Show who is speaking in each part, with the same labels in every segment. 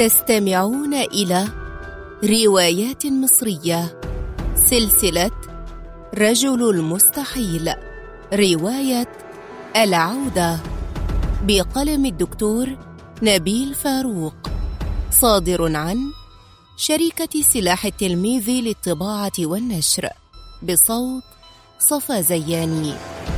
Speaker 1: تستمعون إلى روايات مصرية، سلسلة رجل المستحيل، رواية العودة، بقلم الدكتور نبيل فاروق، صادر عن شركة سلاح التلميذ للطباعة والنشر، بصوت صفا زياني.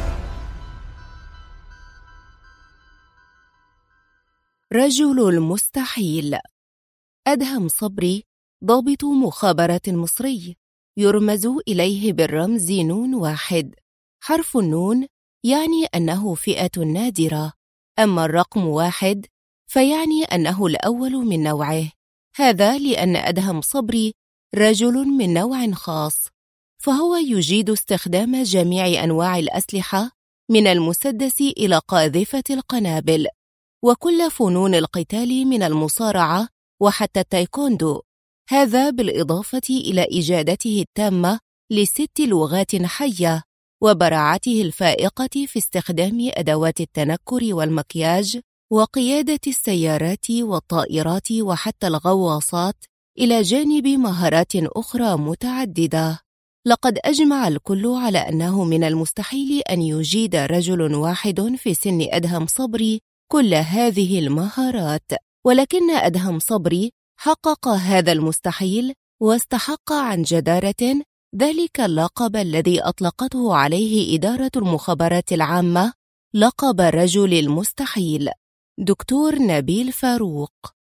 Speaker 1: رجل المستحيل. أدهم صبري ضابط مخابرات مصري، يرمز إليه بالرمز نون واحد. حرف النون يعني أنه فئة نادرة، أما الرقم واحد فيعني أنه الأول من نوعه. هذا لأن أدهم صبري رجل من نوع خاص، فهو يجيد استخدام جميع أنواع الأسلحة من المسدس إلى قاذفة القنابل، وكل فنون القتال من المصارعة وحتى التايكوندو. هذا بالإضافة إلى إجادته التامة ل6 لغات حية، وبراعته الفائقة في استخدام أدوات التنكر والمكياج وقيادة السيارات والطائرات وحتى الغواصات، إلى جانب مهارات أخرى متعددة. لقد أجمع الكل على أنه من المستحيل أن يجيد رجل واحد في سن أدهم صبري كل هذه المهارات، ولكن أدهم صبري حقق هذا المستحيل واستحق عن جدارة ذلك اللقب الذي أطلقته عليه إدارة المخابرات العامة، لقب رجل المستحيل. دكتور نبيل فاروق.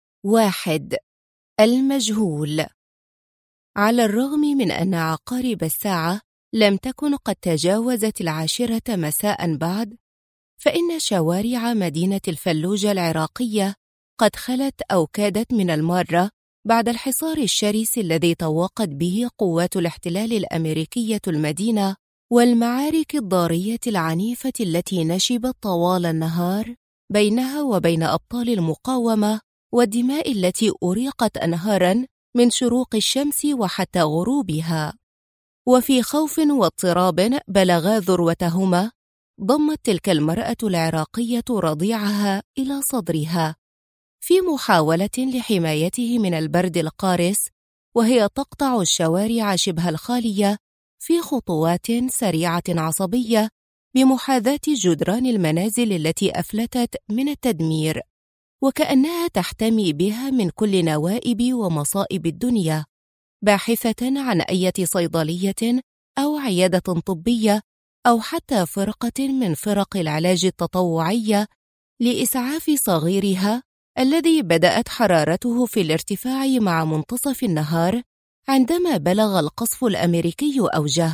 Speaker 1: 1. المجهول. على الرغم من أن عقارب الساعة لم تكن قد تجاوزت 10 مساء بعد، فإن شوارع مدينة الفلوجة العراقية قد خلت أو كادت من المارة بعد الحصار الشرس الذي طوقت به قوات الاحتلال الأمريكية المدينة، والمعارك الضارية العنيفة التي نشبت طوال النهار بينها وبين أبطال المقاومة، والدماء التي أريقت أنهاراً من شروق الشمس وحتى غروبها. وفي خوف واضطراب بلغا ذروتهما، ضمت تلك المرأة العراقية رضيعها إلى صدرها في محاولة لحمايته من البرد القارس، وهي تقطع الشوارع شبه الخالية في خطوات سريعة عصبية بمحاذاة جدران المنازل التي أفلتت من التدمير، وكأنها تحتمي بها من كل نوائب ومصائب الدنيا، باحثة عن أي صيدلية أو عيادة طبية أو حتى فرقة من فرق العلاج التطوعية لإسعاف صغيرها الذي بدأت حرارته في الارتفاع مع منتصف النهار عندما بلغ القصف الأمريكي أوجه.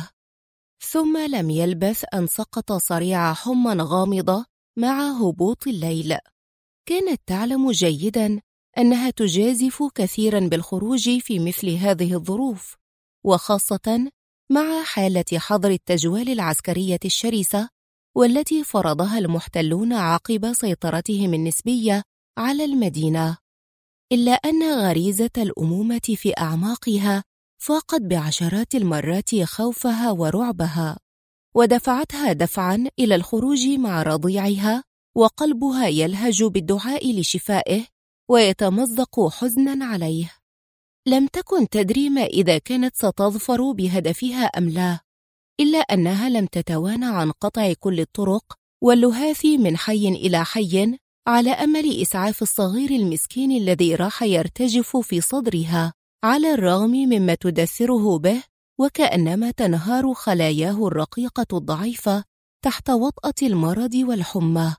Speaker 1: ثم لم يلبث أن سقط صريع حمى غامضة مع هبوط الليل. كانت تعلم جيداً أنها تجازف كثيراً بالخروج في مثل هذه الظروف، وخاصة مع حالة حظر التجوال العسكرية الشرسة والتي فرضها المحتلون عقب سيطرتهم النسبية على المدينة. إلا أن غريزة الأمومة في أعماقها فاقت بعشرات المرات خوفها ورعبها، ودفعتها دفعاً إلى الخروج مع رضيعها، وقلبها يلهج بالدعاء لشفائه ويتمزق حزناً عليه. لم تكن تدري ما إذا كانت ستظفر بهدفها أم لا، إلا أنها لم تتوانى عن قطع كل الطرق واللهاث من حي إلى حي على أمل إسعاف الصغير المسكين الذي راح يرتجف في صدرها، على الرغم مما تدثره به، وكأنما تنهار خلاياه الرقيقة الضعيفة تحت وطأة المرض والحمى.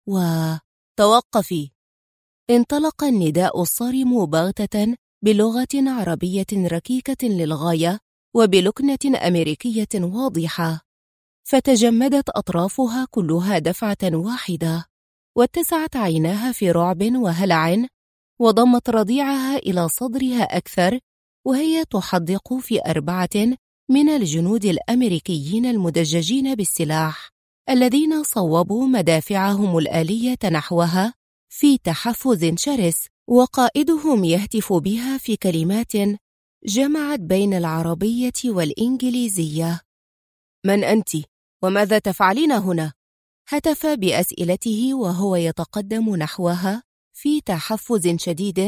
Speaker 1: توقفي! انطلق النداء الصارم بغتة بلغة عربية ركيكة للغاية وبلكنة أمريكية واضحة، فتجمدت أطرافها كلها دفعة واحدة، واتسعت عيناها في رعب وهلع، وضمت رضيعها إلى صدرها أكثر، وهي تحدق في 4 من الجنود الأمريكيين المدججين بالسلاح الذين صوبوا مدافعهم الآلية نحوها في تحفز شرس، وقائدهم يهتف بها في كلمات جمعت بين العربية والإنجليزية. من أنت؟ وماذا تفعلين هنا؟ هتف بأسئلته وهو يتقدم نحوها في تحفز شديد،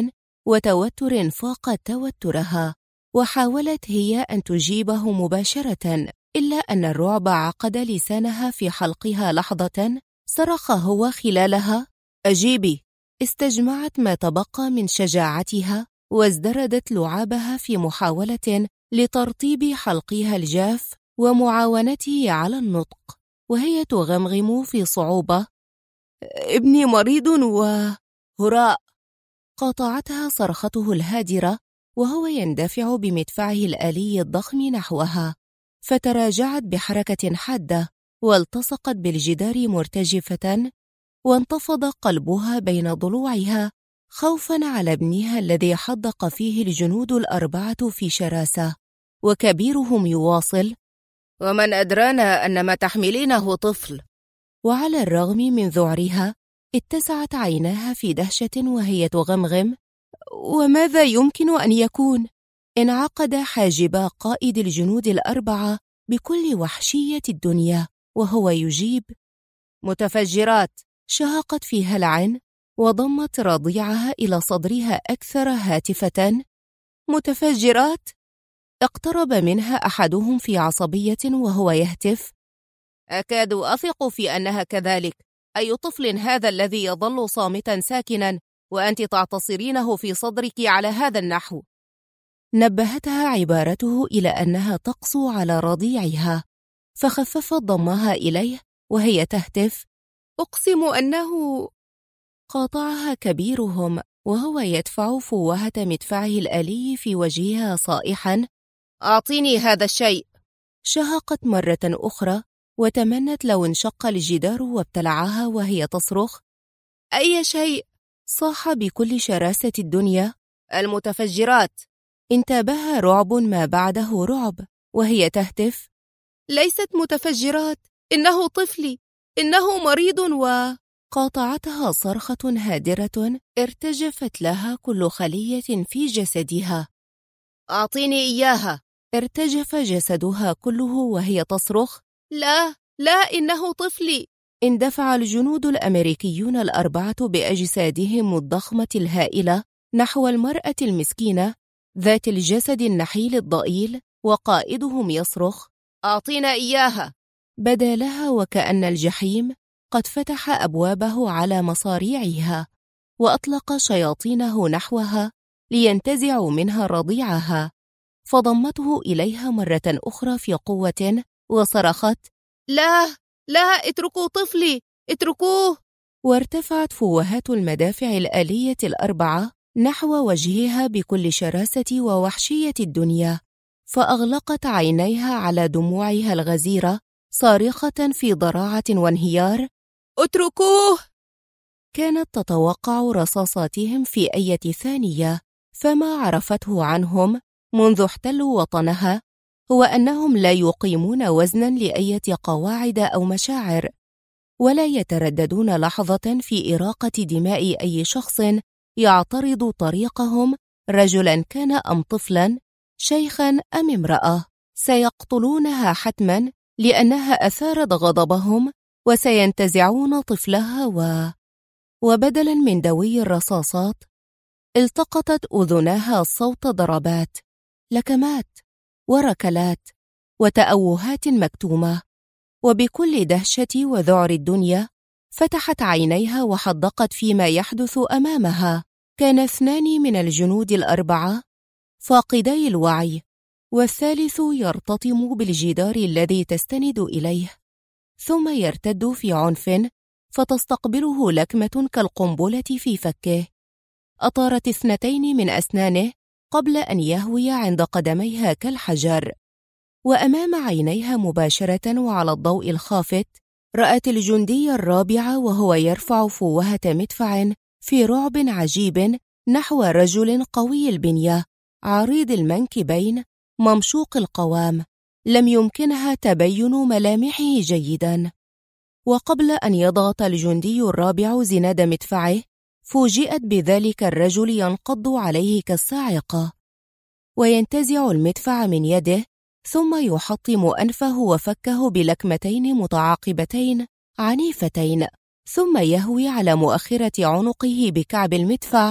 Speaker 1: وتوتر فاق توترها، وحاولت هي أن تجيبه مباشرة، إلا أن الرعب عقد لسانها في حلقها لحظة. صرخ هو خلالها: أجيبي! استجمعت ما تبقى من شجاعتها وازدردت لعابها في محاولة لترطيب حلقها الجاف ومعاونته على النطق، وهي تغمغم في صعوبة: ابني مريض هراء. قاطعتها صرخته الهادرة وهو يندفع بمدفعه الآلي الضخم نحوها، فتراجعت بحركة حادة والتصقت بالجدار مرتجفة، وانتفض قلبها بين ضلوعها خوفا على ابنها الذي حدق فيه الجنود الأربعة في شراسة. وكبيرهم يواصل: ومن أدرانا أن ما تحملينه طفل. وعلى الرغم من ذعرها اتسعت عيناها في دهشة وهي تغمغم: وماذا يمكن أن يكون؟ انعقد حاجبا قائد الجنود الأربعة بكل وحشية الدنيا وهو يجيب: متفجرات. شهقت في هلع وضمت رضيعها إلى صدرها أكثر هاتفة: متفجرات؟ اقترب منها أحدهم في عصبية وهو يهتف: أكاد أثق في أنها كذلك. أي طفل هذا الذي يظل صامتا ساكنا وأنت تعتصرينه في صدرك على هذا النحو؟ نبهتها عبارته إلى أنها تقسو على رضيعها، فخففت ضمها إليه وهي تهتف: أقسم أنه. قاطعها كبيرهم وهو يدفع فوهة مدفعه الآلي في وجهها صائحا: أعطيني هذا الشيء. شهقت مرة أخرى وتمنت لو انشق الجدار وابتلعها وهي تصرخ: أي شيء؟ صاح بكل شراسة الدنيا: المتفجرات. انتابها رعب ما بعده رعب وهي تهتف: ليست متفجرات، إنه طفلي، إنه مريض. قاطعتها صرخة هادرة ارتجفت لها كل خلية في جسدها: أعطيني إياها. ارتجف جسدها كله وهي تصرخ: لا لا، إنه طفلي. اندفع الجنود الأمريكيون الأربعة بأجسادهم الضخمة الهائلة نحو المرأة المسكينة ذات الجسد النحيل الضئيل، وقائدهم يصرخ: أعطينا إياها. بدا لها وكأن الجحيم قد فتح أبوابه على مصاريعها وأطلق شياطينه نحوها لينتزعوا منها رضيعها، فضمته إليها مرة أخرى في قوة وصرخت: لا لا، اتركوا طفلي، اتركوه. وارتفعت فوهات المدافع الآلية الأربعة نحو وجهها بكل شراسة ووحشية الدنيا، فأغلقت عينيها على دموعها الغزيرة صارخة في ضراعة وانهيار: اتركوه. كانت تتوقع رصاصاتهم في أي ثانية، فما عرفته عنهم منذ احتلوا وطنها هو أنهم لا يقيمون وزنا لأية قواعد أو مشاعر، ولا يترددون لحظة في إراقة دماء أي شخص يعترض طريقهم، رجلا كان أم طفلا، شيخا أم امرأة. سيقتلونها حتما لأنها أثارت غضبهم، وسينتزعون طفلها وبدلا من دوي الرصاصات التقطت أذناها صوت ضربات، لكمات وركلات وتأوهات مكتومة. وبكل دهشة وذعر الدنيا فتحت عينيها وحدقت فيما يحدث أمامها. كان 2 من الجنود الأربعة فاقدي الوعي، والثالث يرتطم بالجدار الذي تستند إليه، ثم يرتد في عنف فتستقبله لكمة كالقنبلة في فكه. أطارت 2 من أسنانه قبل أن يهوي عند قدميها كالحجر، وأمام عينيها مباشرة وعلى الضوء الخافت رأت الجندي الرابع وهو يرفع فوهة مدفع في رعب عجيب نحو رجل قوي البنية عريض المنكبين ممشوق القوام، لم يمكنها تبين ملامحه جيدا. وقبل أن يضغط الجندي الرابع زناد مدفعه فوجئت بذلك الرجل ينقض عليه كالصاعقة وينتزع المدفع من يده، ثم يحطم أنفه وفكه بلكمتين متعاقبتين عنيفتين، ثم يهوي على مؤخرة عنقه بكعب المدفع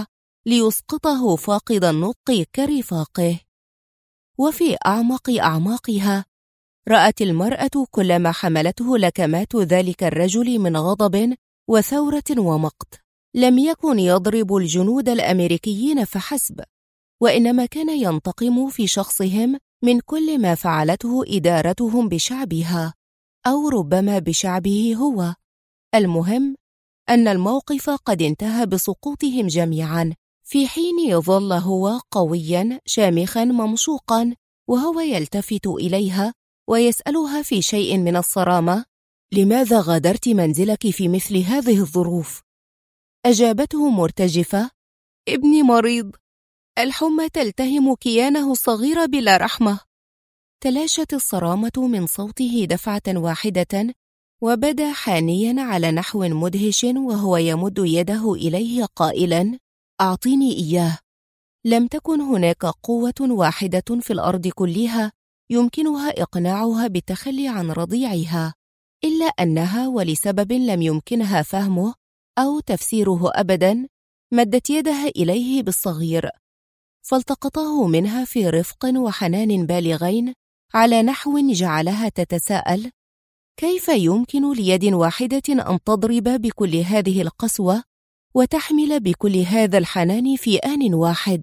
Speaker 1: ليسقطه فاقد النطق كرفاقه. وفي أعمق أعماقها رأت المرأة كل ما حملته لكمات ذلك الرجل من غضب وثورة ومقت لم يكن يضرب الجنود الأمريكيين فحسب، وإنما كان ينتقم في شخصهم من كل ما فعلته إدارتهم بشعبها، أو ربما بشعبه هو. المهم أن الموقف قد انتهى بسقوطهم جميعا، في حين يظل هو قويا شامخا ممشوقا، وهو يلتفت إليها ويسألها في شيء من الصرامة: لماذا غادرت منزلك في مثل هذه الظروف؟ أجابته مرتجفة: ابني مريض، الحمى تلتهم كيانه الصغير بلا رحمة. تلاشت الصرامة من صوته دفعة واحدة، وبدا حانيا على نحو مدهش وهو يمد يده إليه قائلا: أعطيني إياه. لم تكن هناك قوة واحدة في الأرض كلها يمكنها إقناعها بالتخلي عن رضيعها، إلا أنها ولسبب لم يمكنها فهمه أو تفسيره أبدا مدت يدها إليه بالصغير، فالتقطه منها في رفق وحنان بالغين على نحو جعلها تتساءل: كيف يمكن ليد واحدة أن تضرب بكل هذه القسوة وتحمل بكل هذا الحنان في آن واحد؟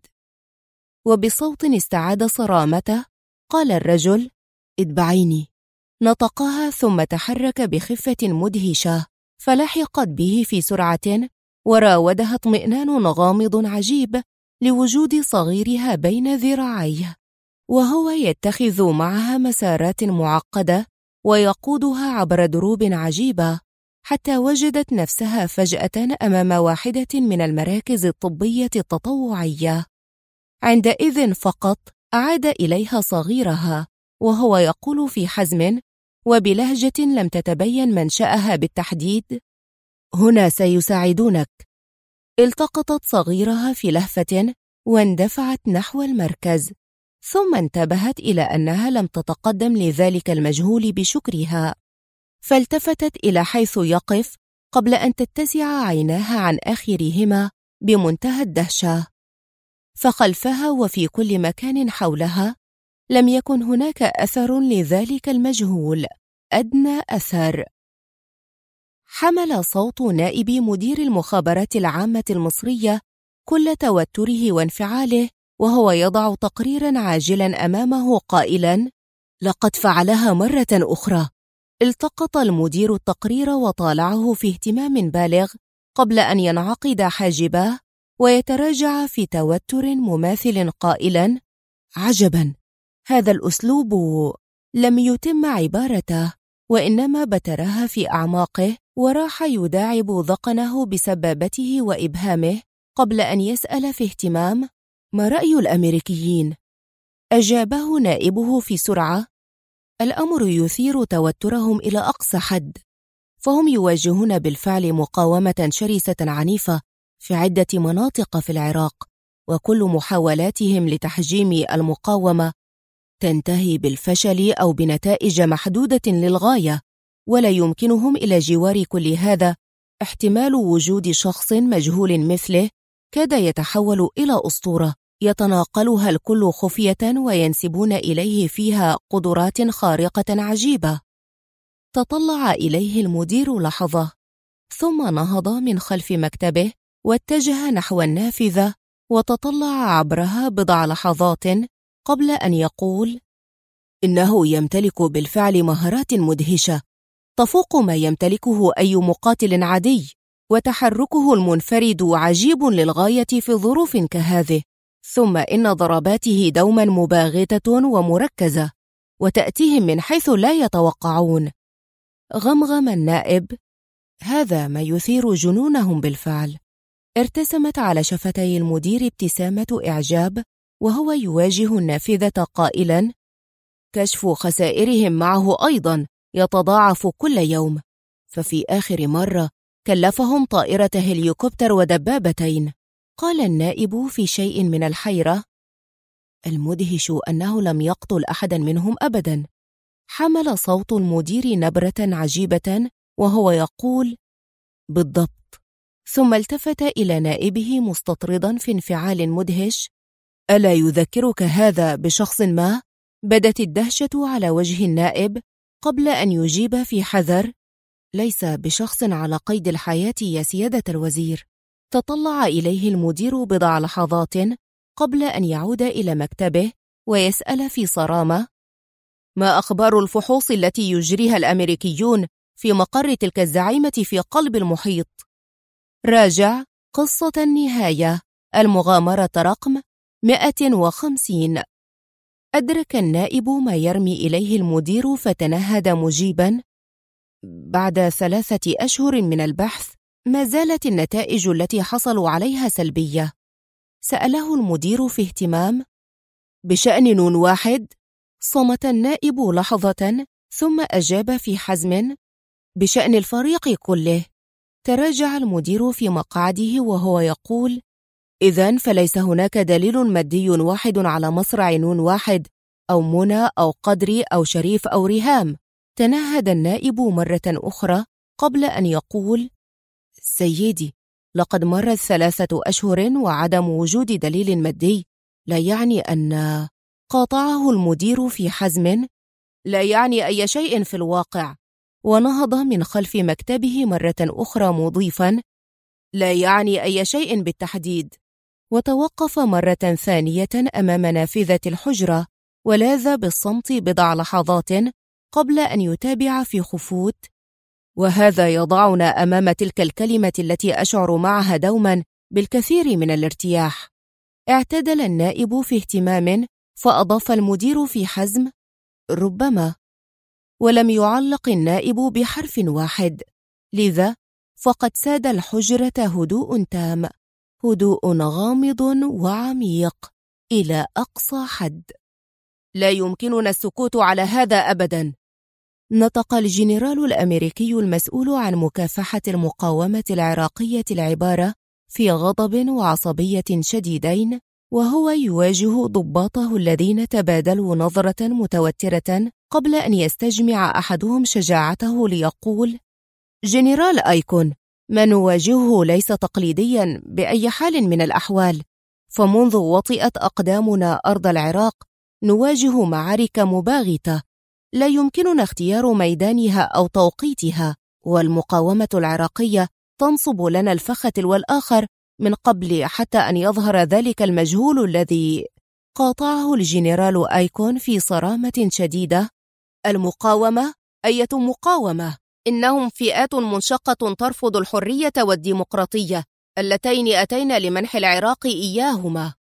Speaker 1: وبصوت استعاد صرامته قال الرجل: اتبعيني. نطقها ثم تحرك بخفة مدهشة، فلحقت به في سرعة، وراودها اطمئنان غامض عجيب لوجود صغيرها بين ذراعيه، وهو يتخذ معها مسارات معقدة ويقودها عبر دروب عجيبة، حتى وجدت نفسها فجأة أمام واحدة من المراكز الطبية التطوعية. عندئذ فقط أعاد إليها صغيرها، وهو يقول في حزم وبلهجة لم تتبين منشأها بالتحديد: هنا سيساعدونك. التقطت صغيرها في لهفة واندفعت نحو المركز، ثم انتبهت إلى أنها لم تتقدم لذلك المجهول بشكرها، فالتفتت إلى حيث يقف قبل أن تتسع عيناها عن آخرهما بمنتهى الدهشة. فخلفها وفي كل مكان حولها لم يكن هناك أثر لذلك المجهول، أدنى أثر. حمل صوت نائب مدير المخابرات العامة المصرية كل توتره وانفعاله، وهو يضع تقريرا عاجلا أمامه قائلا: لقد فعلها مرة أخرى. التقط المدير التقرير وطالعه في اهتمام بالغ قبل أن ينعقد حاجباه ويتراجع في توتر مماثل قائلا: عجبا، هذا الأسلوب. لم يتم عبارته، وإنما بترها في أعماقه وراح يداعب ذقنه بسبابته وإبهامه قبل أن يسأل في اهتمام: ما رأي الأمريكيين؟ أجابه نائبه في سرعة: الأمر يثير توترهم إلى أقصى حد، فهم يواجهون بالفعل مقاومة شرسة عنيفة في عدة مناطق في العراق، وكل محاولاتهم لتحجيم المقاومة تنتهي بالفشل أو بنتائج محدودة للغاية، ولا يمكنهم إلى جوار كل هذا احتمال وجود شخص مجهول مثله كاد يتحول إلى أسطورة يتناقلها الكل خفية وينسبون إليه فيها قدرات خارقة عجيبة. تطلع إليه المدير لحظة، ثم نهض من خلف مكتبه واتجه نحو النافذة وتطلع عبرها بضع لحظات قبل أن يقول: إنه يمتلك بالفعل مهارات مدهشة تفوق ما يمتلكه أي مقاتل عادي، وتحركه المنفرد عجيب للغاية في ظروف كهذه، ثم إن ضرباته دوما مباغتة ومركزة وتأتيهم من حيث لا يتوقعون. غمغم النائب: هذا ما يثير جنونهم بالفعل. ارتسمت على شفتي المدير ابتسامة إعجاب وهو يواجه النافذة قائلا: كشف خسائرهم معه أيضا يتضاعف كل يوم، ففي آخر مرة كلفهم طائرة هليكوبتر ودبابتين. قال النائب في شيء من الحيرة: المدهش أنه لم يقتل أحدا منهم أبدا. حمل صوت المدير نبرة عجيبة وهو يقول: بالضبط، ثم التفت إلى نائبه مستطردا في انفعال مدهش. ألا يذكرك هذا بشخص ما؟ بدت الدهشة على وجه النائب قبل أن يجيب في حذر. ليس بشخص على قيد الحياة يا سيادة الوزير. تطلع إليه المدير بضع لحظات قبل أن يعود إلى مكتبه ويسأل في صرامة: ما أخبار الفحوص التي يجريها الأمريكيون في مقر تلك الزعيمة في قلب المحيط؟ راجع قصة النهاية، المغامرة رقم 150. أدرك النائب ما يرمي إليه المدير فتنهد مجيبا: بعد 3 أشهر من البحث ما زالت النتائج التي حصلوا عليها سلبية. سأله المدير في اهتمام: بشأن نون واحد؟ صمت النائب لحظة ثم أجاب في حزم: بشأن الفريق كله. تراجع المدير في مقعده وهو يقول: إذن فليس هناك دليل مادي واحد على مصرع نون واحد أو منى أو قدري أو شريف أو ريهام. تنهد النائب مرة أخرى قبل أن يقول: سيدي، لقد مرت 3 أشهر وعدم وجود دليل مادي لا يعني أن... قاطعه المدير في حزم: لا يعني أي شيء في الواقع. ونهض من خلف مكتبه مرة أخرى مضيفا: لا يعني أي شيء بالتحديد. وتوقف مرة ثانية أمام نافذة الحجرة ولاذ بالصمت بضع لحظات قبل أن يتابع في خفوت: وهذا يضعنا أمام تلك الكلمة التي أشعر معها دوما بالكثير من الارتياح. اعتدل النائب في اهتمام فأضاف المدير في حزم: ربما. ولم يعلق النائب بحرف واحد، لذا فقد ساد الحجرة هدوء تام، هدوء غامض وعميق إلى أقصى حد. لا يمكننا السكوت على هذا أبدا. نطق الجنرال الأمريكي المسؤول عن مكافحة المقاومة العراقية العبارة في غضب وعصبية شديدين، وهو يواجه ضباطه الذين تبادلوا نظرة متوترة قبل أن يستجمع أحدهم شجاعته ليقول: جنرال أيكون، ما نواجهه ليس تقليديا بأي حال من الأحوال، فمنذ وطئت أقدامنا أرض العراق نواجه معارك مباغتة لا يمكننا اختيار ميدانها أو توقيتها، والمقاومة العراقية تنصب لنا الفخ تلو الآخر من قبل حتى أن يظهر ذلك المجهول الذي... قاطعه الجنرال أيكون في صرامة شديدة: المقاومة؟ أية مقاومة؟ إنهم فئات منشقة ترفض الحرية والديمقراطية اللتين أتينا لمنح العراق إياهما.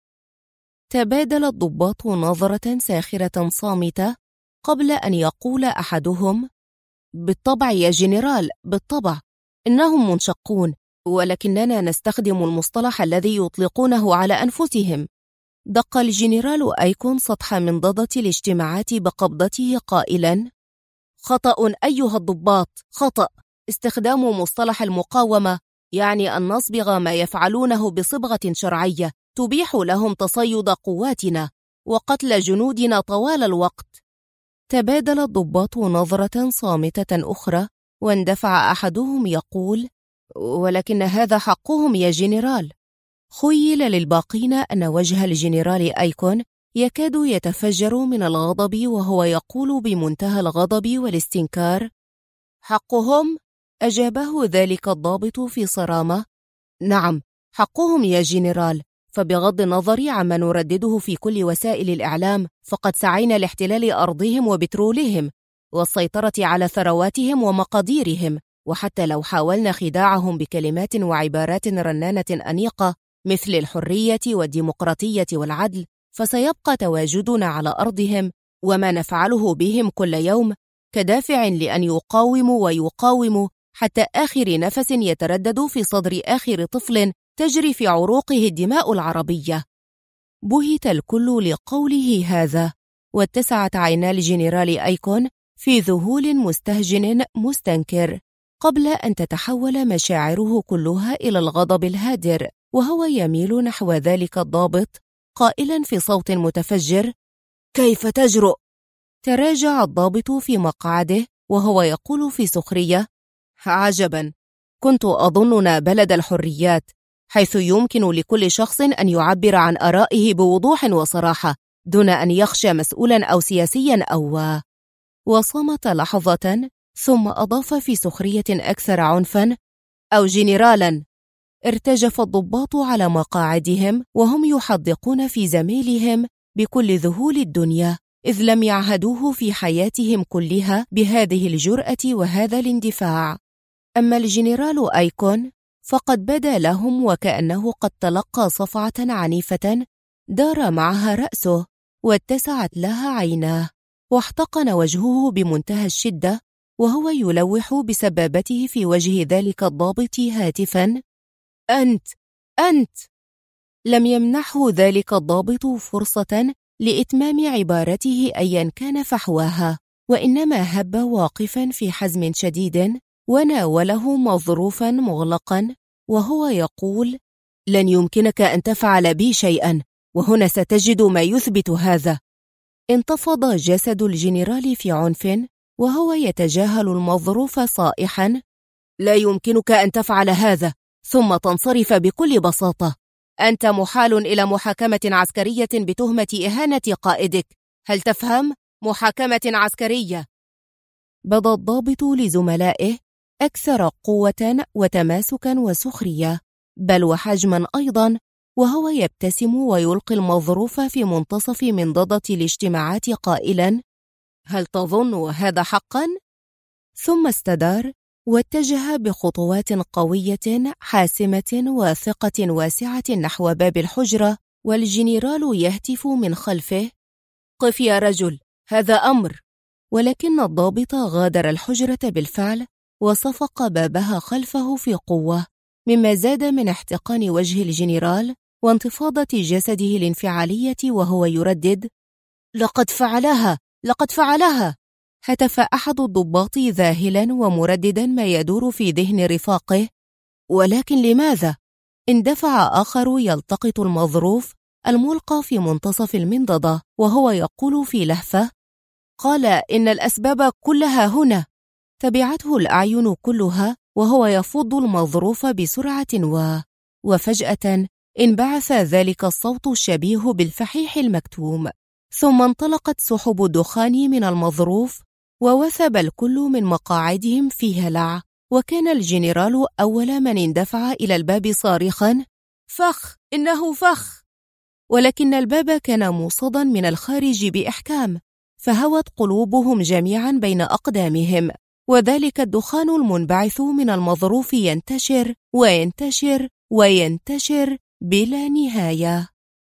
Speaker 1: تبادل الضباط نظرة ساخرة صامتة قبل أن يقول أحدهم: بالطبع يا جنرال، بالطبع إنهم منشقون، ولكننا نستخدم المصطلح الذي يطلقونه على أنفسهم. دق الجنرال أيكون سطح منضدة الاجتماعات بقبضته قائلا: خطأ أيها الضباط، خطأ. استخدام مصطلح المقاومة يعني أن نصبغ ما يفعلونه بصبغة شرعية تبيح لهم تصيد قواتنا وقتل جنودنا طوال الوقت. تبادل الضباط نظرة صامتة أخرى، واندفع أحدهم يقول: ولكن هذا حقهم يا جنرال. خيل للباقين أن وجه الجنرال أيكون يكاد يتفجر من الغضب وهو يقول بمنتهى الغضب والاستنكار: حقهم؟ أجابه ذلك الضابط في صرامة: نعم، حقهم يا جنرال، فبغض النظر عما نردده في كل وسائل الإعلام فقد سعينا لاحتلال أرضهم وبترولهم والسيطرة على ثرواتهم ومقاديرهم، وحتى لو حاولنا خداعهم بكلمات وعبارات رنانة أنيقة مثل الحرية والديمقراطية والعدل، فسيبقى تواجدنا على أرضهم وما نفعله بهم كل يوم كدافع لأن يقاوموا ويقاوموا حتى آخر نفس يتردد في صدر آخر طفل تجري في عروقه الدماء العربية. بهت الكل لقوله هذا، واتسعت عينا الجنرال أيكون في ذهول مستهجن مستنكر قبل أن تتحول مشاعره كلها إلى الغضب الهادر، وهو يميل نحو ذلك الضابط قائلا في صوت متفجر: كيف تجرؤ؟ تراجع الضابط في مقعده وهو يقول في سخرية: عجبا، كنت أظننا بلد الحريات، حيث يمكن لكل شخص أن يعبر عن آرائه بوضوح وصراحة دون أن يخشى مسؤولا أو سياسيا وصمت لحظة ثم أضاف في سخرية أكثر عنفا: أو جنرالا. ارتجف الضباط على مقاعدهم وهم يحدقون في زميلهم بكل ذهول الدنيا، إذ لم يعهدوه في حياتهم كلها بهذه الجرأة وهذا الاندفاع. أما الجنرال أيكون فقد بدا لهم وكأنه قد تلقى صفعة عنيفة دار معها رأسه واتسعت لها عيناه، واحتقن وجهه بمنتهى الشدة وهو يلوح بسبابته في وجه ذلك الضابط هاتفا: أنت! لم يمنحه ذلك الضابط فرصة لإتمام عبارته أيا كان فحواها، وإنما هب واقفا في حزم شديد وناوله مظروفا مغلقا وهو يقول: لن يمكنك أن تفعل بي شيئا، وهنا ستجد ما يثبت هذا. انتفض جسد الجنرال في عنف وهو يتجاهل المظروف صائحا: لا يمكنك أن تفعل هذا ثم تنصرف بكل بساطة. أنت محال إلى محاكمة عسكرية بتهمة إهانة قائدك، هل تفهم؟ محاكمة عسكرية. بدا الضابط لزملائه أكثر قوة وتماسكا وسخرية، بل وحجما أيضا، وهو يبتسم ويلقي المظروف في منتصف منضدة الاجتماعات قائلا: هل تظن هذا حقا؟ ثم استدار واتجه بخطوات قوية حاسمة واثقة واسعة نحو باب الحجرة، والجنرال يهتف من خلفه: قف يا رجل، هذا أمر. ولكن الضابط غادر الحجرة بالفعل وصفق بابها خلفه في قوة، مما زاد من احتقان وجه الجنرال وانتفاضة جسده الانفعالية وهو يردد: لقد فعلها، لقد فعلها. هتف أحد الضباط ذاهلا ومرددا ما يدور في ذهن رفاقه: ولكن لماذا؟ اندفع آخر يلتقط المظروف الملقى في منتصف المنضدة وهو يقول في لهفة: قال إن الأسباب كلها هنا. تبعته الأعين كلها وهو يفض المظروف بسرعة وفجأة انبعث ذلك الصوت الشبيه بالفحيح المكتوم، ثم انطلقت سحب الدخان من المظروف ووثب الكل من مقاعدهم في هلع، وكان الجنرال أول من اندفع إلى الباب صارخا: فخ! إنه فخ! ولكن الباب كان موصدا من الخارج بإحكام، فهوت قلوبهم جميعا بين أقدامهم، وذلك الدخان المنبعث من المظروف ينتشر وينتشر وينتشر بلا نهاية.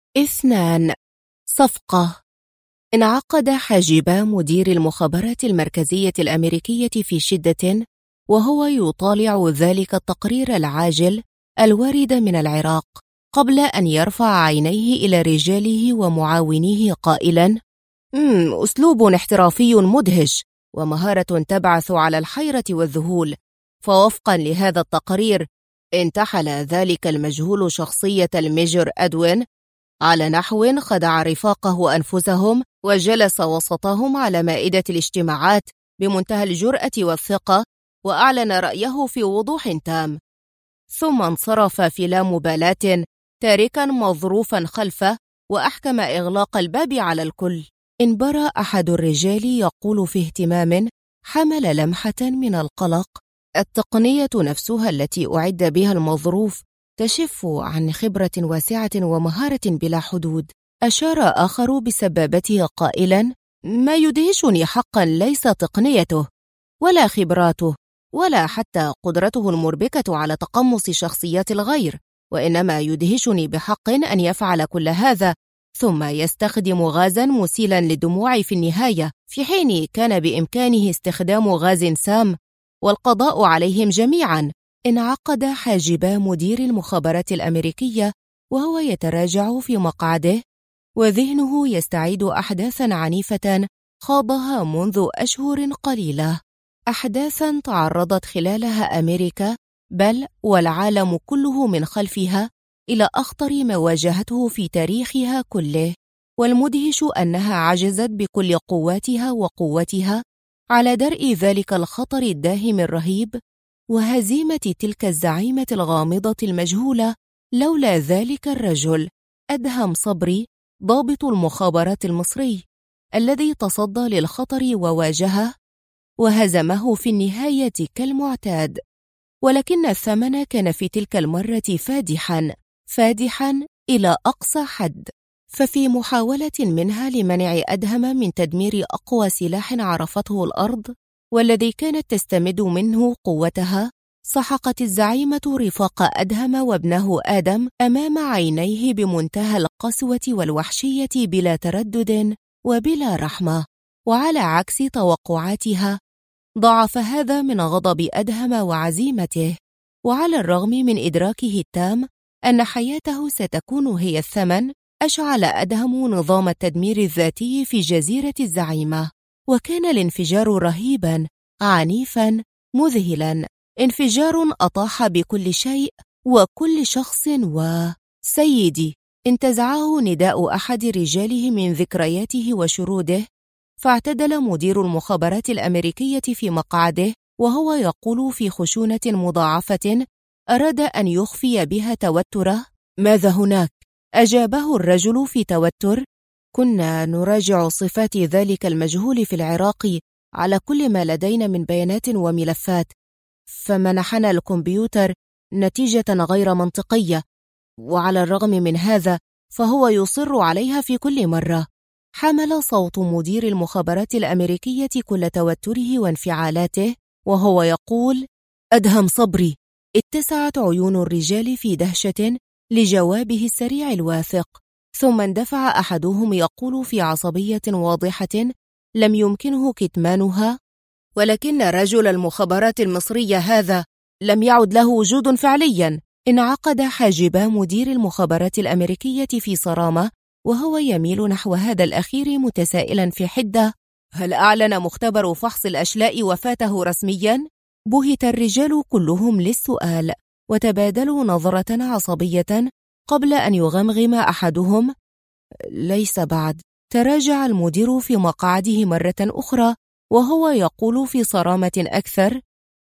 Speaker 1: 2. صفقة. انعقد حاجبا مدير المخابرات المركزية الأمريكية في شدة وهو يطالع ذلك التقرير العاجل الوارد من العراق، قبل أن يرفع عينيه إلى رجاله ومعاونيه قائلا: أسلوب احترافي مدهش ومهارة تبعث على الحيرة والذهول. فوفقا لهذا التقرير انتحل ذلك المجهول شخصية الميجر أدوين على نحو خدع رفاقه أنفسهم وجلس وسطهم على مائدة الاجتماعات بمنتهى الجرأة والثقة، وأعلن رأيه في وضوح تام، ثم انصرف في لا مبالاة تاركا مظروفا خلفه وأحكم إغلاق الباب على الكل. انبرى أحد الرجال يقول في اهتمام حمل لمحة من القلق: التقنية نفسها التي أعد بها المظروف تشف عن خبرة واسعة ومهارة بلا حدود. أشار آخر بسبابته قائلا: ما يدهشني حقا ليس تقنيته ولا خبراته ولا حتى قدرته المربكة على تقمص شخصيات الغير، وإنما يدهشني بحق أن يفعل كل هذا ثم يستخدم غازا مسيلا للدموع في النهاية، في حين كان بإمكانه استخدام غاز سام والقضاء عليهم جميعا. انعقد حاجبا مدير المخابرات الأمريكية وهو يتراجع في مقعده وذهنه يستعيد أحداثا عنيفة خاضها منذ أشهر قليلة، أحداثا تعرضت خلالها أمريكا بل والعالم كله من خلفها إلى أخطر ما واجهته في تاريخها كله، والمدهش أنها عجزت بكل قواتها وقوتها على درء ذلك الخطر الداهم الرهيب وهزيمة تلك الزعيمة الغامضة المجهولة لولا ذلك الرجل، أدهم صبري، ضابط المخابرات المصري، الذي تصدى للخطر وواجهه وهزمه في النهاية كالمعتاد. ولكن الثمن كان في تلك المرة فادحا إلى أقصى حد. ففي محاولة منها لمنع أدهم من تدمير أقوى سلاح عرفته الأرض والذي كانت تستمد منه قوتها، سحقت الزعيمة رفاق أدهم وابنه آدم أمام عينيه بمنتهى القسوة والوحشية بلا تردد وبلا رحمة. وعلى عكس توقعاتها ضعف هذا من غضب أدهم وعزيمته، وعلى الرغم من إدراكه التام أن حياته ستكون هي الثمن، أشعل أدهم نظام التدمير الذاتي في جزيرة الزعيمة. وكان الانفجار رهيباً، عنيفاً، مذهلاً، انفجار أطاح بكل شيء وكل شخص. سيدي، انتزعه نداء أحد رجاله من ذكرياته وشروده، فاعتدل مدير المخابرات الأمريكية في مقعده وهو يقول في خشونة مضاعفة أراد أن يخفي بها توتره: ماذا هناك؟ أجابه الرجل في توتر: كنا نراجع صفات ذلك المجهول في العراق على كل ما لدينا من بيانات وملفات، فمنحنا الكمبيوتر نتيجة غير منطقية، وعلى الرغم من هذا فهو يصر عليها في كل مرة. حمل صوت مدير المخابرات الأمريكية كل توتره وانفعالاته وهو يقول: أدهم صبري. اتسعت عيون الرجال في دهشة لجوابه السريع الواثق، ثم اندفع أحدهم يقول في عصبية واضحة لم يمكنه كتمانها: ولكن رجل المخابرات المصرية هذا لم يعد له وجود فعليا. انعقد حاجبا مدير المخابرات الأمريكية في صرامة وهو يميل نحو هذا الأخير متسائلا في حدة: هل أعلن مختبر فحص الأشلاء وفاته رسميا؟ بهت الرجال كلهم للسؤال وتبادلوا نظرة عصبية قبل أن يغمغم أحدهم: ليس بعد. تراجع المدير في مقعده مرة أخرى وهو يقول في صرامة أكثر: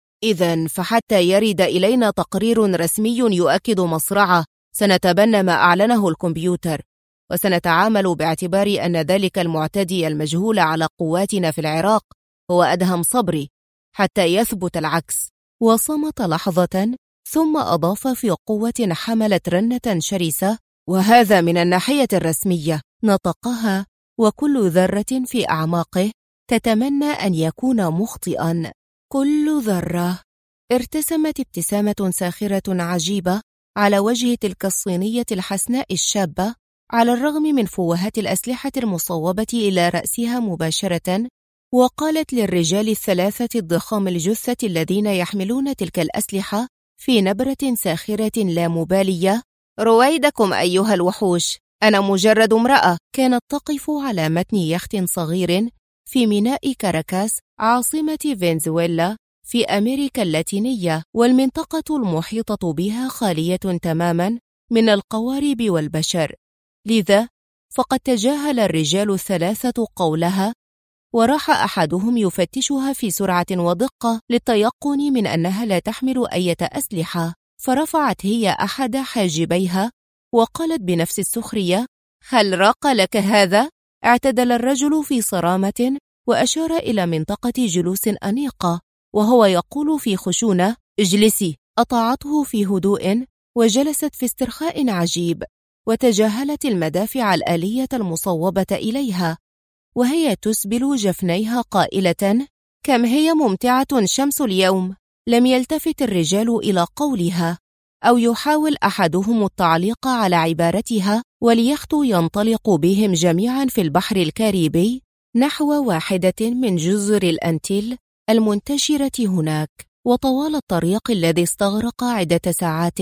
Speaker 1: إذن فحتى يرد إلينا تقرير رسمي يؤكد مصرعه سنتبنى ما أعلنه الكمبيوتر، وسنتعامل باعتبار أن ذلك المعتدي المجهول على قواتنا في العراق هو أدهم صبري حتى يثبت العكس. وصمت لحظة ثم أضاف في قوة حملت رنة شرسة: وهذا من الناحية الرسمية. نطقها وكل ذرة في أعماقه تتمنى أن يكون مخطئا. كل ذرة. ارتسمت ابتسامة ساخرة عجيبة على وجه تلك الصينية الحسناء الشابة، على الرغم من فوهات الأسلحة المصوبة إلى رأسها مباشرة، وقالت للرجال الثلاثة الضخام الجثة الذين يحملون تلك الأسلحة في نبرة ساخرة لا مبالية: رويدكم أيها الوحوش، أنا مجرد امرأة كانت تقف على متن يخت صغير في ميناء كاراكاس عاصمة فنزويلا في أمريكا اللاتينية، والمنطقة المحيطة بها خالية تماما من القوارب والبشر، لذا فقد تجاهل الرجال الثلاثة قولها، وراح أحدهم يفتشها في سرعة ودقة للتيقن من أنها لا تحمل أي أسلحة، فرفعت هي أحد حاجبيها وقالت بنفس السخرية: هل راق لك هذا؟ اعتدل الرجل في صرامة وأشار إلى منطقة جلوس أنيقة وهو يقول في خشونة: اجلسي. أطاعته في هدوء وجلست في استرخاء عجيب، وتجاهلت المدافع الآلية المصوبة إليها وهي تسبل جفنيها قائلة: كم هي ممتعة شمس اليوم. لم يلتفت الرجال إلى قولها أو يحاول أحدهم التعليق على عبارتها، واليخت ينطلق بهم جميعا في البحر الكاريبي نحو واحدة من جزر الأنتيل المنتشرة هناك. وطوال الطريق الذي استغرق عدة ساعات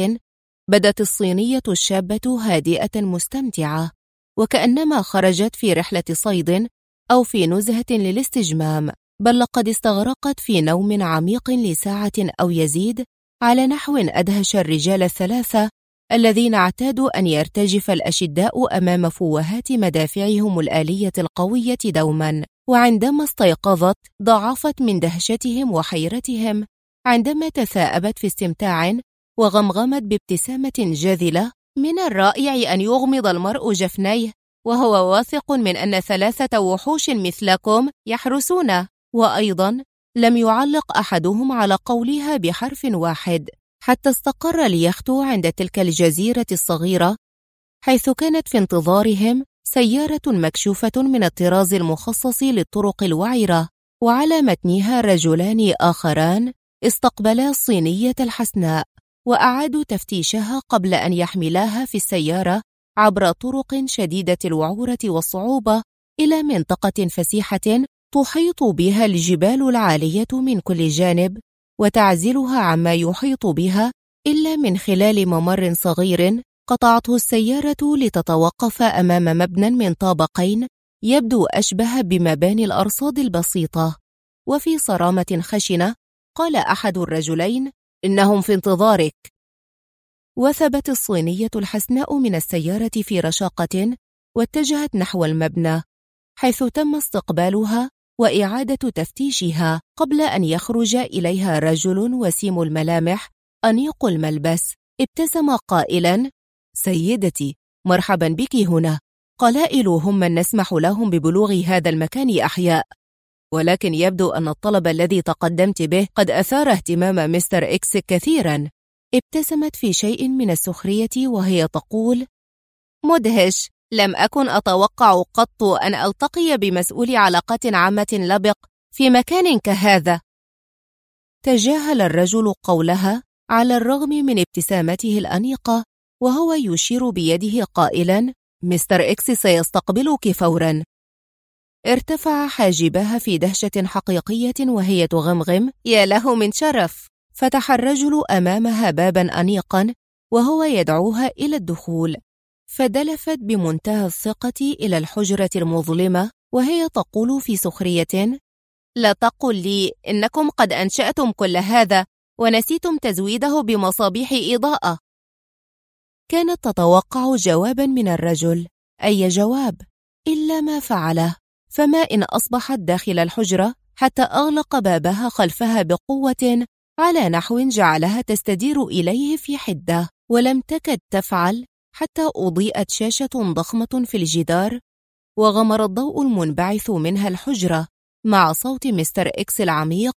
Speaker 1: بدت الصينية الشابة هادئة مستمتعة، وكأنما خرجت في رحلة صيد أو في نزهة للاستجمام، بل لقد استغرقت في نوم عميق لساعة أو يزيد، على نحو أدهش الرجال الثلاثة الذين اعتادوا أن يرتجف الأشداء أمام فوهات مدافعهم الآلية القوية دوما. وعندما استيقظت ضعفت من دهشتهم وحيرتهم عندما تثاءبت في استمتاع وغمغمت بابتسامة جاذلة: من الرائع أن يغمض المرء جفنيه وهو واثق من أن 3 وحوش مثلكم يحرسونه. وأيضا لم يعلق أحدهم على قولها بحرف واحد، حتى استقر اليخت عند تلك الجزيرة الصغيرة، حيث كانت في انتظارهم سيارة مكشوفة من الطراز المخصص للطرق الوعرة، وعلى متنها رجلان آخران استقبلا الصينية الحسناء وأعادوا تفتيشها قبل أن يحملاها في السيارة عبر طرق شديدة الوعورة والصعوبة إلى منطقة فسيحة تحيط بها الجبال العالية من كل جانب وتعزلها عما يحيط بها إلا من خلال ممر صغير قطعته السيارة لتتوقف أمام مبنى من طابقين يبدو أشبه بمباني الأرصاد البسيطة. وفي صرامة خشنة قال أحد الرجلين: إنهم في انتظارك. وثبت الصينية الحسناء من السيارة في رشاقة واتجهت نحو المبنى، حيث تم استقبالها وإعادة تفتيشها قبل أن يخرج إليها رجل وسيم الملامح أنيق الملبس. ابتسم قائلا: سيدتي، مرحبا بك هنا. قلائل هم من نسمح لهم ببلوغ هذا المكان أحياء، ولكن يبدو أن الطلب الذي تقدمت به قد أثار اهتمام مستر إكس كثيرا. ابتسمت في شيء من السخرية وهي تقول: مدهش، لم أكن أتوقع قط أن ألتقي بمسؤول علاقات عامة لبق في مكان كهذا. تجاهل الرجل قولها على الرغم من ابتسامته الأنيقة وهو يشير بيده قائلا: مستر إكس سيستقبلك فورا. ارتفع حاجبها في دهشة حقيقية وهي تغمغم: يا له من شرف. فتح الرجل أمامها بابا أنيقا وهو يدعوها إلى الدخول، فدلفت بمنتهى الثقة إلى الحجرة المظلمة وهي تقول في سخرية: لا تقل لي إنكم قد أنشأتم كل هذا ونسيتم تزويده بمصابيح إضاءة. كانت تتوقع جوابا من الرجل، أي جواب، إلا ما فعله، فما إن أصبحت داخل الحجرة حتى أغلق بابها خلفها بقوة على نحو جعلها تستدير إليه في حدة. ولم تكد تفعل حتى أضيئت شاشة ضخمة في الجدار وغمر الضوء المنبعث منها الحجرة مع صوت مستر إكس العميق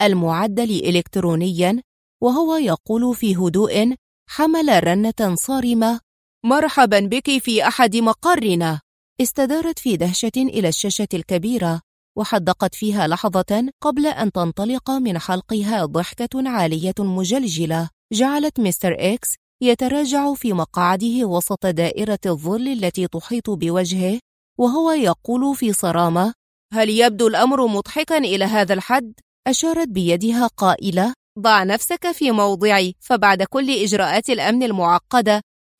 Speaker 1: المعدل إلكترونيا وهو يقول في هدوء حمل رنة صارمة: مرحبا بك في أحد مقرنا. استدارت في دهشة إلى الشاشة الكبيرة وحدقت فيها لحظة قبل أن تنطلق من حلقها ضحكة عالية مجلجلة جعلت مستر إكس يتراجع في مقعده وسط دائرة الظل التي تحيط بوجهه وهو يقول في صرامة: هل يبدو الأمر مضحكا إلى هذا الحد؟ أشارت بيدها قائلة: ضع نفسك في موضعي، فبعد كل إجراءات الأمن المعقدة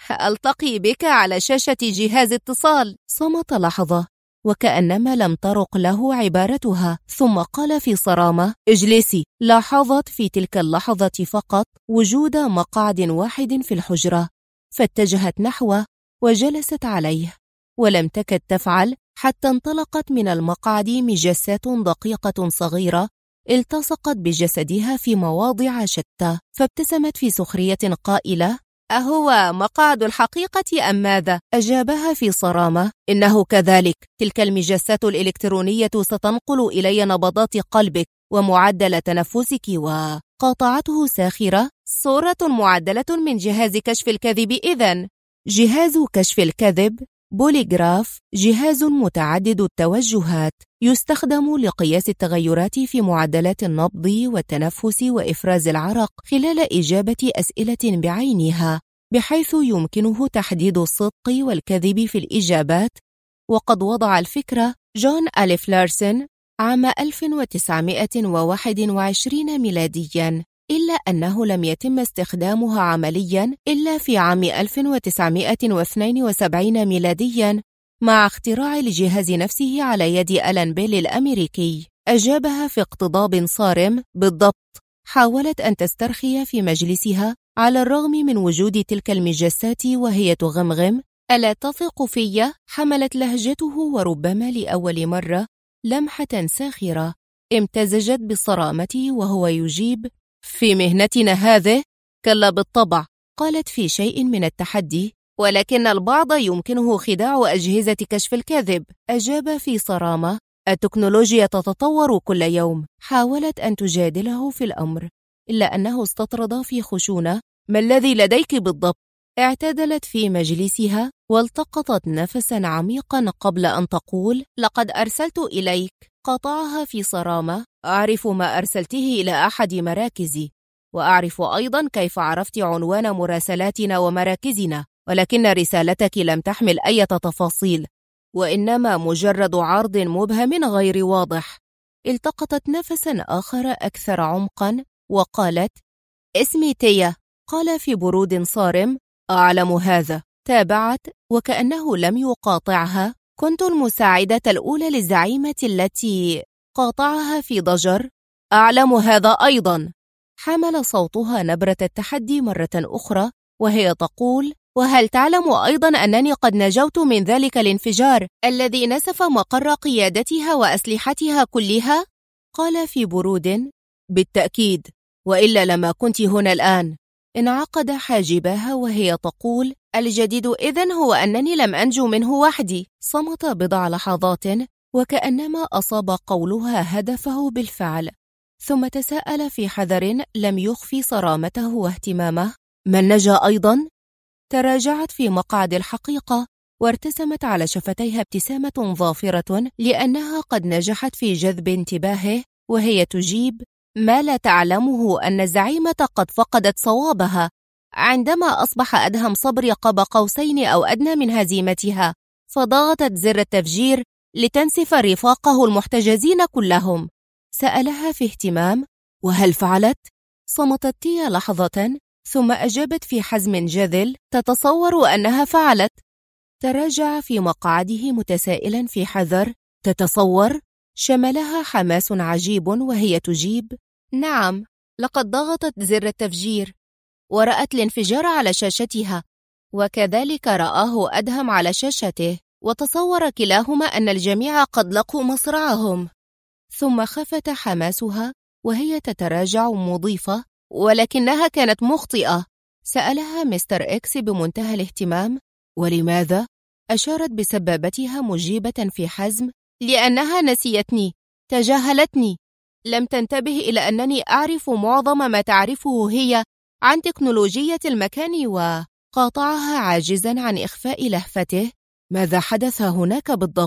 Speaker 1: ألتقي بك على شاشة جهاز اتصال. صمت لحظة وكأنما لم ترق له عبارتها، ثم قال في صرامة: اجلسي. لاحظت في تلك اللحظة فقط وجود مقعد واحد في الحجرة، فاتجهت نحوه وجلست عليه، ولم تكد تفعل حتى انطلقت من المقعد مجسات دقيقة صغيرة التصقت بجسدها في مواضع شتى، فابتسمت في سخرية قائلة: أهو مقعد الحقيقة أم ماذا؟ أجابها في صرامة: إنه كذلك، تلك المجسات الإلكترونية ستنقل إلي نبضات قلبك ومعدل تنفسك. وقاطعته ساخرة: صورة معدلة من جهاز كشف الكذب. إذن جهاز كشف الكذب بوليغراف جهاز متعدد التوجهات يستخدم لقياس التغيرات في معدلات النبض والتنفس وإفراز العرق خلال إجابة أسئلة بعينها، بحيث يمكنه تحديد الصدق والكذب في الإجابات. وقد وضع الفكرة جون أليف لارسن عام 1921 ميلادياً، إلا أنه لم يتم استخدامها عملياً إلا في عام 1972 ميلادياً مع اختراع الجهاز نفسه على يد ألان بيل الأمريكي. أجابها في اقتضاب صارم: بالضبط. حاولت أن تسترخي في مجلسها على الرغم من وجود تلك المجسات وهي تغمغم: ألا تثق في؟ حملت لهجته وربما لأول مرة لمحة ساخرة امتزجت بالصرامة وهو يجيب: في مهنتنا هذه؟ كلا بالطبع، قالت في شيء من التحدي. ولكن البعض يمكنه خداع أجهزة كشف الكذب، أجاب في صرامة. التكنولوجيا تتطور كل يوم. حاولت أن تجادله في الأمر، إلا أنه استطرد في خشونة. ما الذي لديك بالضبط؟ اعتدلت في مجلسها والتقطت نفسا عميقا قبل أن تقول: لقد أرسلت إليك. قطعها في صرامة: أعرف ما أرسلته إلى أحد مراكزي، وأعرف أيضا كيف عرفت عنوان مراسلاتنا ومراكزنا، ولكن رسالتك لم تحمل أي تفاصيل، وإنما مجرد عرض مبهم غير واضح. التقطت نفسا آخر أكثر عمقا وقالت: اسمي تيا. قال في برود صارم: أعلم هذا. تابعت وكأنه لم يقاطعها: كنت المساعدة الأولى للزعيمة التي... قاطعها في ضجر: أعلم هذا أيضا. حمل صوتها نبرة التحدي مرة أخرى وهي تقول: وهل تعلم أيضا أنني قد نجوت من ذلك الانفجار الذي نسف مقر قيادتها وأسلحتها كلها؟ قال في برود: بالتأكيد، وإلا لما كنت هنا الآن. انعقد حاجباها وهي تقول: الجديد إذن هو أنني لم أنجو منه وحدي. صمت بضع لحظات وكأنما أصاب قولها هدفه بالفعل، ثم تساءل في حذر لم يخفي صرامته واهتمامه: من نجا أيضا؟ تراجعت في مقعد الحقيقة وارتسمت على شفتيها ابتسامة ظافرة لأنها قد نجحت في جذب انتباهه، وهي تجيب: ما لا تعلمه أن الزعيمة قد فقدت صوابها عندما أصبح أدهم صبري قاب قوسين أو أدنى من هزيمتها، فضغطت زر التفجير لتنسف رفاقه المحتجزين كلهم. سألها في اهتمام: وهل فعلت؟ صمتت تيا لحظة ثم أجابت في حزم جذل: تتصور أنها فعلت. تراجع في مقعده متسائلا في حذر: تتصور؟ شملها حماس عجيب وهي تجيب: نعم، لقد ضغطت زر التفجير ورأت الانفجار على شاشتها، وكذلك رآه أدهم على شاشته، وتصور كلاهما أن الجميع قد لقوا مصرعهم. ثم خفت حماسها وهي تتراجع مضيفة: ولكنها كانت مخطئة. سألها مستر إكس بمنتهى الاهتمام: ولماذا؟ أشارت بسبابتها مجيبة في حزم: لأنها نسيتني، تجاهلتني، لم تنتبه إلى أنني أعرف معظم ما تعرفه هي عن تكنولوجية المكان. وقاطعها عاجزا عن إخفاء لهفته: ماذا حدث هناك بالضبط؟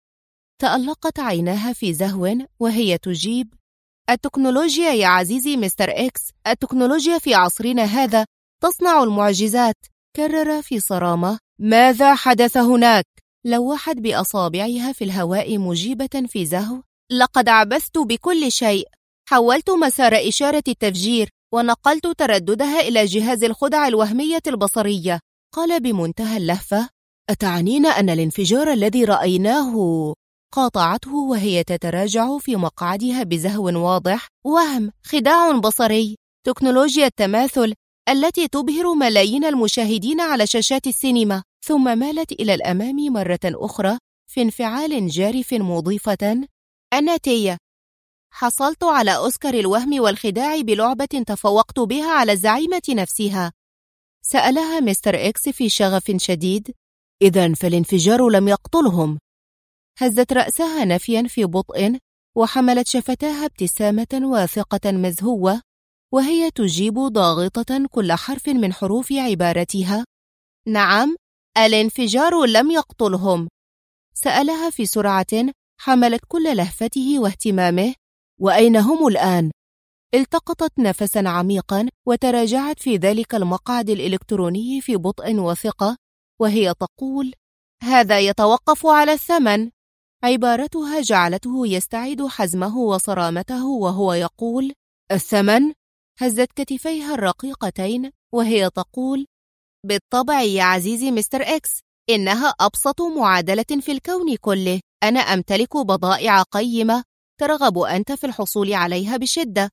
Speaker 1: تألقت عيناها في زهو وهي تجيب: التكنولوجيا يا عزيزي مستر إكس، التكنولوجيا في عصرنا هذا تصنع المعجزات. كرر في صرامة: ماذا حدث هناك؟ لوحت بأصابعها في الهواء مجيبة في زهو: لقد عبثت بكل شيء، حولت مسار إشارة التفجير ونقلت ترددها إلى جهاز الخدع الوهمية البصرية. قال بمنتهى اللهفة: أتعنين أن الانفجار الذي رأيناه... قاطعته وهي تتراجع في مقعدها بزهو واضح: وهم، خداع بصري، تكنولوجيا التماثل التي تبهر ملايين المشاهدين على شاشات السينما. ثم مالت إلى الأمام مرة أخرى في انفعال جارف مضيفة: أنا تيا، حصلت على أوسكار الوهم والخداع بلعبة تفوقت بها على الزعيمة نفسها. سألها مستر إكس في شغف شديد: إذن فالانفجار لم يقتلهم؟ هزت رأسها نفيا في بطء وحملت شفتاها ابتسامة واثقة مزهوة وهي تجيب ضاغطة كل حرف من حروف عبارتها: نعم، الانفجار لم يقتلهم. سألها في سرعة حملت كل لهفته واهتمامه: وأين هم الآن؟ التقطت نفسا عميقا وتراجعت في ذلك المقعد الإلكتروني في بطء وثقة وهي تقول: هذا يتوقف على الثمن. عبارتها جعلته يستعيد حزمه وصرامته وهو يقول: الثمن؟ هزت كتفيها الرقيقتين وهي تقول: بالطبع يا عزيزي مستر إكس، إنها أبسط معادلة في الكون كله. أنا أمتلك بضائع قيمة ترغب أنت في الحصول عليها بشدة،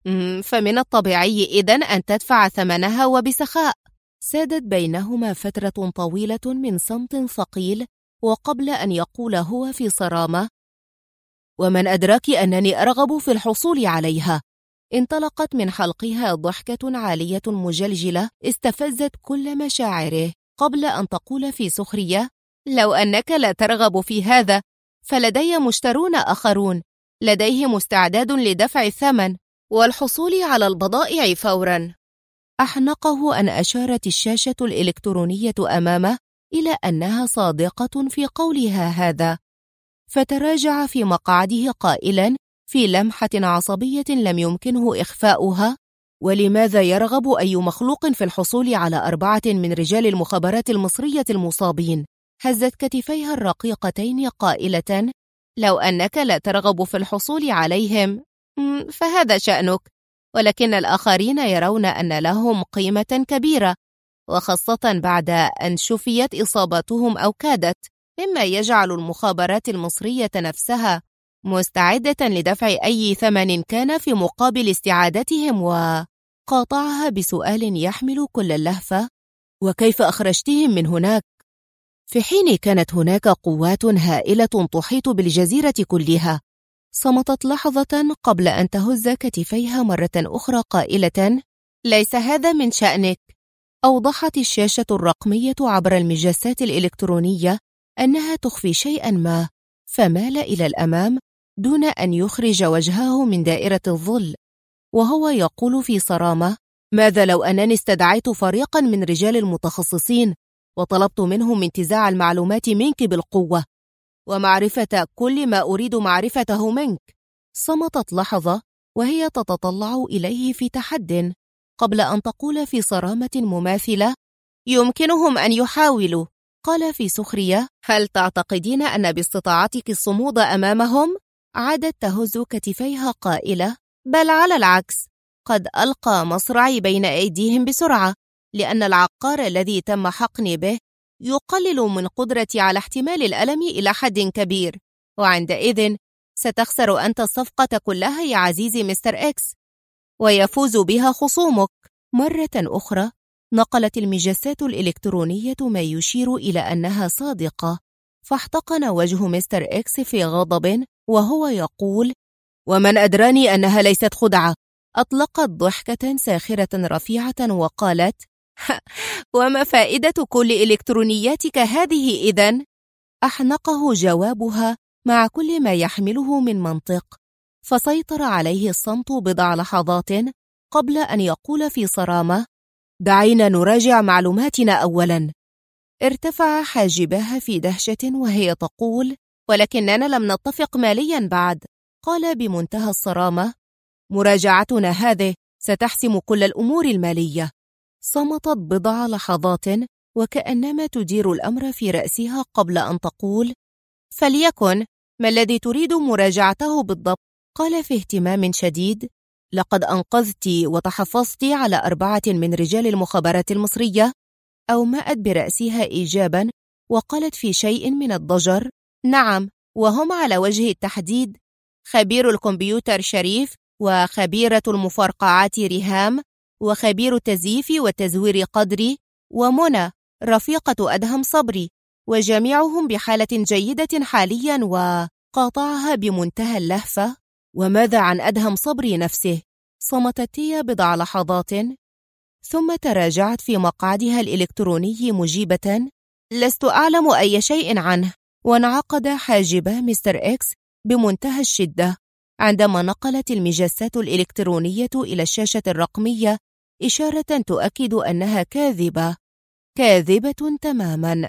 Speaker 1: فمن الطبيعي إذن أن تدفع ثمنها وبسخاء. سادت بينهما فترة طويلة من صمت ثقيل، وقبل أن يقول هو في صرامة: ومن أدراك أنني أرغب في الحصول عليها؟ انطلقت من حلقها ضحكة عالية مجلجلة استفزت كل مشاعره قبل أن تقول في سخرية: لو أنك لا ترغب في هذا فلدي مشترون آخرون لديهم استعداد لدفع الثمن والحصول على البضائع فوراً. أحنقه أن أشارت الشاشة الإلكترونية أمامه إلى أنها صادقة في قولها هذا، فتراجع في مقعده قائلاً في لمحة عصبية لم يمكنه إخفاؤها: ولماذا يرغب أي مخلوق في الحصول على 4 من رجال المخابرات المصرية المصابين؟ هزت كتفيها الرقيقتين قائلة: لو أنك لا ترغب في الحصول عليهم فهذا شأنك، ولكن الآخرين يرون أن لهم قيمة كبيرة، وخاصة بعد أن شفيت إصابتهم أو كادت، مما يجعل المخابرات المصرية نفسها مستعدة لدفع أي ثمن كان في مقابل استعادتهم. وقاطعها بسؤال يحمل كل اللهفة: وكيف أخرجتهم من هناك؟ في حين كانت هناك قوات هائلة تحيط بالجزيرة كلها. صمتت لحظة قبل أن تهز كتفيها مرة أخرى قائلة: ليس هذا من شأنك. أوضحت الشاشة الرقمية عبر المجسات الإلكترونية أنها تخفي شيئا ما، فمال إلى الأمام دون أن يخرج وجهه من دائرة الظل، وهو يقول في صرامة: ماذا لو أنني استدعيت فريقا من رجال المتخصصين وطلبت منهم انتزاع المعلومات منك بالقوة ومعرفة كل ما أريد معرفته منك؟ صمتت لحظة وهي تتطلع إليه في تحد قبل أن تقول في صرامة مماثلة: يمكنهم أن يحاولوا. قال في سخرية: هل تعتقدين أن باستطاعتك الصمود أمامهم؟ عادت تهز كتفيها قائلة: بل على العكس، قد ألقى مصرعي بين أيديهم بسرعة، لأن العقار الذي تم حقني به يقلل من قدرتي على احتمال الألم إلى حد كبير، وعندئذ ستخسر أنت الصفقة كلها يا عزيزي مستر إكس، ويفوز بها خصومك. مرة أخرى نقلت المجسات الإلكترونية ما يشير إلى أنها صادقة، فاحتقن وجه مستر إكس في غضب وهو يقول: ومن أدراني أنها ليست خدعة؟ أطلقت ضحكة ساخرة رفيعة وقالت: وما فائدة كل إلكترونياتك هذه إذن؟ أحنقه جوابها مع كل ما يحمله من منطق، فسيطر عليه الصمت بضع لحظات قبل أن يقول في صرامة: دعينا نراجع معلوماتنا أولاً. ارتفع حاجباها في دهشة وهي تقول: ولكننا لم نتفق مالياً بعد. قال بمنتهى الصرامة: مراجعتنا هذه ستحسم كل الأمور المالية. صمتت بضع لحظات وكأنما تدير الأمر في رأسها قبل أن تقول: فليكن، ما الذي تريد مراجعته بالضبط؟ قال في اهتمام شديد: لقد أنقذت وتحفظت على 4 من رجال المخابرات المصرية. أومأت برأسها إيجابا وقالت في شيء من الضجر: نعم، وهم على وجه التحديد خبير الكمبيوتر شريف، وخبيرة المفرقعات ريهام، وخبير التزييف والتزوير قدري، ومنى رفيقة أدهم صبري، وجميعهم بحالة جيدة حاليا. وقاطعها بمنتهى اللهفة: وماذا عن أدهم صبري نفسه؟ صمتت هي بضع لحظات ثم تراجعت في مقعدها الإلكتروني مجيبة: لست أعلم أي شيء عنه. وانعقد حاجبا مستر إكس بمنتهى الشدة عندما نقلت المجسات الإلكترونية إلى الشاشة الرقمية إشارة تؤكد أنها كاذبة تماما.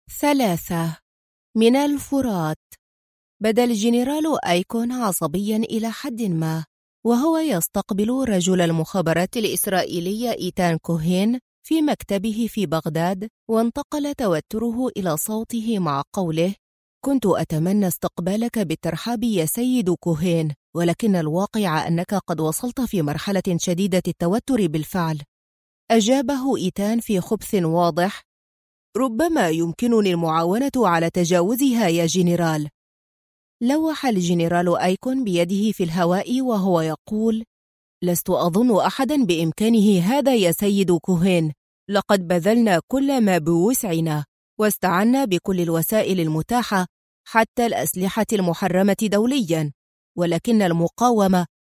Speaker 1: 3 من الفرات. بدا الجنرال أيكون عصبيا إلى حد ما وهو يستقبل رجل المخابرات الإسرائيلية إيتان كوهين في مكتبه في بغداد، وانتقل توتره إلى صوته مع قوله: كنت أتمنى استقبالك بالترحاب يا سيد كوهين، ولكن الواقع أنك قد وصلت في مرحلة شديدة التوتر بالفعل. أجابه إيتان في خبث واضح: ربما يمكنني المعاونة على تجاوزها يا جنرال. لوح الجنرال أيكون بيده في الهواء وهو يقول: لست أظن أحدا بإمكانه هذا يا سيد كوهين، لقد بذلنا كل ما بوسعنا واستعنا بكل الوسائل المتاحة حتى الأسلحة المحرمة دوليا، ولكن المقاومة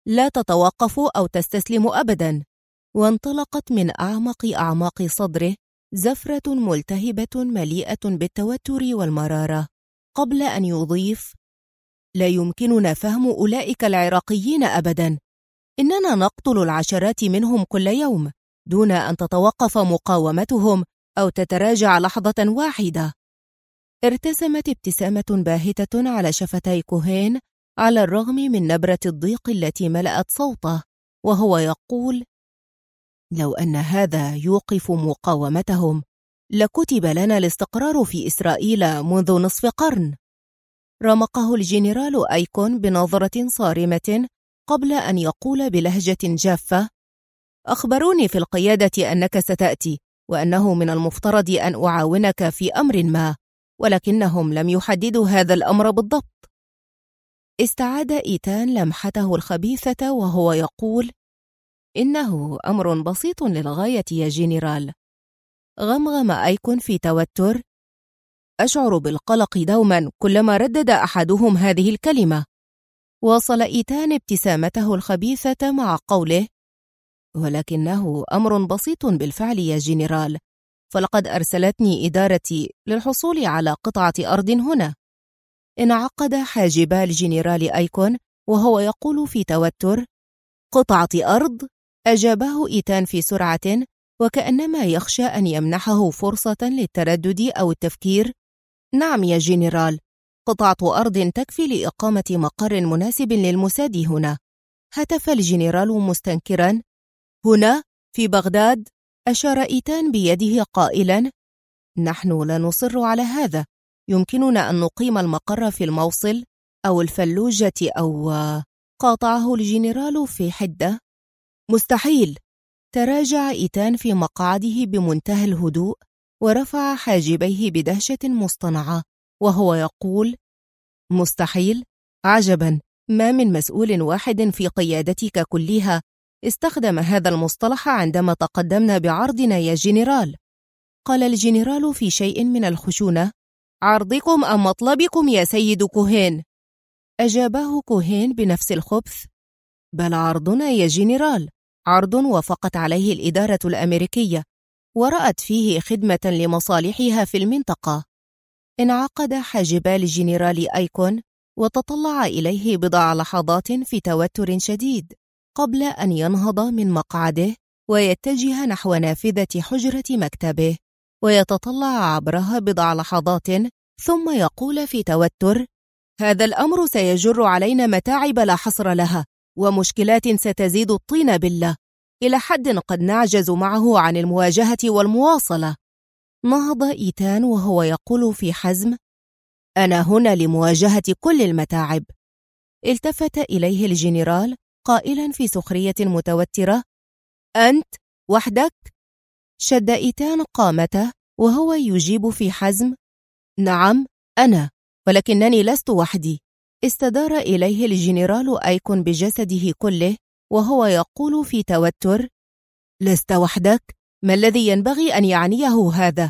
Speaker 1: لا تتوقف أو تستسلم أبداً. وانطلقت من أعماق صدره زفرة ملتهبة مليئة بالتوتر والمرارة، قبل أن يضيف: لا يمكننا فهم أولئك العراقيين أبداً. إننا نقتل العشرات منهم كل يوم دون أن تتوقف مقاومتهم أو تتراجع لحظة واحدة. ارتسمت ابتسامة باهتة على شفتي كوهين على الرغم من نبرة الضيق التي ملأت صوته، وهو يقول: لو أن هذا يوقف مقاومتهم لكتب لنا الاستقرار في إسرائيل منذ نصف قرن. رمقه الجنرال أيكون بنظرة صارمة قبل أن يقول بلهجة جافة: أخبروني في القيادة أنك ستأتي وأنه من المفترض أن أعاونك في أمر ما، ولكنهم لم يحددوا هذا الأمر بالضبط. استعاد إيتان لمحته الخبيثة وهو يقول: إنه أمر بسيط للغاية يا جنرال. غمغم أيكون في توتر: أشعر بالقلق دوما كلما ردد أحدهم هذه الكلمة. واصل إيتان ابتسامته الخبيثة مع قوله: ولكنه أمر بسيط بالفعل يا جنرال، فلقد أرسلتني إدارتي للحصول على قطعة أرض هنا. انعقد حاجبا الجنرال أيكون وهو يقول في توتر: قطعة أرض؟ أجابه إيتان في سرعة، وكأنما يخشى أن يمنحه فرصة للتردد أو التفكير. نعم يا جنرال، قطعة أرض تكفي لإقامة مقر مناسب للمساد هنا. هتف الجنرال مستنكرا: هنا في بغداد؟ أشار إيتان بيده قائلا: نحن لا نصر على هذا، يمكننا أن نقيم المقر في الموصل أو الفلوجة أو... قاطعه الجنرال في حدة: مستحيل. تراجع إيتان في مقعده بمنتهى الهدوء ورفع حاجبيه بدهشة مصطنعة وهو يقول: مستحيل؟ عجبا، ما من مسؤول واحد في قيادتك كلها استخدم هذا المصطلح عندما تقدمنا بعرضنا يا جنرال. قال الجنرال في شيء من الخشونة: عرضكم أم مطلبكم يا سيد كوهين؟ أجابه كوهين بنفس الخبث: بل عرضنا يا جنرال، عرض وافقت عليه الإدارة الأمريكية ورأت فيه خدمة لمصالحها في المنطقة. انعقد حاجبا الجنرال أيكون وتطلع إليه بضع لحظات في توتر شديد قبل أن ينهض من مقعده ويتجه نحو نافذة حجرة مكتبه ويتطلع عبرها بضع لحظات ثم يقول في توتر: هذا الأمر سيجر علينا متاعب لا حصر لها ومشكلات ستزيد الطين بلة إلى حد قد نعجز معه عن المواجهة والمواصلة. نهض إيتان وهو يقول في حزم: أنا هنا لمواجهة كل المتاعب. التفت إليه الجنرال قائلا في سخرية متوترة: أنت وحدك؟ شد إيتان قامته وهو يجيب في حزم: نعم أنا، ولكنني لست وحدي. استدار إليه الجنرال أيكون بجسده كله وهو يقول في توتر: لست وحدك؟ ما الذي ينبغي أن يعنيه هذا؟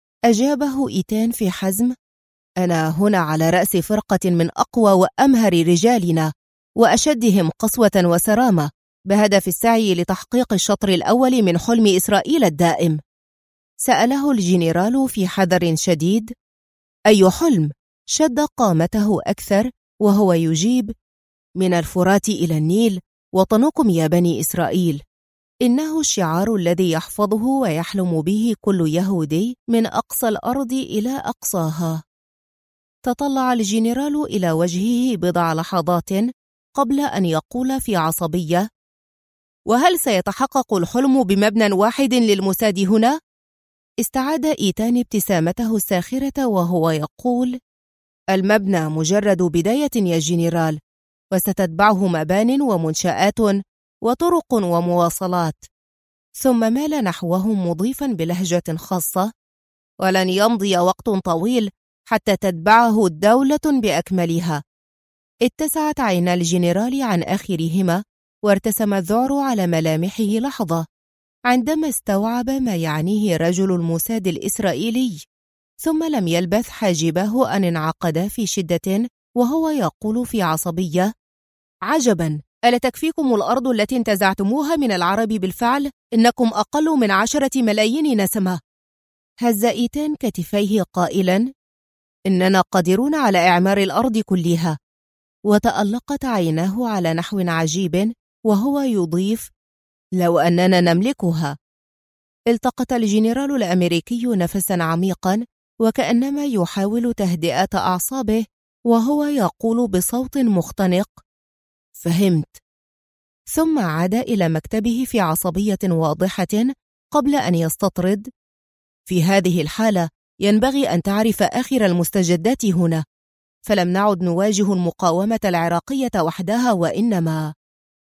Speaker 1: أجابه إيتان في حزم: أنا هنا على رأس فرقة من أقوى وأمهر رجالنا وأشدهم قسوة وسرامة بهدف السعي لتحقيق الشطر الأول من حلم إسرائيل الدائم. سأله الجنرال في حذر شديد: أي حلم؟ شد قامته أكثر وهو يجيب: من الفرات إلى النيل وطنكم يا بني إسرائيل. إنه الشعار الذي يحفظه ويحلم به كل يهودي من أقصى الأرض إلى أقصاها. تطلع الجنرال إلى وجهه بضع لحظات قبل أن يقول في عصبية: وهل سيتحقق الحلم بمبنى واحد للمساد هنا؟ استعاد إيتان ابتسامته الساخرة وهو يقول: المبنى مجرد بداية يا جنرال، وستتبعه مبان ومنشآت وطرق ومواصلات. ثم مال نحوهم مضيفا بلهجة خاصة: ولن يمضي وقت طويل حتى تتبعه الدولة بأكملها. اتسعت عينا الجنرال عن آخرهما وارتسم الذعر على ملامحه لحظة عندما استوعب ما يعنيه رجل الموساد الإسرائيلي، ثم لم يلبث حاجباه أن انعقدا في شدة وهو يقول في عصبية: عجبا، ألا تكفيكم الأرض التي انتزعتموها من العرب بالفعل؟ إنكم أقل من 10 ملايين نسمة. هز إيتان كتفيه قائلا: إننا قادرون على إعمار الأرض كلها. وتألقت عيناه على نحو عجيب وهو يضيف: لو أننا نملكها. التقط الجنرال الأمريكي نفسا عميقا وكأنما يحاول تهدئة أعصابه، وهو يقول بصوت مختنق: فهمت. ثم عاد إلى مكتبه في عصبية واضحة قبل أن يستطرد: في هذه الحالة ينبغي أن تعرف آخر المستجدات هنا، فلم نعد نواجه المقاومة العراقية وحدها، وإنما.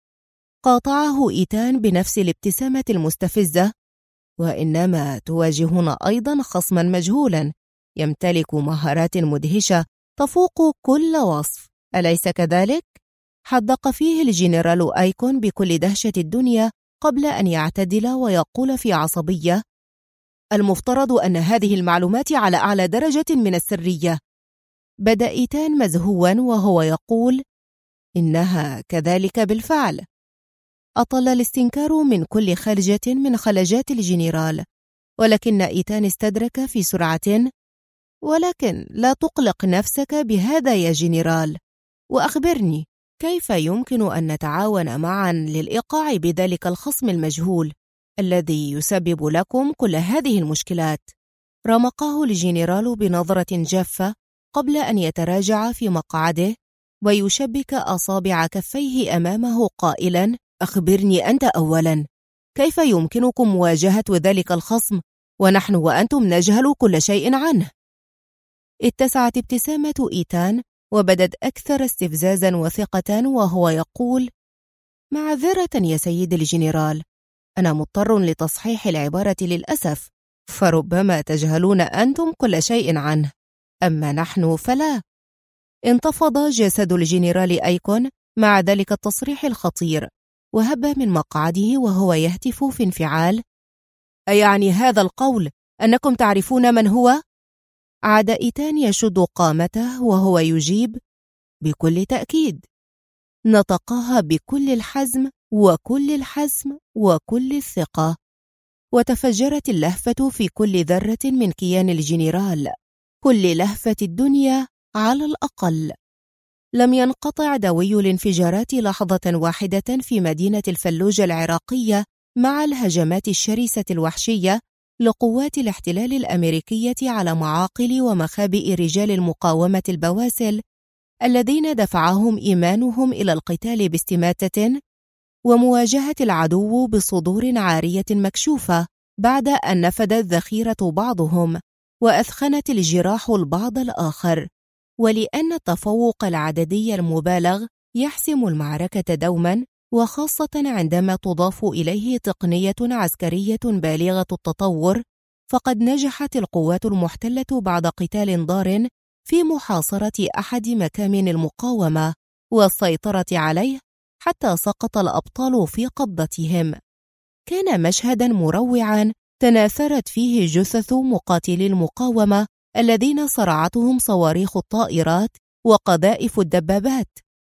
Speaker 1: قاطعه إيتان بنفس الابتسامة المستفزة: وإنما تواجهون أيضا خصما مجهولا يمتلك مهارات مدهشة تفوق كل وصف، أليس كذلك؟ حدق فيه الجنرال أيكون بكل دهشة الدنيا قبل أن يعتدل ويقول في عصبية: المفترض أن هذه المعلومات على أعلى درجة من السرية. بدأ إيتان مزهوا وهو يقول: إنها كذلك بالفعل. أطل الاستنكار من كل خلجة من خلجات الجنرال، ولكن إيتان استدرك في سرعة: ولكن لا تقلق نفسك بهذا يا جنرال، وأخبرني كيف يمكن أن نتعاون معا للإيقاع بذلك الخصم المجهول الذي يسبب لكم كل هذه المشكلات. رمقه الجنرال بنظرة جافة قبل أن يتراجع في مقعده ويشبك أصابع كفيه أمامه قائلا: أخبرني أنت أولا، كيف يمكنكم مواجهة ذلك الخصم ونحن وأنتم نجهل كل شيء عنه؟ اتسعت ابتسامة إيتان وبدت أكثر استفزازا وثقة وهو يقول: معذرة يا سيد الجنرال، أنا مضطر لتصحيح العبارة للأسف، فربما تجهلون أنتم كل شيء عنه، أما نحن فلا. انتفض جسد الجنرال أيكون مع ذلك التصريح الخطير، وهب من مقعده وهو يهتف في انفعال: أيعني هذا القول أنكم تعرفون من هو؟ عاد إيتان يشد قامته وهو يجيب: بكل تأكيد. نطقها بكل الحزم وكل الحزم وكل الثقة، وتفجرت اللهفة في كل ذرة من كيان الجنرال، كل لهفة الدنيا على الأقل. لم ينقطع دوي الانفجارات لحظة واحدة في مدينة الفلوجة العراقية مع الهجمات الشرسة الوحشية لقوات الاحتلال الأمريكية على معاقل ومخابئ رجال المقاومة البواسل الذين دفعهم إيمانهم إلى القتال باستماتة ومواجهة العدو بصدور عارية مكشوفة، بعد أن نفدت ذخيرة بعضهم وأثخنت الجراح البعض الآخر. ولأن التفوق العددي المبالغ يحسم المعركة دوما، وخاصة عندما تضاف إليه تقنية عسكرية بالغة التطور، فقد نجحت القوات المحتلة بعد قتال ضار في محاصرة أحد مكامن المقاومة والسيطرة عليه حتى سقط الأبطال في قبضتهم. كان مشهدا مروعا تناثرت فيه جثث مقاتلي المقاومة الذين صرعتهم صواريخ الطائرات وقذائف الدبابات،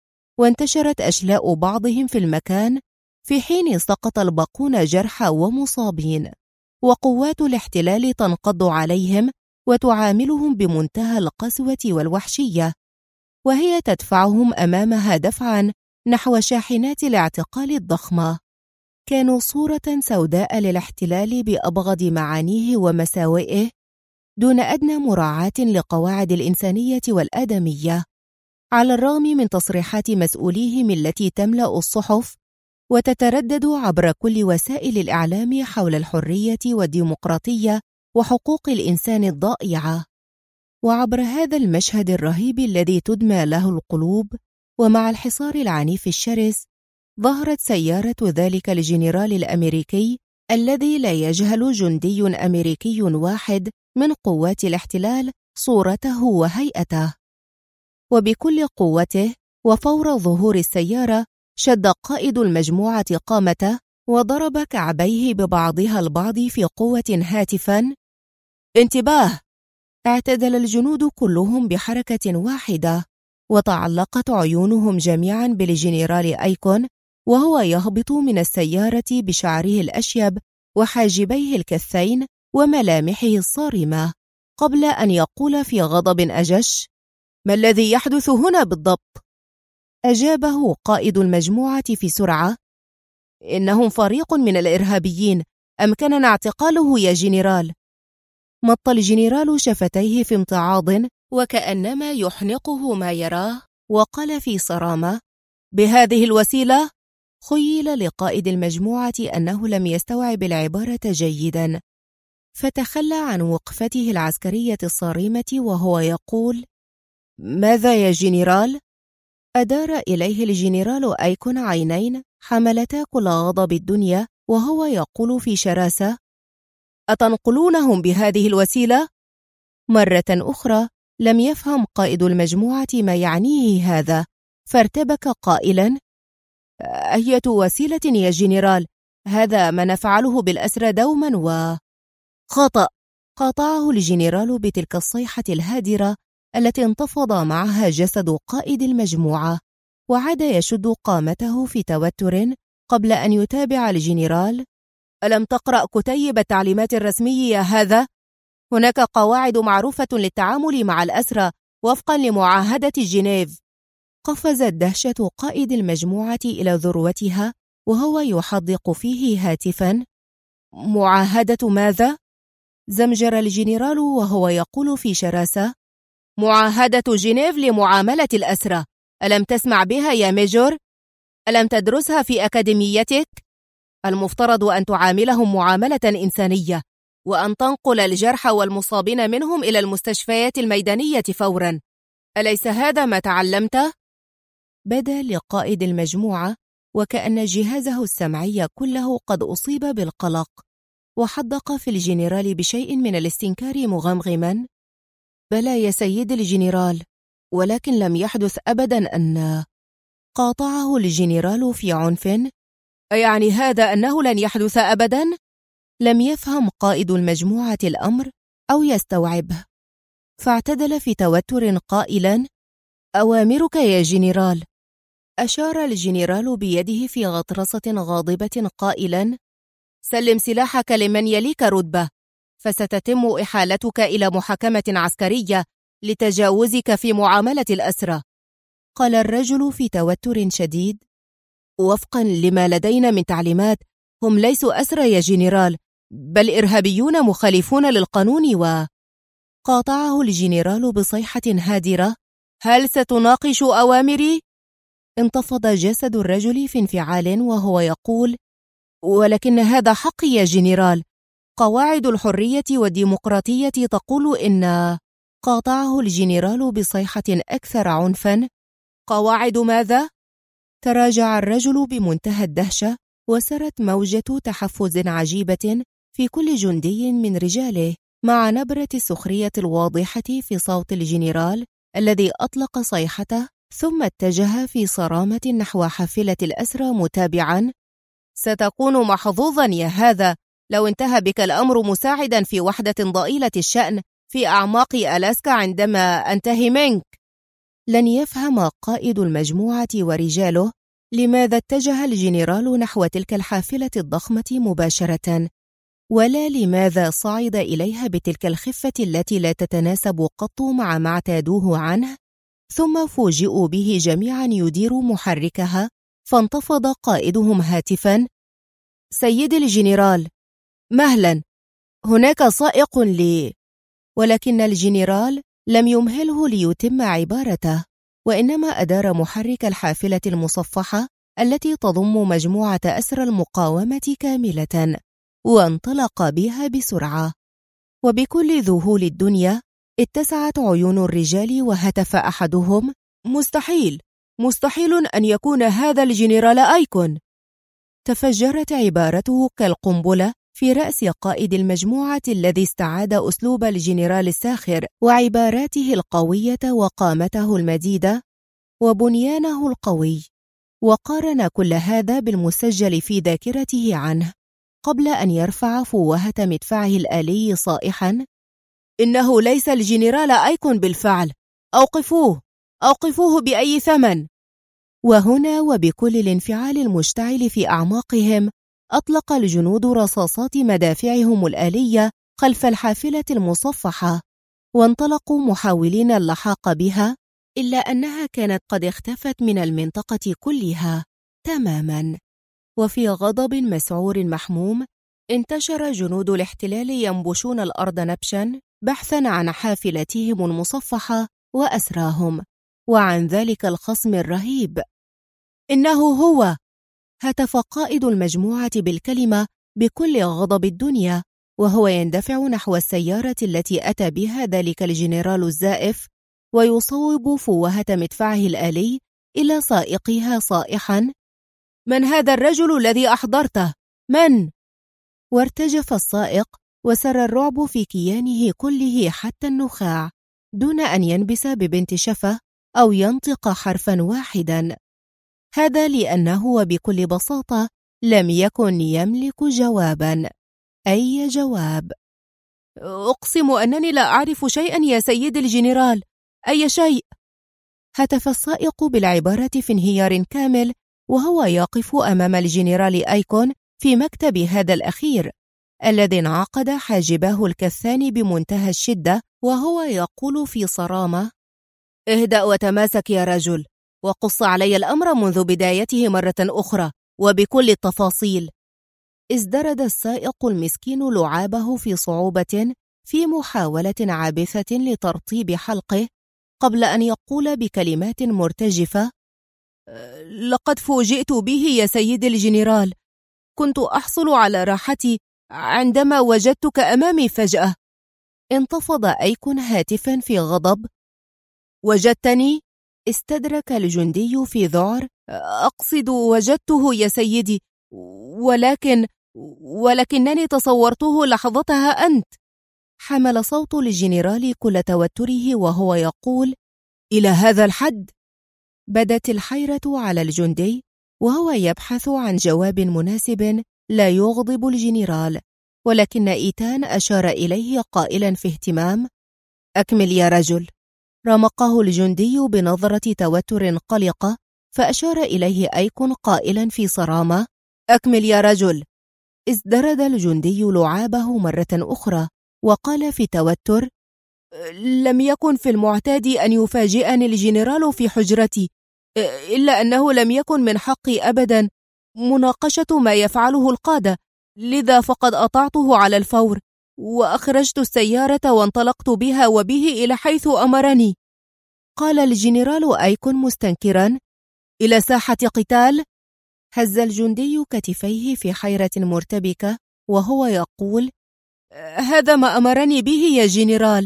Speaker 1: وانتشرت أشلاء بعضهم في المكان، في حين سقط الباقون جرحى ومصابين، وقوات الاحتلال تنقض عليهم وتعاملهم بمنتهى القسوة والوحشية، وهي تدفعهم أمامها دفعا نحو شاحنات الاعتقال الضخمة. كانوا صورة سوداء للاحتلال بأبغض معانيه ومساوئه، دون أدنى مراعاة لقواعد الإنسانية والآدمية، على الرغم من تصريحات مسؤوليهم التي تملأ الصحف وتتردد عبر كل وسائل الإعلام حول الحرية والديمقراطية وحقوق الإنسان الضائعة. وعبر هذا المشهد الرهيب الذي تدمى له القلوب، ومع الحصار العنيف الشرس، ظهرت سيارة ذلك الجنرال الأمريكي الذي لا يجهل جندي أمريكي واحد من قوات الاحتلال صورته وهيئته. وبكل قوته وفور ظهور السيارة شد قائد المجموعة قامته وضرب كعبيه ببعضها البعض في قوة هاتفا: انتباه! اعتدل الجنود كلهم بحركة واحدة، وتعلقت عيونهم جميعا بالجنرال أيكون وهو يهبط من السيارة بشعره الأشيب وحاجبيه الكثين وملامحه الصارمة، قبل أن يقول في غضب أجش: ما الذي يحدث هنا بالضبط؟ أجابه قائد المجموعة في سرعة: إنهم فريق من الإرهابيين، أمكننا اعتقاله يا جنرال. مط الجنرال شفتيه في امتعاض وكأنما يحنقه ما يراه، وقال في صرامة: بهذه الوسيلة؟ خيل لقائد المجموعة أنه لم يستوعب العبارة جيدا، فتخلى عن وقفته العسكرية الصارمة وهو يقول: ماذا يا جنرال؟ أدار إليه الجنرال أيكون عينين حملتا كل غضب الدنيا وهو يقول في شراسة: أتنقلونهم بهذه الوسيلة؟ مرة أخرى لم يفهم قائد المجموعة ما يعنيه هذا، فارتبك قائلا: أية وسيلة يا جنرال؟ هذا ما نفعله بالأسرى دوما خطأ. قاطعه الجنرال بتلك الصيحة الهادرة التي انتفض معها جسد قائد المجموعة، وعاد يشد قامته في توتر قبل أن يتابع الجنرال: ألم تقرأ كتيب التعليمات الرسمي يا هذا؟ هناك قواعد معروفة للتعامل مع الأسرى وفقا لمعاهدة جنيف. قفزت دهشة قائد المجموعة إلى ذروتها وهو يحدق فيه هاتفا: معاهدة ماذا؟ زمجر الجنرال وهو يقول في شراسة: معاهدة جنيف لمعاملة الأسرى، ألم تسمع بها يا ميجور؟ ألم تدرسها في أكاديميتك؟ المفترض أن تعاملهم معاملة إنسانية، وأن تنقل الجرحى والمصابين منهم إلى المستشفيات الميدانية فورا. أليس هذا ما تعلمته؟ بدا لقائد المجموعة وكأن جهازه السمعي كله قد أصيب بالقلق، وحدق في الجنرال بشيء من الاستنكار مغمغما: بلى يا سيد الجنرال، ولكن لم يحدث أبدا أن... قاطعه الجنرال في عنف: يعني هذا أنه لن يحدث أبدا؟ لم يفهم قائد المجموعة الأمر أو يستوعبه، فاعتدل في توتر قائلا: أوامرك يا جنرال. أشار الجنرال بيده في غطرسة غاضبة قائلا: سلم سلاحك لمن يليك رتبة، فستتم إحالتك إلى محاكمة عسكرية لتجاوزك في معاملة الأسرى. قال الرجل في توتر شديد: وفقا لما لدينا من تعليمات هم ليسوا أسرى يا جنرال، بل إرهابيون مخالفون للقانون. قاطعه الجنرال بصيحة هادرة: هل ستناقش أوامري؟ انتفض جسد الرجل في انفعال وهو يقول: ولكن هذا حقي يا جنرال، قواعد الحرية والديمقراطية تقول إن... قاطعه الجنرال بصيحة أكثر عنفا: قواعد ماذا؟ تراجع الرجل بمنتهى الدهشة، وسرت موجة تحفز عجيبة في كل جندي من رجاله، مع نبرة السخرية الواضحة في صوت الجنرال الذي أطلق صيحته، ثم اتجه في صرامة نحو حافلة الأسرى متابعا: ستكون محظوظا يا هذا لو انتهى بك الأمر مساعدا في وحدة ضئيلة الشأن في أعماق ألاسكا عندما أنتهي منك. لن يفهم قائد المجموعة ورجاله لماذا اتجه الجنرال نحو تلك الحافلة الضخمة مباشرة، ولا لماذا صعد إليها بتلك الخفة التي لا تتناسب قط مع ما اعتادوه عنه، ثم فوجئوا به جميعا يدير محركها. فانتفض قائدهم هاتفا: سيد الجنرال، مهلا، هناك سائق لي. ولكن الجنرال لم يمهله ليتم عبارته، وإنما أدار محرك الحافلة المصفحة التي تضم مجموعة أسرى المقاومة كاملة، وانطلق بها بسرعة. وبكل ذهول الدنيا اتسعت عيون الرجال، وهتف أحدهم: مستحيل، مستحيل أن يكون هذا الجنرال أيكون. تفجرت عبارته كالقنبلة في رأس قائد المجموعة الذي استعاد أسلوب الجنرال الساخر وعباراته القوية وقامته المديدة وبنيانه القوي، وقارن كل هذا بالمسجل في ذاكرته عنه قبل أن يرفع فوهة مدفعه الآلي صائحا: إنه ليس الجنرال أيكون بالفعل، أوقفوه، أوقفوه بأي ثمن. وهنا وبكل الانفعال المشتعل في أعماقهم أطلق الجنود رصاصات مدافعهم الآلية خلف الحافلة المصفحة، وانطلقوا محاولين اللحاق بها، إلا أنها كانت قد اختفت من المنطقة كلها تماماً. وفي غضب مسعور محموم انتشر جنود الاحتلال ينبشون الأرض نبشاً بحثاً عن حافلتهم المصفحة وأسراهم وعن ذلك الخصم الرهيب. إنه هو! هتف قائد المجموعة بالكلمة بكل غضب الدنيا، وهو يندفع نحو السيارة التي أتى بها ذلك الجنرال الزائف، ويصوب فوهة مدفعه الآلي إلى سائقها صائحاً: من هذا الرجل الذي أحضرته؟ من؟ وارتجف السائق وسر الرعب في كيانه كله حتى النخاع، دون أن ينبس ببنت شفة أو ينطق حرفاً واحداً. هذا لأنه وبكل بساطة لم يكن يملك جواباً، أي جواب. أقسم أنني لا أعرف شيئاً يا سيد الجنرال، أي شيء. هتف السائق بالعبارة في انهيار كامل، وهو يقف أمام الجنرال أيكون في مكتب هذا الأخير الذي انعقد حاجباه الكثان بمنتهى الشدة، وهو يقول في صرامة: اهدأ وتماسك يا رجل، وقص علي الأمر منذ بدايته مرة أخرى وبكل التفاصيل. ازدرد السائق المسكين لعابه في صعوبة في محاولة عابثة لترطيب حلقه، قبل أن يقول بكلمات مرتجفة: لقد فوجئت به يا سيد الجنرال، كنت أحصل على راحتي عندما وجدتك أمامي فجأة. انتفض أيكون هاتفا في غضب: وجدتني؟ استدرك الجندي في ذعر: أقصد وجدته يا سيدي، ولكنني تصورته لحظتها أنت. حمل صوت الجنرال كل توتره وهو يقول: إلى هذا الحد؟ بدت الحيرة على الجندي وهو يبحث عن جواب مناسب لا يغضب الجنرال، ولكن إيتان أشار إليه قائلا في اهتمام: أكمل يا رجل. رمقه الجندي بنظرة توتر قلقة، فأشار إليه أيكون قائلا في صرامة: أكمل يا رجل. ازدرد الجندي لعابه مرة أخرى وقال في توتر: لم يكن في المعتاد أن يفاجئني الجنرال في حجرتي، إلا أنه لم يكن من حقي أبدا مناقشة ما يفعله القادة، لذا فقد أطعته على الفور، وأخرجت السيارة وانطلقت بها وبه إلى حيث أمرني. قال الجنرال أيكون مستنكرا: إلى ساحة قتال؟ هز الجندي كتفيه في حيرة مرتبكة وهو يقول: هذا ما أمرني به يا جنرال.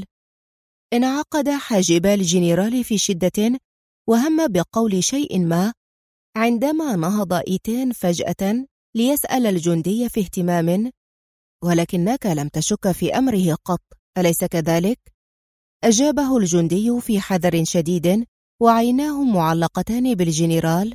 Speaker 1: انعقد حاجب الجنرال في شدة وهم بقول شيء ما، عندما نهض إيتان فجأة ليسأل الجندي في اهتمام: ولكنك لم تشك في أمره قط، أليس كذلك؟ أجابه الجندي في حذر شديد وعيناه معلقتان بالجنرال: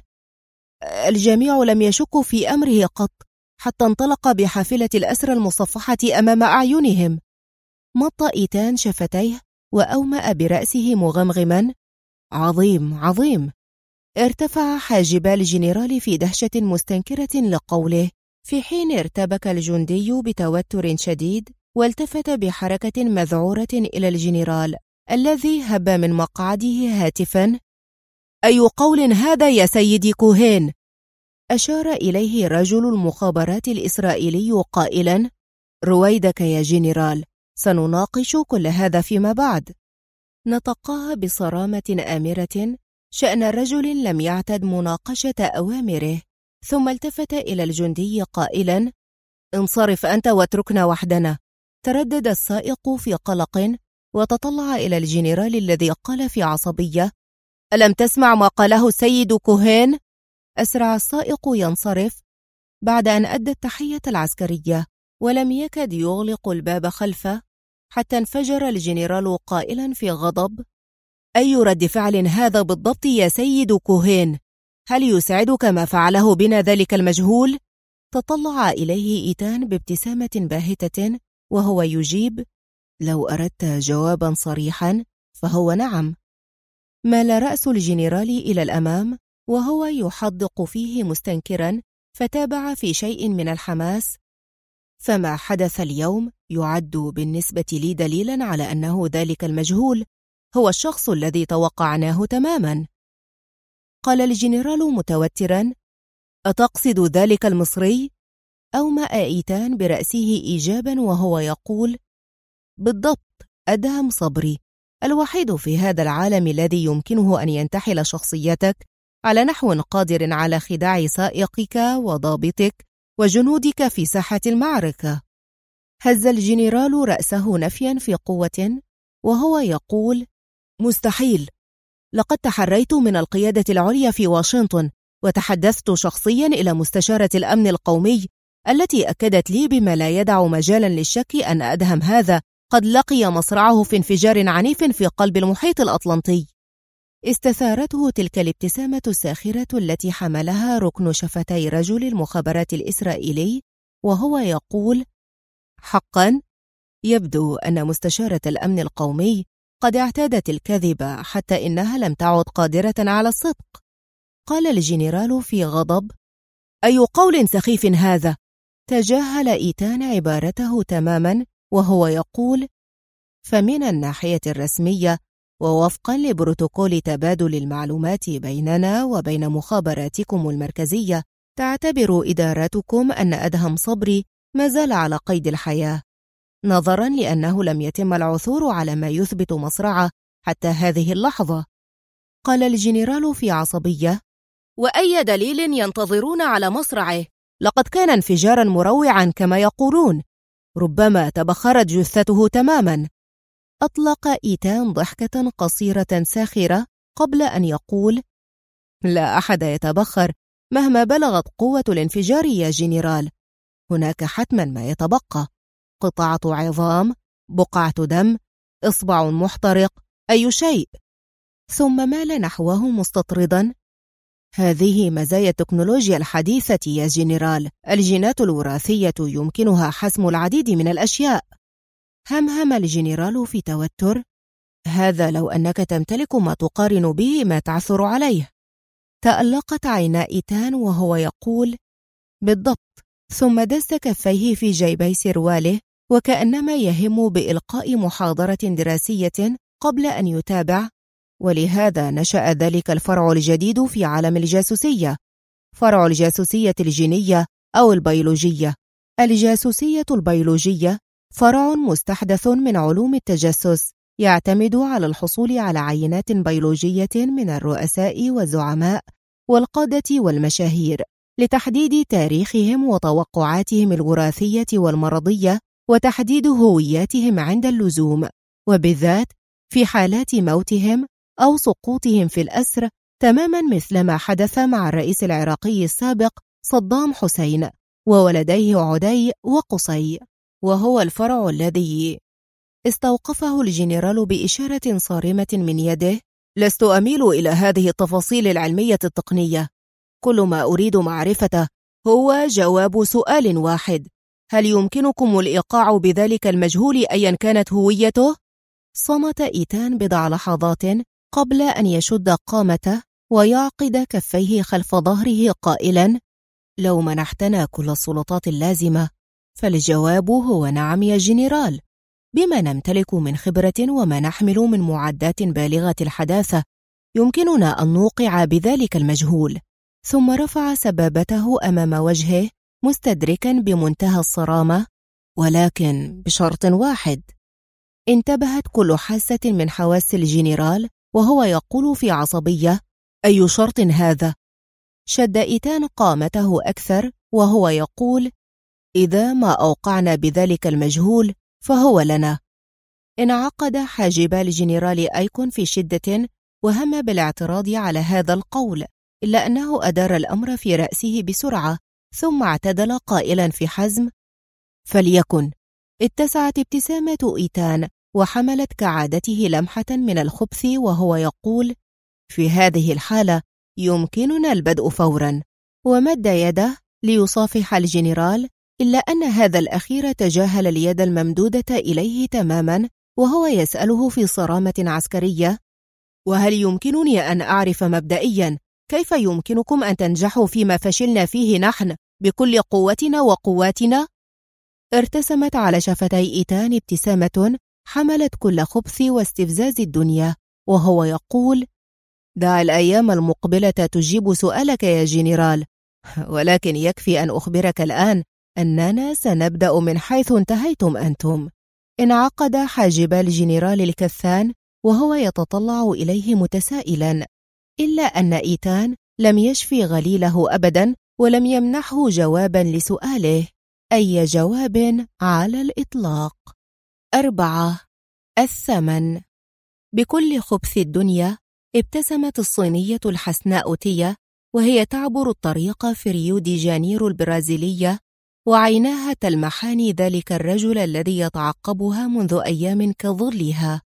Speaker 1: الجميع لم يشكوا في أمره قط حتى انطلق بحافلة الأسرى المصفحة أمام أعينهم. مط إيتان شفتيه وأومأ برأسه مغمغما: عظيم عظيم. ارتفع حاجبا الجنرال في دهشة مستنكرة لقوله، في حين ارتبك الجندي بتوتر شديد والتفت بحركة مذعورة إلى الجنرال الذي هب من مقعده هاتفا: أي قول هذا يا سيدي كوهين؟ أشار إليه رجل المخابرات الإسرائيلي قائلا: رويدك يا جنرال، سنناقش كل هذا فيما بعد. نطقها بصرامة آمرة شأن رجل لم يعتد مناقشة أوامره، ثم التفت إلى الجندي قائلا: انصرف أنت واتركنا وحدنا. تردد السائق في قلق وتطلع إلى الجنرال الذي قال في عصبية: ألم تسمع ما قاله السيد كوهين؟ أسرع السائق ينصرف بعد أن أدى التحية العسكرية، ولم يكد يغلق الباب خلفه حتى انفجر الجنرال قائلا في غضب: أي رد فعل هذا بالضبط يا سيد كوهين؟ هل يسعدك ما فعله بنا ذلك المجهول؟ تطلع إليه إيتان بابتسامة باهتة وهو يجيب: لو أردت جوابا صريحا فهو نعم. مال رأس الجنرال إلى الأمام وهو يحدق فيه مستنكرا، فتابع في شيء من الحماس: فما حدث اليوم يعد بالنسبة لي دليلا على أنه ذلك المجهول هو الشخص الذي توقعناه تماما. قال الجنرال متوترا: أتقصد ذلك المصري؟ أومأ إيتان برأسه إيجابا وهو يقول: بالضبط، أدهم صبري، الوحيد في هذا العالم الذي يمكنه أن ينتحل شخصيتك على نحو قادر على خداع سائقك وضابطك وجنودك في ساحة المعركة. هز الجنرال رأسه نفيا في قوة وهو يقول: مستحيل، لقد تحريت من القيادة العليا في واشنطن وتحدثت شخصيا إلى مستشارة الأمن القومي التي أكدت لي بما لا يدع مجالا للشك أن أدهم هذا قد لقي مصرعه في انفجار عنيف في قلب المحيط الأطلنطي. استثارته تلك الابتسامة الساخرة التي حملها ركن شفتي رجل المخابرات الإسرائيلي وهو يقول: حقا، يبدو أن مستشارة الأمن القومي قد اعتادت الكذب حتى إنها لم تعد قادرة على الصدق. قال الجنرال في غضب: أي قول سخيف هذا؟ تجاهل إيتان عبارته تماما وهو يقول: فمن الناحية الرسمية ووفقا لبروتوكول تبادل المعلومات بيننا وبين مخابراتكم المركزية، تعتبر إدارتكم أن أدهم صبري ما زال على قيد الحياة، نظرا لأنه لم يتم العثور على ما يثبت مصرعه حتى هذه اللحظة. قال الجنرال في عصبية: وأي دليل ينتظرون على مصرعه؟ لقد كان انفجارا مروعا كما يقولون، ربما تبخرت جثته تماما. أطلق إيتان ضحكة قصيرة ساخرة قبل أن يقول: لا أحد يتبخر مهما بلغت قوة الانفجار يا جنرال، هناك حتما ما يتبقى: قطعة عظام، بقعة دم، إصبع محترق، أي شيء. ثم مال نحوه مستطردا: هذه مزايا التكنولوجيا الحديثة يا جنرال، الجينات الوراثية يمكنها حسم العديد من الأشياء. همهم الجنرال في توتر: هذا لو أنك تمتلك ما تقارن به ما تعثر عليه. تألقت عينا إيتان وهو يقول: بالضبط. ثم دس كفيه في جيبي سرواله وكأنما يهم بإلقاء محاضرة دراسية قبل أن يتابع: ولهذا نشأ ذلك الفرع الجديد في عالم الجاسوسية، فرع الجاسوسية الجينية أو البيولوجية. الجاسوسية البيولوجية فرع مستحدث من علوم التجسس، يعتمد على الحصول على عينات بيولوجية من الرؤساء والزعماء والقادة والمشاهير لتحديد تاريخهم وتوقعاتهم الوراثية والمرضية وتحديد هوياتهم عند اللزوم، وبالذات في حالات موتهم أو سقوطهم في الأسر، تماما مثل ما حدث مع الرئيس العراقي السابق صدام حسين وولديه عدي وقصي، وهو الفرع الذي استوقفه الجنرال بإشارة صارمة من يده: لست أميل إلى هذه التفاصيل العلمية التقنية، كل ما أريد معرفته هو جواب سؤال واحد: هل يمكنكم الإيقاع بذلك المجهول أيا كانت هويته؟ صمت إيتان بضع لحظات قبل أن يشد قامته ويعقد كفيه خلف ظهره قائلا: لو منحتنا كل السلطات اللازمة فالجواب هو نعم يا جنرال، بما نمتلك من خبرة وما نحمل من معدات بالغة الحداثة يمكننا أن نوقع بذلك المجهول. ثم رفع سبابته أمام وجهه مستدركا بمنتهى الصرامة: ولكن بشرط واحد. انتبهت كل حاسة من حواس الجنرال وهو يقول في عصبية: أي شرط هذا؟ شد إيتان قامته أكثر وهو يقول: إذا ما أوقعنا بذلك المجهول فهو لنا. انعقد حاجب الجنرال أيكون في شدة وهم بالاعتراض على هذا القول، إلا أنه أدار الأمر في رأسه بسرعة ثم اعتدل قائلا في حزم: فليكن. اتسعت ابتسامة إيتان وحملت كعادته لمحة من الخبث وهو يقول: في هذه الحالة يمكننا البدء فورا. ومد يده ليصافح الجنرال، إلا أن هذا الأخير تجاهل اليد الممدودة إليه تماما وهو يسأله في صرامة عسكرية: وهل يمكنني أن أعرف مبدئيا كيف يمكنكم أن تنجحوا فيما فشلنا فيه نحن بكل قوتنا وقواتنا؟ ارتسمت على شفتي إيتان ابتسامة حملت كل خبث واستفزاز الدنيا، وهو يقول: دع الأيام المقبلة تجيب سؤالك يا جنرال، ولكن يكفي أن أخبرك الآن أننا سنبدأ من حيث انتهيتم أنتم. انعقد حاجب الجنرال الكثان وهو يتطلع إليه متسائلا، إلا أن إيتان لم يشفي غليله أبدا ولم يمنحه جوابا لسؤاله، أي جواب على الإطلاق. 4. الثمن. بكل خبث الدنيا ابتسمت الصينية الحسناء تيا وهي تعبر الطريق في ريو دي جانيرو البرازيلية، وعيناها تلمحان ذلك الرجل الذي يتعقبها منذ أيام كظلها.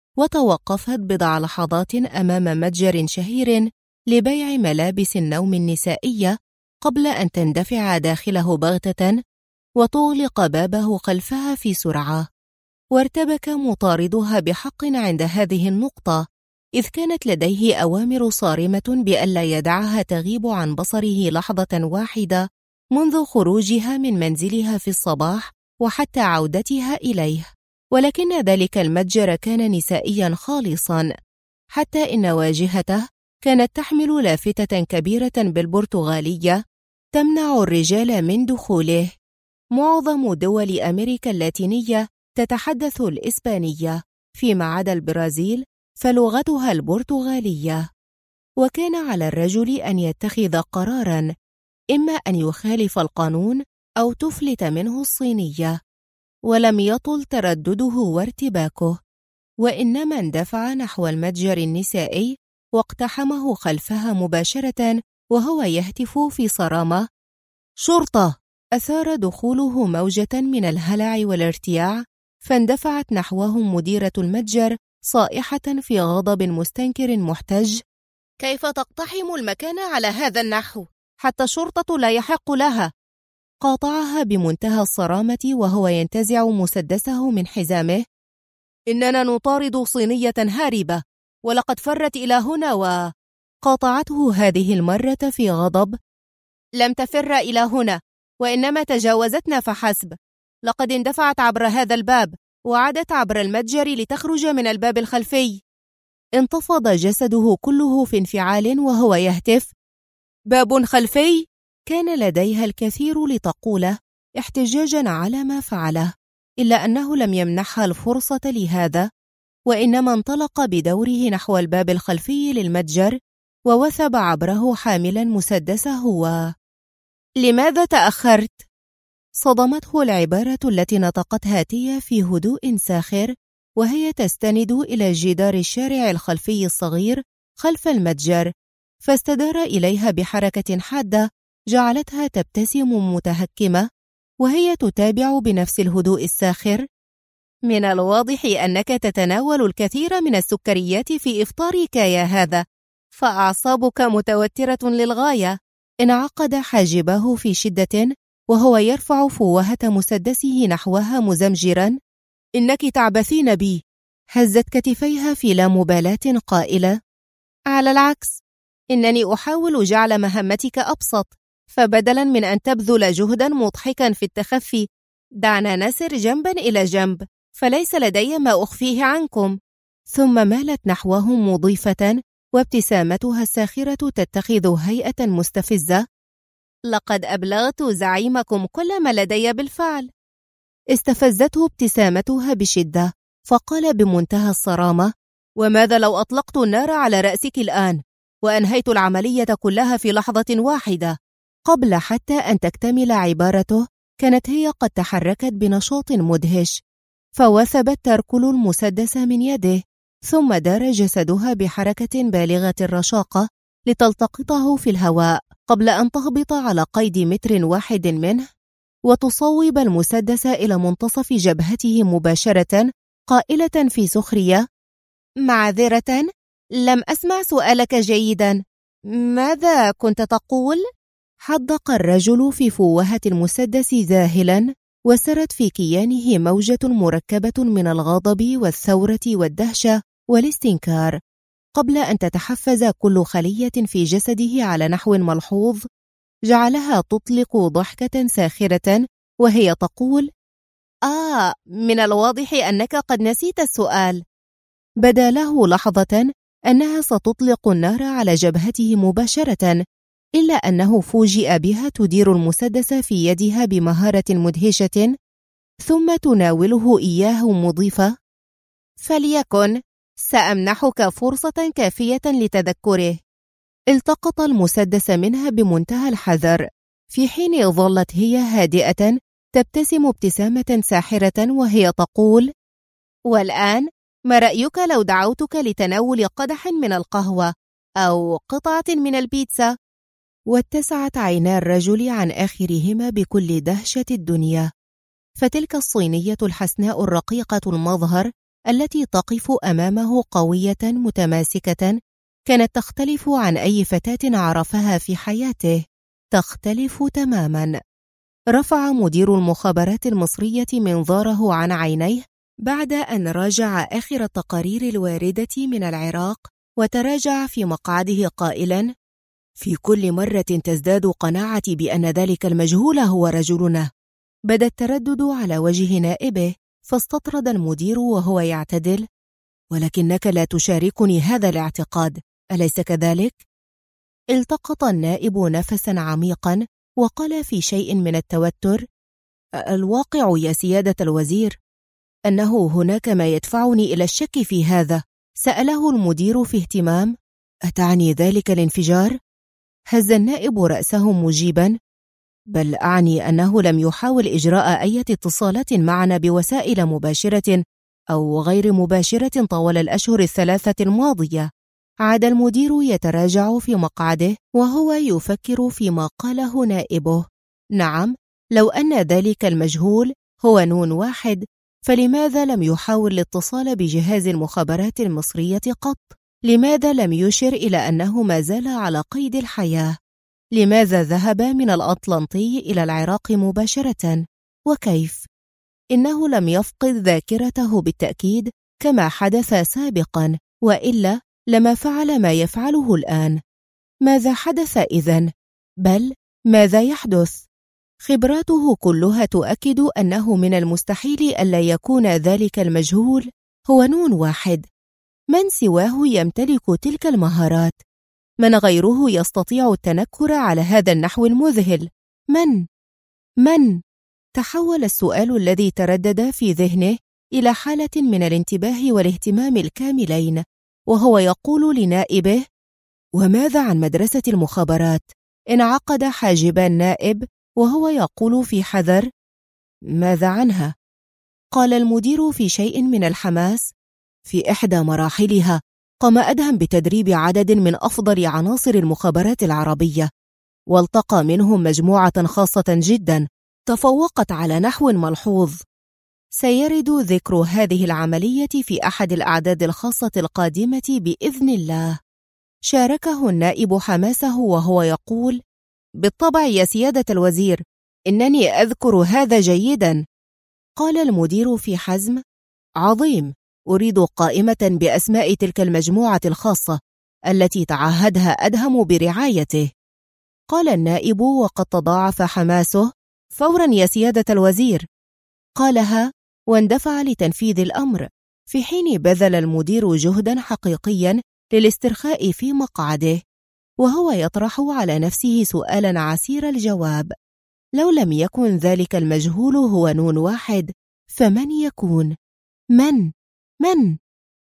Speaker 1: وتوقفت بضع لحظات أمام متجر شهير لبيع ملابس النوم النسائية قبل أن تندفع داخله بغتة وتغلق بابه خلفها في سرعة. وارتبك مطاردها بحق عند هذه النقطة، إذ كانت لديه أوامر صارمة بألا يدعها تغيب عن بصره لحظة واحدة منذ خروجها من منزلها في الصباح وحتى عودتها إليه. ولكن ذلك المتجر كان نسائيا خالصا، حتى إن واجهته كانت تحمل لافتة كبيرة بالبرتغالية تمنع الرجال من دخوله. معظم دول أمريكا اللاتينية تتحدث الإسبانية فيما عدا البرازيل فلغتها البرتغالية، وكان على الرجل أن يتخذ قراراً، إما أن يخالف القانون أو تفلت منه الصينية. ولم يطل تردده وارتباكه، وإنما اندفع نحو المتجر النسائي واقتحمه خلفها مباشرة وهو يهتف في صرامة: شرطة! أثار دخوله موجة من الهلع والارتياع، فاندفعت نحوهم مديرة المتجر صائحة في غضب مستنكر محتج: كيف تقتحم المكان على هذا النحو؟ حتى الشرطة لا يحق لها. قاطعها بمنتهى الصرامة وهو ينتزع مسدسه من حزامه: إننا نطارد صينية هاربة ولقد فرت إلى هنا. وقاطعته هذه المرة في غضب: لم تفر إلى هنا، وإنما تجاوزتنا فحسب. لقد اندفعت عبر هذا الباب وعادت عبر المتجر لتخرج من الباب الخلفي. انتفض جسده كله في انفعال وهو يهتف: باب خلفي؟ كان لديها الكثير لتقوله احتجاجا على ما فعله، إلا أنه لم يمنحها الفرصة لهذا، وإنما انطلق بدوره نحو الباب الخلفي للمتجر ووثب عبره حاملا مسدسه. لماذا تأخرت؟ صدمته العبارة التي نطقتها تيا في هدوء ساخر وهي تستند إلى جدار الشارع الخلفي الصغير خلف المتجر، فاستدار إليها بحركة حادة جعلتها تبتسم متهكمة وهي تتابع بنفس الهدوء الساخر: من الواضح أنك تتناول الكثير من السكريات في إفطارك يا هذا، فأعصابك متوترة للغاية. انعقد حاجبه في شدة وهو يرفع فوهة مسدسه نحوها مزمجرا: إنك تعبثين بي. هزت كتفيها في لا مبالاة قائلة: على العكس، إنني أحاول جعل مهمتك أبسط، فبدلا من أن تبذل جهدا مضحكا في التخفي، دعنا نسر جنبا إلى جنب، فليس لدي ما أخفيه عنكم. ثم مالت نحوهم مضيفة وابتسامتها الساخرة تتخذ هيئة مستفزة: لقد أبلغت زعيمكم كل ما لدي بالفعل. استفزته ابتسامتها بشدة، فقال بمنتهى الصرامة: وماذا لو أطلقت النار على رأسك الآن وأنهيت العملية كلها في لحظة واحدة؟ قبل حتى أن تكتمل عبارته كانت هي قد تحركت بنشاط مدهش، فوثبت تركل المسدس من يده، ثم دار جسدها بحركة بالغة الرشاقة لتلتقطه في الهواء قبل أن تهبط على قيد متر واحد منه وتصوب المسدس إلى منتصف جبهته مباشرة، قائلة في سخرية: معذرة، لم أسمع سؤالك جيدا، ماذا كنت تقول؟ حدق الرجل في فوهة المسدس ذاهلا، وسرت في كيانه موجة مركبة من الغضب والثورة والدهشة والاستنكار. قبل أن تتحفز كل خلية في جسده على نحو ملحوظ، جعلها تطلق ضحكة ساخرة وهي تقول: من الواضح أنك قد نسيت السؤال. بدا له لحظة أنها ستطلق النار على جبهته مباشرة، إلا أنه فوجئ بها تدير المسدس في يدها بمهارة مدهشة، ثم تناوله إياه مضيفة: فليكن، سأمنحك فرصة كافية لتذكره. التقط المسدس منها بمنتهى الحذر، في حين ظلت هي هادئة تبتسم ابتسامة ساحرة وهي تقول: والآن ما رأيك لو دعوتك لتناول قدح من القهوة أو قطعة من البيتزا؟ واتسعت عينا الرجل عن آخرهما بكل دهشة الدنيا، فتلك الصينية الحسناء الرقيقة المظهر التي تقف أمامه قوية متماسكة كانت تختلف عن أي فتاة عرفها في حياته، تختلف تماما. رفع مدير المخابرات المصرية منظاره عن عينيه بعد أن راجع آخر التقارير الواردة من العراق، وتراجع في مقعده قائلا: في كل مرة تزداد قناعتي بأن ذلك المجهول هو رجلنا. بدا التردد على وجه نائبه، فاستطرد المدير وهو يعتدل: ولكنك لا تشاركني هذا الاعتقاد، أليس كذلك؟ التقط النائب نفسا عميقا وقال في شيء من التوتر: الواقع يا سيادة الوزير أنه هناك ما يدفعني إلى الشك في هذا. سأله المدير في اهتمام: أتعني ذلك الانفجار؟ هز النائب رأسه مجيبا: بل أعني أنه لم يحاول إجراء أي اتصالات معنا بوسائل مباشرة أو غير مباشرة طوال الأشهر الثلاثة الماضية. عاد المدير يتراجع في مقعده وهو يفكر فيما قاله نائبه. نعم، لو أن ذلك المجهول هو نون واحد، فلماذا لم يحاول الاتصال بجهاز المخابرات المصرية قط؟ لماذا لم يشر إلى أنه ما زال على قيد الحياة؟ لماذا ذهب من الأطلنطي إلى العراق مباشرة؟ وكيف؟ إنه لم يفقد ذاكرته بالتأكيد كما حدث سابقا، وإلا لما فعل ما يفعله الآن. ماذا حدث إذن؟ بل ماذا يحدث؟ خبراته كلها تؤكد أنه من المستحيل ألا يكون ذلك المجهول هو نون واحد. من سواه يمتلك تلك المهارات؟ من غيره يستطيع التنكر على هذا النحو المذهل؟ من؟ تحول السؤال الذي تردد في ذهنه إلى حالة من الانتباه والاهتمام الكاملين، وهو يقول لنائبه: وماذا عن مدرسة المخابرات؟ انعقد حاجب النائب وهو يقول في حذر: ماذا عنها؟ قال المدير في شيء من الحماس: في إحدى مراحلها قام أدهم بتدريب عدد من أفضل عناصر المخابرات العربية، والتقى منهم مجموعة خاصة جدا تفوقت على نحو ملحوظ. سيرد ذكر هذه العملية في أحد الأعداد الخاصة القادمة بإذن الله. شاركه النائب حماسه وهو يقول: بالطبع يا سيادة الوزير، إنني أذكر هذا جيدا. قال المدير في حزم: عظيم، أريد قائمة بأسماء تلك المجموعة الخاصة التي تعهدها أدهم برعايته. قال النائب وقد تضاعف حماسه: فورا يا سيادة الوزير. قالها واندفع لتنفيذ الأمر، في حين بذل المدير جهدا حقيقيا للاسترخاء في مقعده، وهو يطرح على نفسه سؤالا عسير الجواب: لو لم يكن ذلك المجهول هو نون واحد، فمن يكون؟ من؟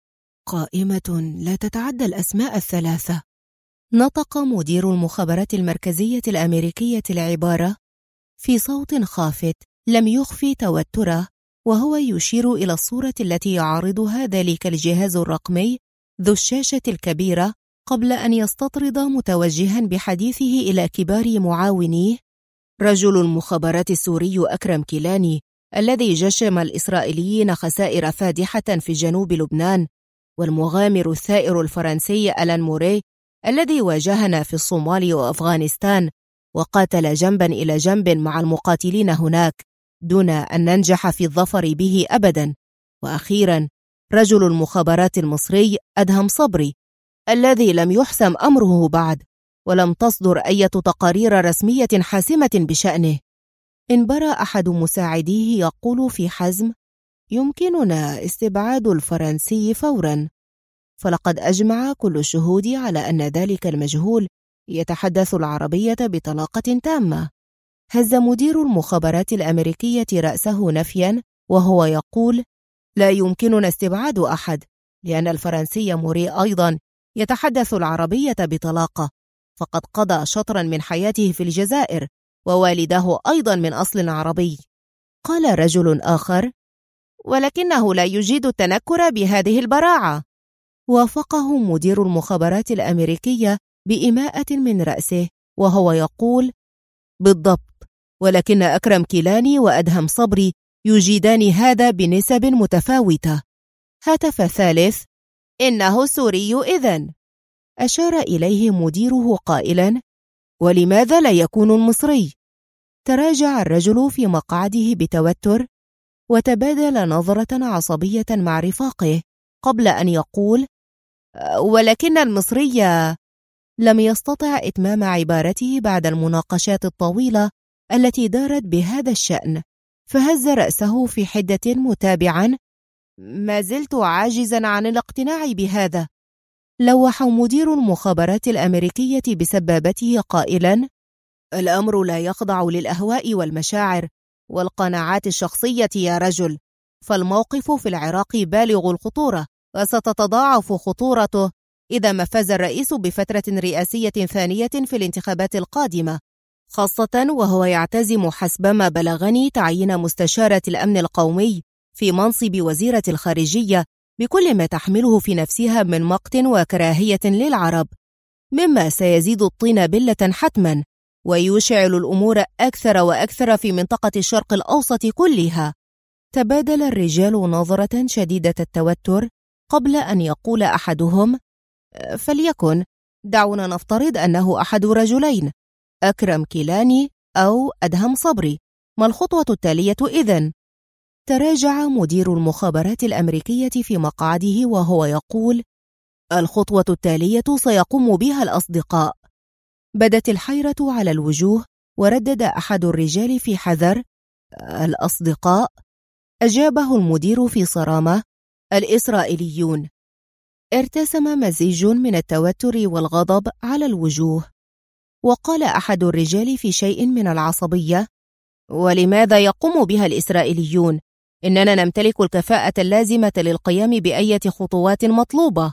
Speaker 1: قائمة لا تتعدى الأسماء الثلاثة. نطق مدير المخابرات المركزية الأمريكية العبارة في صوت خافت لم يخفي توتره، وهو يشير إلى الصورة التي يعرضها ذلك الجهاز الرقمي ذو الشاشة الكبيرة قبل أن يستطرد متوجها بحديثه إلى كبار معاونيه: رجل المخابرات السوري أكرم كيلاني الذي جشم الإسرائيليين خسائر فادحة في جنوب لبنان، والمغامر الثائر الفرنسي ألان موري الذي واجهنا في الصومال وأفغانستان وقاتل جنبا إلى جنب مع المقاتلين هناك دون أن ننجح في الظفر به أبدا. وأخيرا رجل المخابرات المصري أدهم صبري الذي لم يحسم أمره بعد، ولم تصدر أي تقارير رسمية حاسمة بشأنه. انبرى أحد مساعديه يقول في حزم: يمكننا استبعاد الفرنسي فوراً، فلقد أجمع كل الشهود على أن ذلك المجهول يتحدث العربية بطلاقة تامة. هز مدير المخابرات الأمريكية رأسه نفياً وهو يقول: لا يمكننا استبعاد أحد، لأن الفرنسي موري أيضاً يتحدث العربية بطلاقة، فقد قضى شطراً من حياته في الجزائر، ووالده أيضاً من أصل عربي. قال رجل آخر: ولكنه لا يجيد التنكر بهذه البراعة. وافقه مدير المخابرات الأمريكية بإيماءة من رأسه وهو يقول: بالضبط، ولكن أكرم كيلاني وأدهم صبري يجيدان هذا بنسب متفاوتة. هتف ثالث: إنه سوري إذن. أشار إليه مديره قائلا: ولماذا لا يكون مصري؟ تراجع الرجل في مقعده بتوتر وتبادل نظرة عصبية مع رفاقه قبل أن يقول: ولكن المصري. لم يستطع إتمام عبارته بعد المناقشات الطويلة التي دارت بهذا الشأن، فهز رأسه في حدة متابعا: ما زلت عاجزا عن الاقتناع بهذا. لوح مدير المخابرات الأمريكية بسبابته قائلا: الأمر لا يخضع للأهواء والمشاعر والقناعات الشخصية يا رجل، فالموقف في العراق بالغ الخطورة، وستتضاعف خطورته إذا ما فاز الرئيس بفترة رئاسية ثانية في الانتخابات القادمة، خاصة وهو يعتزم حسب ما بلغني تعيين مستشارة الأمن القومي في منصب وزيرة الخارجية بكل ما تحمله في نفسها من مقت وكراهية للعرب، مما سيزيد الطين بلة حتما ويشعل الأمور أكثر وأكثر في منطقة الشرق الأوسط كلها. تبادل الرجال نظرة شديدة التوتر قبل أن يقول أحدهم: فليكن، دعونا نفترض أنه أحد رجلين، أكرم كيلاني أو أدهم صبري. ما الخطوة التالية إذن؟ تراجع مدير المخابرات الأمريكية في مقعده وهو يقول: الخطوة التالية سيقوم بها الأصدقاء. بدت الحيرة على الوجوه، وردد أحد الرجال في حذر: الأصدقاء؟ أجابه المدير في صرامة: الإسرائيليون. ارتسم مزيج من التوتر والغضب على الوجوه، وقال أحد الرجال في شيء من العصبية: ولماذا يقوم بها الإسرائيليون؟ إننا نمتلك الكفاءة اللازمة للقيام بأية خطوات مطلوبة.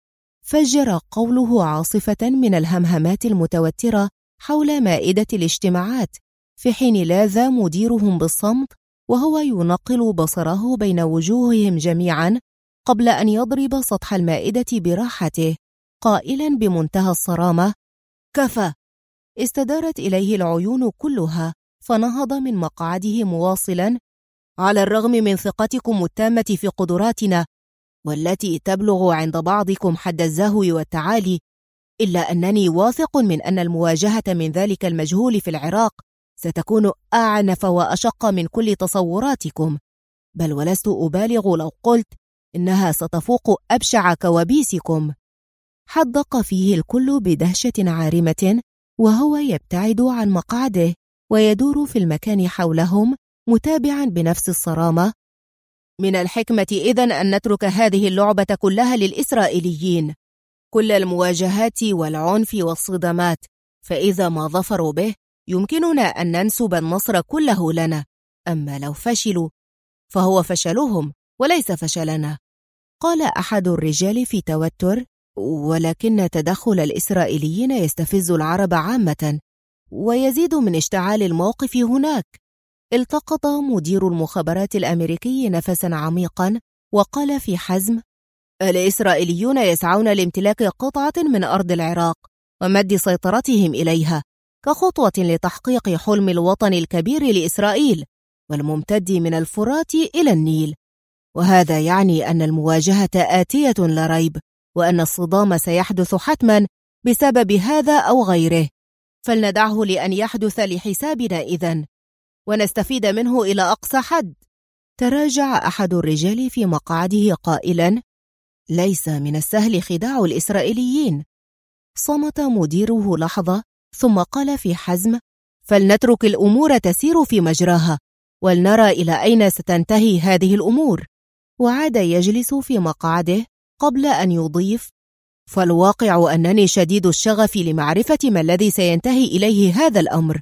Speaker 1: فجر قوله عاصفة من الهمهمات المتوترة حول مائدة الاجتماعات، في حين لاذ مديرهم بالصمت وهو ينقل بصره بين وجوههم جميعا قبل أن يضرب سطح المائدة براحته قائلا بمنتهى الصرامة: كفى. استدارت إليه العيون كلها، فنهض من مقعده مواصلا: على الرغم من ثقتكم التامة في قدراتنا والتي تبلغ عند بعضكم حد الزهو والتعالي، إلا أنني واثق من أن المواجهة من ذلك المجهول في العراق ستكون أعنف وأشق من كل تصوراتكم، بل ولست أبالغ لو قلت إنها ستفوق أبشع كوابيسكم. حدق فيه الكل بدهشة عارمة وهو يبتعد عن مقعده ويدور في المكان حولهم متابعا بنفس الصرامة: من الحكمة إذن أن نترك هذه اللعبة كلها للإسرائيليين، كل المواجهات والعنف والصدامات، فإذا ما ظفروا به يمكننا أن ننسب النصر كله لنا، أما لو فشلوا فهو فشلهم وليس فشلنا. قال أحد الرجال في توتر: ولكن تدخل الإسرائيليين يستفز العرب عامة ويزيد من اشتعال الموقف هناك. التقط مدير المخابرات الأمريكي نفسا عميقا وقال في حزم: الإسرائيليون يسعون لامتلاك قطعة من أرض العراق ومد سيطرتهم إليها كخطوة لتحقيق حلم الوطن الكبير لإسرائيل والممتد من الفرات إلى النيل، وهذا يعني أن المواجهة آتية لا ريب، وأن الصدام سيحدث حتما بسبب هذا أو غيره، فلندعه لأن يحدث لحسابنا إذن ونستفيد منه إلى أقصى حد. تراجع أحد الرجال في مقعده قائلا: ليس من السهل خداع الإسرائيليين. صمت مديره لحظة ثم قال في حزم: فلنترك الأمور تسير في مجراها ولنرى إلى أين ستنتهي هذه الأمور. وعاد يجلس في مقعده قبل أن يضيف: فالواقع أنني شديد الشغف لمعرفة ما الذي سينتهي إليه هذا الأمر.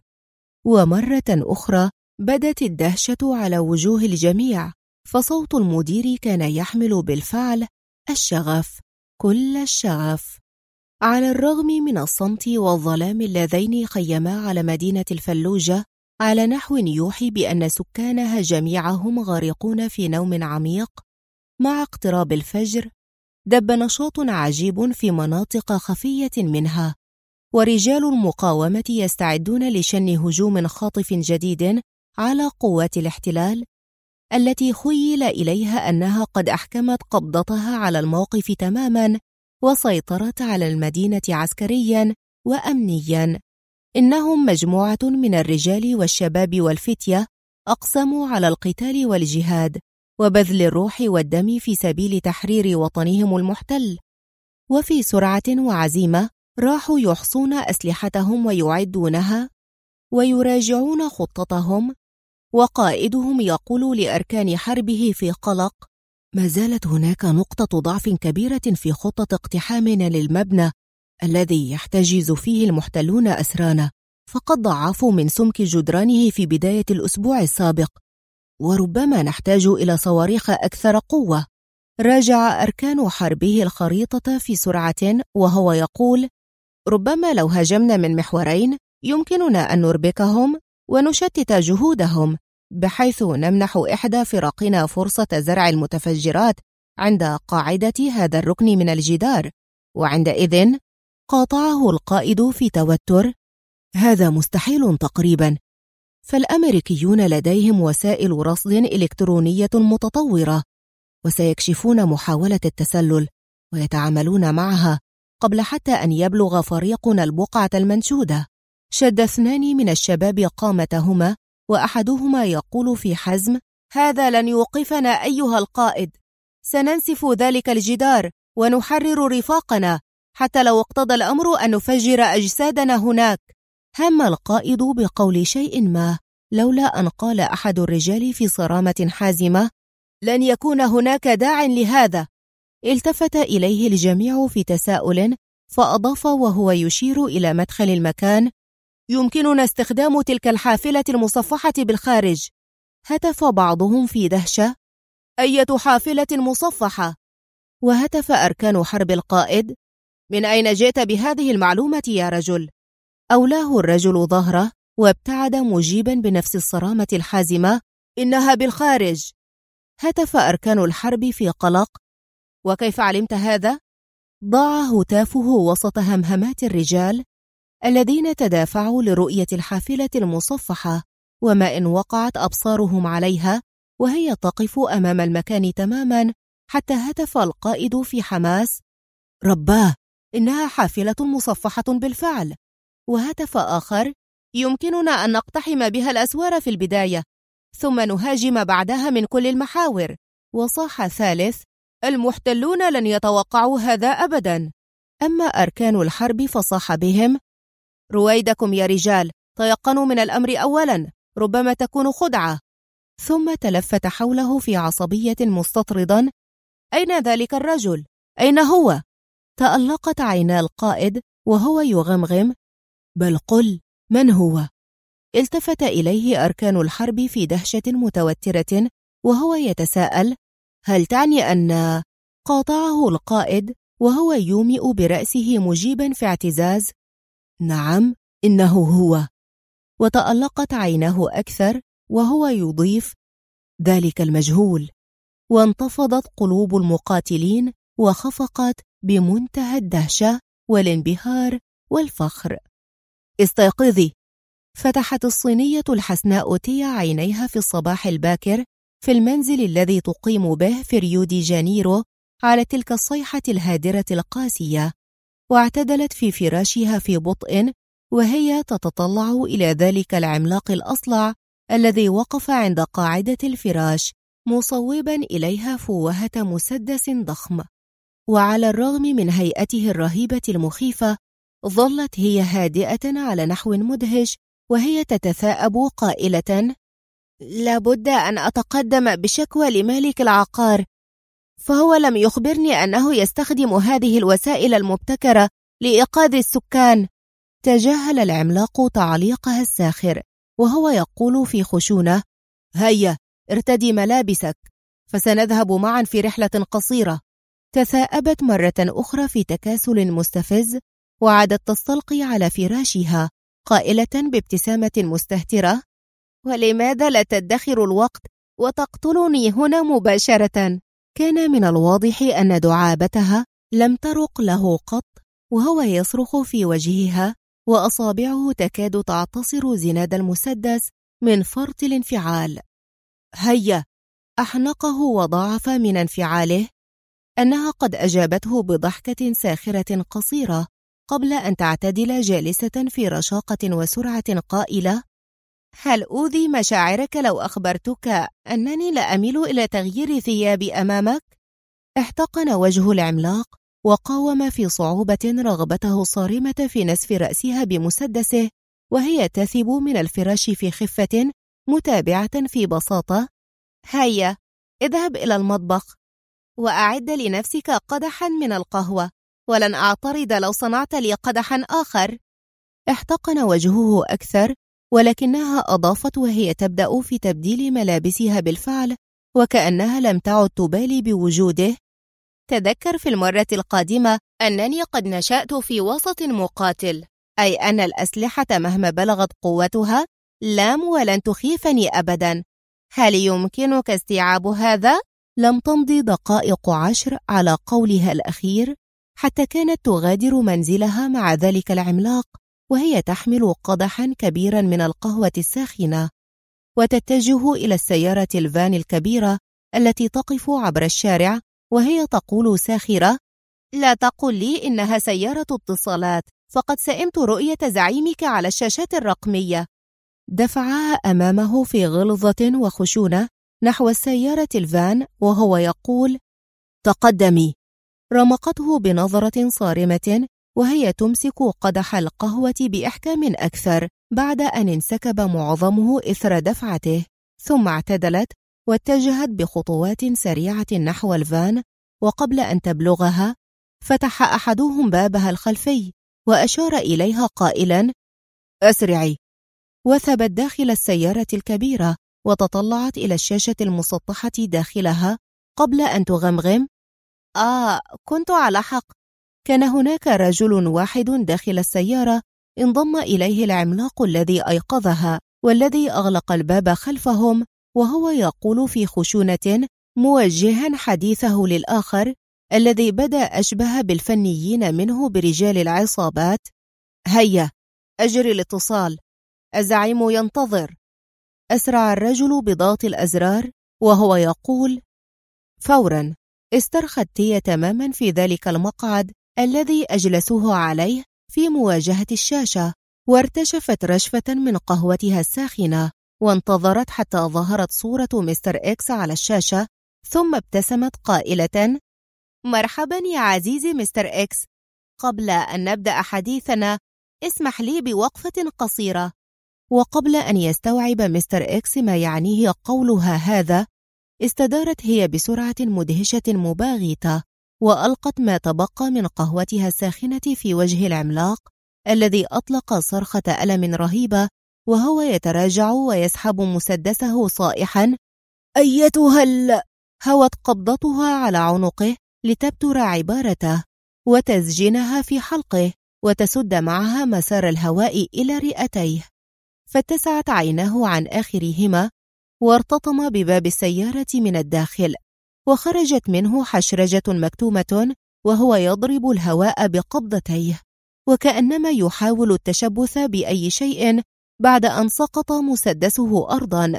Speaker 1: ومرة أخرى بدت الدهشة على وجوه الجميع، فصوت المدير كان يحمل بالفعل الشغف، كل الشغف. على الرغم من الصمت والظلام اللذين خيما على مدينة الفلوجة على نحو يوحي بأن سكانها جميعهم غارقون في نوم عميق، مع اقتراب الفجر دب نشاط عجيب في مناطق خفية منها، ورجال المقاومة يستعدون لشن هجوم خاطف جديد على قوات الاحتلال التي خيل إليها أنها قد أحكمت قبضتها على الموقف تماما وسيطرت على المدينة عسكريا وأمنيا. إنهم مجموعة من الرجال والشباب والفتية أقسموا على القتال والجهاد وبذل الروح والدم في سبيل تحرير وطنهم المحتل، وفي سرعة وعزيمة راحوا يحصون أسلحتهم ويعدونها ويراجعون خطتهم، وقائدهم يقول لأركان حربه في قلق: ما زالت هناك نقطة ضعف كبيرة في خطة اقتحامنا للمبنى الذي يحتجز فيه المحتلون أسرانا، فقد ضعفوا من سمك جدرانه في بداية الأسبوع السابق، وربما نحتاج إلى صواريخ أكثر قوة. راجع أركان حربه الخريطة في سرعة وهو يقول: ربما لو هاجمنا من محورين يمكننا أن نربكهم ونشتت جهودهم، بحيث نمنح إحدى فرقنا فرصة زرع المتفجرات عند قاعدة هذا الركن من الجدار، وعندئذ قاطعه القائد في توتر: هذا مستحيل تقريبا، فالأمريكيون لديهم وسائل رصد إلكترونية متطورة، وسيكشفون محاولة التسلل ويتعاملون معها قبل حتى أن يبلغ فريقنا البقعة المنشودة. شد اثنان من الشباب قامتهما، وأحدهما يقول في حزم: هذا لن يوقفنا أيها القائد، سننسف ذلك الجدار ونحرر رفاقنا حتى لو اقتضى الأمر أن نفجر أجسادنا هناك. هم القائد بقول شيء ما، لولا أن قال أحد الرجال في صرامة حازمة: لن يكون هناك داع لهذا. التفت إليه الجميع في تساؤل، فأضاف وهو يشير إلى مدخل المكان: يمكننا استخدام تلك الحافلة المصفحة بالخارج. هتف بعضهم في دهشة: أية حافلة مصفحة؟ وهتف أركان حرب القائد: من أين جئت بهذه المعلومة يا رجل؟ أولاه الرجل ظهره وابتعد مجيبا بنفس الصرامة الحازمة: إنها بالخارج. هتف أركان الحرب في قلق: وكيف علمت هذا؟ ضاع هتافه وسط همهمات الرجال الذين تدافعوا لرؤية الحافلة المصفحة، وما إن وقعت أبصارهم عليها وهي تقف أمام المكان تماما، حتى هتف القائد في حماس: رباه، إنها حافلة مصفحة بالفعل. وهتف آخر: يمكننا أن نقتحم بها الأسوار في البداية ثم نهاجم بعدها من كل المحاور. وصاح ثالث: المحتلون لن يتوقعوا هذا أبدا. أما أركان الحرب فصاح بهم: رويدكم يا رجال، تيقنوا من الأمر أولا، ربما تكون خدعة. ثم تلفت حوله في عصبية مستطردا: أين ذلك الرجل؟ أين هو؟ تألقت عينا القائد وهو يغمغم: بل قل من هو؟ التفت إليه أركان الحرب في دهشة متوترة وهو يتساءل: هل تعني أن؟ قاطعه القائد وهو يومئ برأسه مجيبا في اعتزاز: نعم، إنه هو. وتألقت عيناه أكثر وهو يضيف: ذلك المجهول. وانتفضت قلوب المقاتلين وخفقت بمنتهى الدهشة والانبهار والفخر. استيقظي. فتحت الصينية الحسناء تيا عينيها في الصباح الباكر في المنزل الذي تقيم به في ريو دي جانيرو على تلك الصيحة الهادرة القاسية، واعتدلت في فراشها في بطء وهي تتطلع إلى ذلك العملاق الأصلع الذي وقف عند قاعدة الفراش مصوبا إليها فوهة مسدس ضخم. وعلى الرغم من هيئته الرهيبة المخيفة ظلت هي هادئة على نحو مدهش، وهي تتثاءب قائلة: لابد أن أتقدم بشكوى لمالك العقار، فهو لم يخبرني أنه يستخدم هذه الوسائل المبتكرة لإيقاظ السكان. تجاهل العملاق تعليقها الساخر وهو يقول في خشونة: هيا ارتدي ملابسك، فسنذهب معا في رحلة قصيرة. تثاءبت مرة أخرى في تكاسل مستفز، وعادت تستلقي على فراشها قائلة بابتسامة مستهترة: ولماذا لا تدخر الوقت وتقتلني هنا مباشرة؟ كان من الواضح أن دعابتها لم ترق له قط، وهو يصرخ في وجهها وأصابعه تكاد تعتصر زناد المسدس من فرط الانفعال. هيا! أحنقه وضاعف من انفعاله أنها قد أجابته بضحكة ساخرة قصيرة قبل أن تعتدل جالسة في رشاقة وسرعة قائلة: هل أوذي مشاعرك لو أخبرتك أنني لا أميل إلى تغيير ثيابي أمامك؟ احتقن وجه العملاق وقاوم في صعوبة رغبته الصارمة في نسف رأسها بمسدسه، وهي تثب من الفراش في خفة متابعة في بساطة: هيا اذهب إلى المطبخ وأعد لنفسك قدحا من القهوة، ولن أعترض لو صنعت لي قدحا آخر. احتقن وجهه أكثر، ولكنها أضافت وهي تبدأ في تبديل ملابسها بالفعل وكأنها لم تعد تبالي بوجوده: تذكر في المرة القادمة أنني قد نشأت في وسط مقاتل، أي أن الأسلحة مهما بلغت قوتها ولن تخيفني أبدا. هل يمكنك استيعاب هذا؟ لم تمضي دقائق 10 على قولها الأخير حتى كانت تغادر منزلها مع ذلك العملاق وهي تحمل قدحا كبيرا من القهوة الساخنة، وتتجه إلى السيارة الفان الكبيرة التي تقف عبر الشارع وهي تقول ساخرة: لا تقل لي إنها سيارة اتصالات، فقد سئمت رؤية زعيمك على الشاشات الرقمية. دفعها أمامه في غلظة وخشونة نحو السيارة الفان وهو يقول: تقدمي. رمقته بنظرة صارمة وهي تمسك قدح القهوة بإحكام أكثر بعد أن انسكب معظمه إثر دفعته، ثم اعتدلت واتجهت بخطوات سريعة نحو الفان، وقبل أن تبلغها فتح أحدهم بابها الخلفي وأشار إليها قائلا: أسرعي. وثبت داخل السيارة الكبيرة وتطلعت إلى الشاشة المسطحة داخلها قبل أن تغمغم: كنت على حق. كان هناك رجل واحد داخل السيارة انضم إليه العملاق الذي أيقظها والذي أغلق الباب خلفهم، وهو يقول في خشونة موجها حديثه للآخر الذي بدأ أشبه بالفنيين منه برجال العصابات: هيا أجري الاتصال، الزعيم ينتظر. أسرع الرجل بضغط الأزرار وهو يقول: فورا. استرخت تيا تماما في ذلك المقعد الذي أجلسوه عليه في مواجهة الشاشة، وارتشفت رشفة من قهوتها الساخنة وانتظرت حتى ظهرت صورة مستر إكس على الشاشة، ثم ابتسمت قائلة: مرحبا يا عزيزي مستر إكس، قبل أن نبدأ حديثنا اسمح لي بوقفة قصيرة. وقبل أن يستوعب مستر إكس ما يعنيه قولها هذا، استدارت هي بسرعة مدهشة مباغتة وألقت ما تبقى من قهوتها الساخنة في وجه العملاق الذي أطلق صرخة ألم رهيبة وهو يتراجع ويسحب مسدسه صائحا: أيتها هوت قبضتها على عنقه لتبتر عبارته وتسجنها في حلقه وتسد معها مسار الهواء إلى رئتيه، فاتسعت عيناه عن آخرهما وارتطم بباب السيارة من الداخل، وخرجت منه حشرجة مكتومة وهو يضرب الهواء بقبضتيه وكأنما يحاول التشبث بأي شيء بعد أن سقط مسدسه أرضا،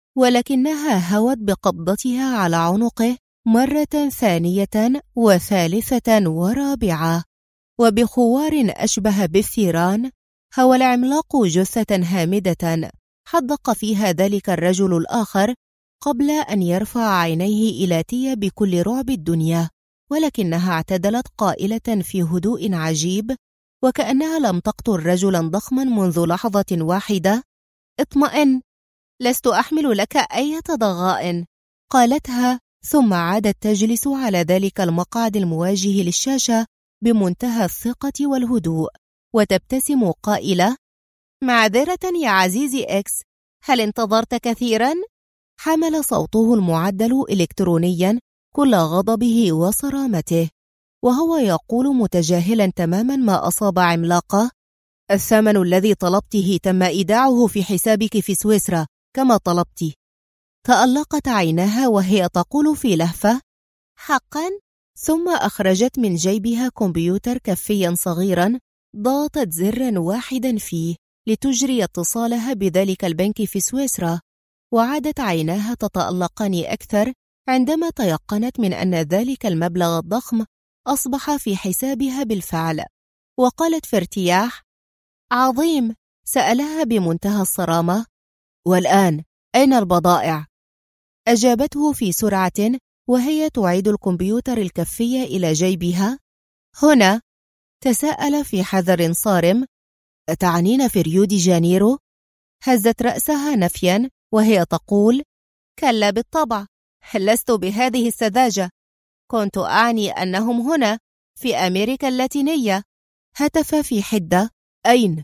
Speaker 1: ولكنها هوت بقبضتها على عنقه مرة ثانية وثالثة ورابعة، وبخوار أشبه بالثيران هوى العملاق جثة هامدة حدق فيها ذلك الرجل الآخر قبل أن يرفع عينيه إلى تيا بكل رعب الدنيا ولكنها اعتدلت قائلة في هدوء عجيب وكأنها لم تقتل رجلا ضخما منذ لحظة واحدة: اطمئن، لست أحمل لك أي ضغائن، قالتها، ثم عادت تجلس على ذلك المقعد المواجه للشاشة بمنتهى الثقة والهدوء وتبتسم قائلة: معذرة يا عزيزي إكس، هل انتظرت كثيرا؟ حمل صوته المعدل إلكترونيا كل غضبه وصرامته، وهو يقول متجاهلا تماما ما أصاب عملاقة: الثمن الذي طلبته تم إيداعه في حسابك في سويسرا كما طلبت. تألقت عيناها وهي تقول في لهفة: حقا؟ ثم أخرجت من جيبها كمبيوتر كفيا صغيرا ضغطت زرا واحدا فيه لتجري اتصالها بذلك البنك في سويسرا، وعادت عيناها تتألقان أكثر عندما تيقنت من أن ذلك المبلغ الضخم أصبح في حسابها بالفعل، وقالت في ارتياح: عظيم. سألها بمنتهى الصرامة: والآن أين البضائع؟ أجابته في سرعة وهي تعيد الكمبيوتر الكفي إلى جيبها: هنا. تساءل في حذر صارم: أتعنين في ريو دي جانيرو؟ هزت رأسها نفيا وهي تقول: كلا بالطبع، لست بهذه السذاجة، كنت أعني أنهم هنا في أمريكا اللاتينية. هتف في حدة: أين؟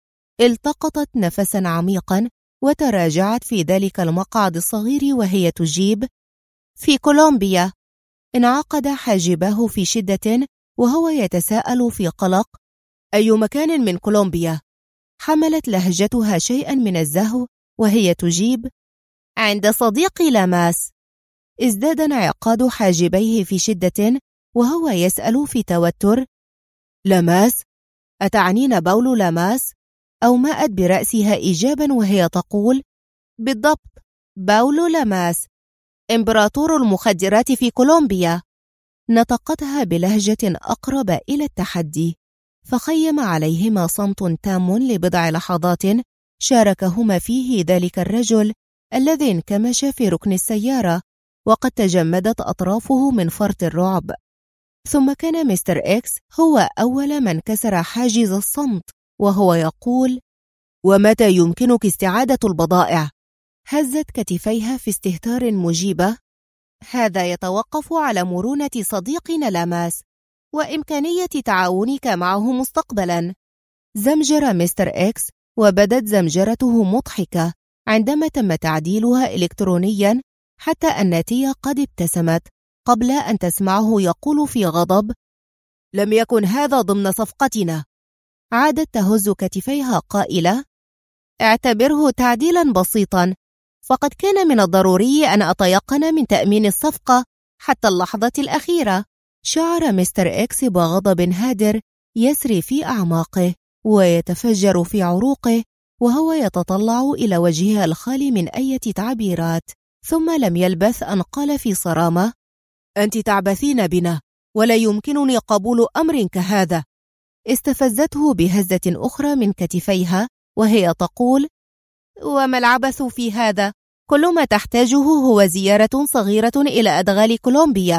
Speaker 1: التقطت نفسا عميقا وتراجعت في ذلك المقعد الصغير وهي تجيب: في كولومبيا. انعقد حاجباه في شدة وهو يتساءل في قلق: أي مكان من كولومبيا؟ حملت لهجتها شيئا من الزهو وهي تجيب: عند صديقي لاماس. ازداد انعقاد حاجبيه في شدة وهو يسأل في توتر: لاماس؟ أتعنين باولو لاماس؟ أومأت برأسها إجابا وهي تقول: بالضبط، باولو لاماس، إمبراطور المخدرات في كولومبيا. نطقتها بلهجة أقرب إلى التحدي، فخيم عليهما صمت تام لبضع لحظات شاركهما فيه ذلك الرجل الذي انكمش في ركن السيارة وقد تجمدت أطرافه من فرط الرعب. ثم كان مستر إكس هو أول من كسر حاجز الصمت وهو يقول: ومتى يمكنك استعادة البضائع؟ هزت كتفيها في استهتار مجيبة: هذا يتوقف على مرونة صديقنا لاماس وإمكانية تعاونك معه مستقبلا. زمجر مستر إكس وبدت زمجرته مضحكة عندما تم تعديلها إلكترونيا حتى أن تيا قد ابتسمت قبل أن تسمعه يقول في غضب: لم يكن هذا ضمن صفقتنا. عادت تهز كتفيها قائلة: اعتبره تعديلا بسيطا، فقد كان من الضروري أن أتيقن من تأمين الصفقة حتى اللحظة الأخيرة. شعر مستر إكس بغضب هادر يسري في أعماقه ويتفجر في عروقه وهو يتطلع إلى وجهها الخالي من أي تعبيرات، ثم لم يلبث أن قال في صرامة: أنت تعبثين بنا، ولا يمكنني قبول أمر كهذا. استفزته بهزة أخرى من كتفيها وهي تقول: وما العبث في هذا؟ كل ما تحتاجه هو زيارة صغيرة إلى أدغال كولومبيا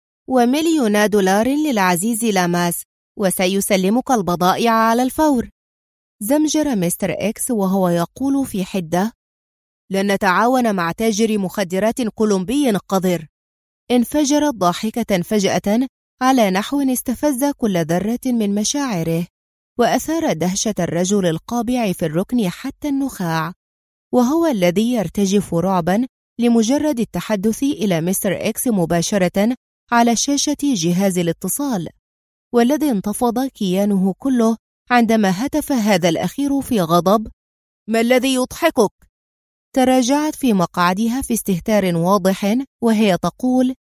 Speaker 1: $1,000,000 للعزيز لاماس، وسيسلمك البضائع على الفور. زمجر مستر إكس وهو يقول في حدة: لن نتعاون مع تاجر مخدرات كولومبي قذر. انفجرت ضاحكة فجأة على نحو استفز كل ذرة من مشاعره وأثار دهشة الرجل القابع في الركن حتى النخاع، وهو الذي يرتجف رعبا لمجرد التحدث إلى مستر إكس مباشرة على شاشة جهاز الاتصال، والذي انتفض كيانه كله عندما هتف هذا الأخير في غضب: ما الذي يضحكك؟ تراجعت في مقعدها في استهتار واضح وهي تقول: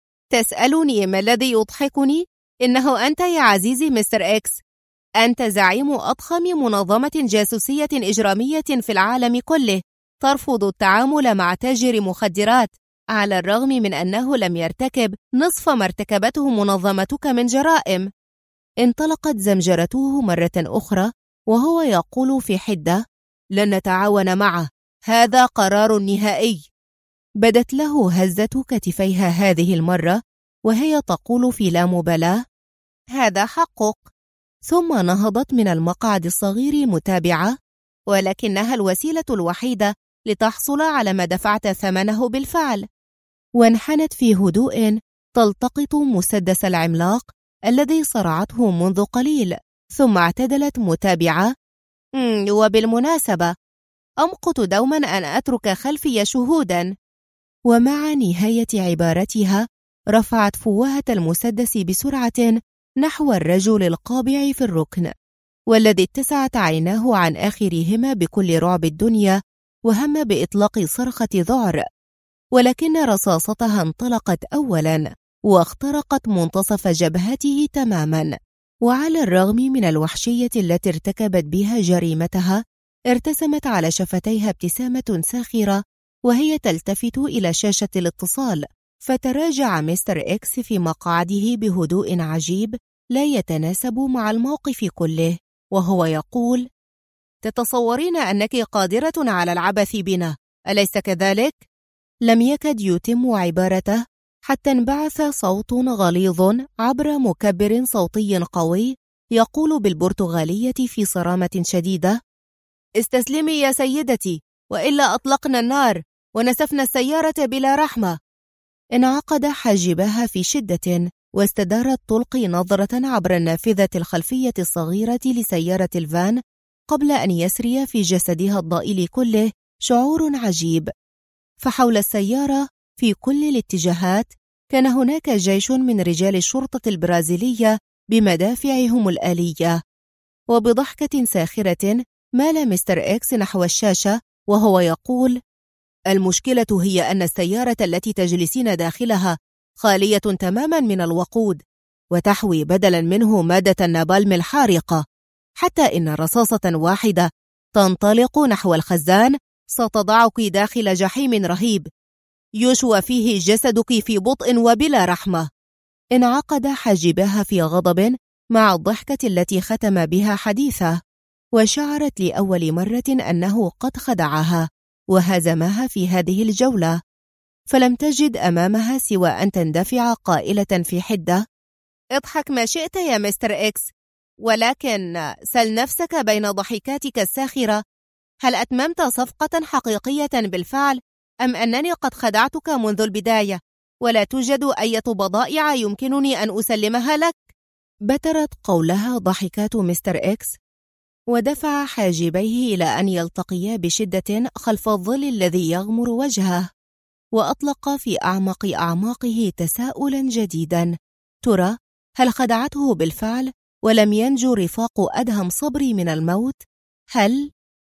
Speaker 1: تسألني ما الذي يضحكني؟ إنه أنت يا عزيزي مستر إكس، أنت زعيم أضخم منظمة جاسوسية إجرامية في العالم كله، ترفض التعامل مع تاجر مخدرات على الرغم من أنه لم يرتكب نصف ما ارتكبته منظمتك من جرائم. انطلقت زمجرته مرة أخرى وهو يقول في حدة: لن نتعاون معه، هذا قرار نهائي. بدت له هزة كتفيها هذه المرة وهي تقول في لا مبالاة: هذا حقك. ثم نهضت من المقعد الصغير متابعة، ولكنها الوسيلة الوحيدة لتحصل على ما دفعت ثمنه بالفعل. وانحنت في هدوء تلتقط مسدس العملاق الذي صرعته منذ قليل، ثم اعتدلت متابعة: وبالمناسبة أمقت دوما أن أترك خلفي شهودا. ومع نهاية عبارتها رفعت فوهة المسدس بسرعة نحو الرجل القابع في الركن، والذي اتسعت عيناه عن آخرهما بكل رعب الدنيا، وهم بإطلاق صرخة ذعر، ولكن رصاصتها انطلقت أولا واخترقت منتصف جبهته تماما. وعلى الرغم من الوحشية التي ارتكبت بها جريمتها، ارتسمت على شفتيها ابتسامة ساخرة وهي تلتفت إلى شاشة الاتصال، فتراجع مستر إكس في مقعده بهدوء عجيب لا يتناسب مع الموقف كله، وهو يقول: تتصورين أنك قادرة على العبث بنا، أليس كذلك؟ لم يكد يتم عبارته حتى انبعث صوت غليظ عبر مكبر صوتي قوي يقول بالبرتغالية في صرامة شديدة: استسلمي يا سيدتي، وإلا أطلقنا النار ونسفنا السيارة بلا رحمة. انعقد حاجبها في شدة، واستدارت تلقي نظرة عبر النافذة الخلفية الصغيرة لسيارة الفان قبل أن يسري في جسدها الضئيل كله شعور عجيب. فحول السيارة في كل الاتجاهات كان هناك جيش من رجال الشرطة البرازيلية بمدافعهم الآلية. وبضحكة ساخرة مال مستر إكس نحو الشاشة وهو يقول: المشكلة هي أن السيارة التي تجلسين داخلها خالية تماما من الوقود، وتحوي بدلا منه مادة النابالم الحارقة، حتى إن رصاصة واحدة تنطلق نحو الخزان ستضعك داخل جحيم رهيب يشوى فيه جسدك في بطء وبلا رحمة. انعقد حاجبها في غضب مع الضحكة التي ختم بها حديثه، وشعرت لأول مرة أنه قد خدعها وهزمها في هذه الجولة، فلم تجد أمامها سوى أن تندفع قائلة في حدة: اضحك ما شئت يا مستر إكس، ولكن سل نفسك بين ضحكاتك الساخرة، هل أتممت صفقة حقيقية بالفعل، أم أنني قد خدعتك منذ البداية ولا توجد أي بضائع يمكنني أن أسلمها لك؟ بترت قولها ضحكات مستر إكس، ودفع حاجبيه إلى أن يلتقيا بشدة خلف الظل الذي يغمر وجهه، وأطلق في أعمق أعماقه تساؤلا جديدا: ترى هل خدعته بالفعل ولم ينجو رفاق أدهم صبري من الموت؟ هل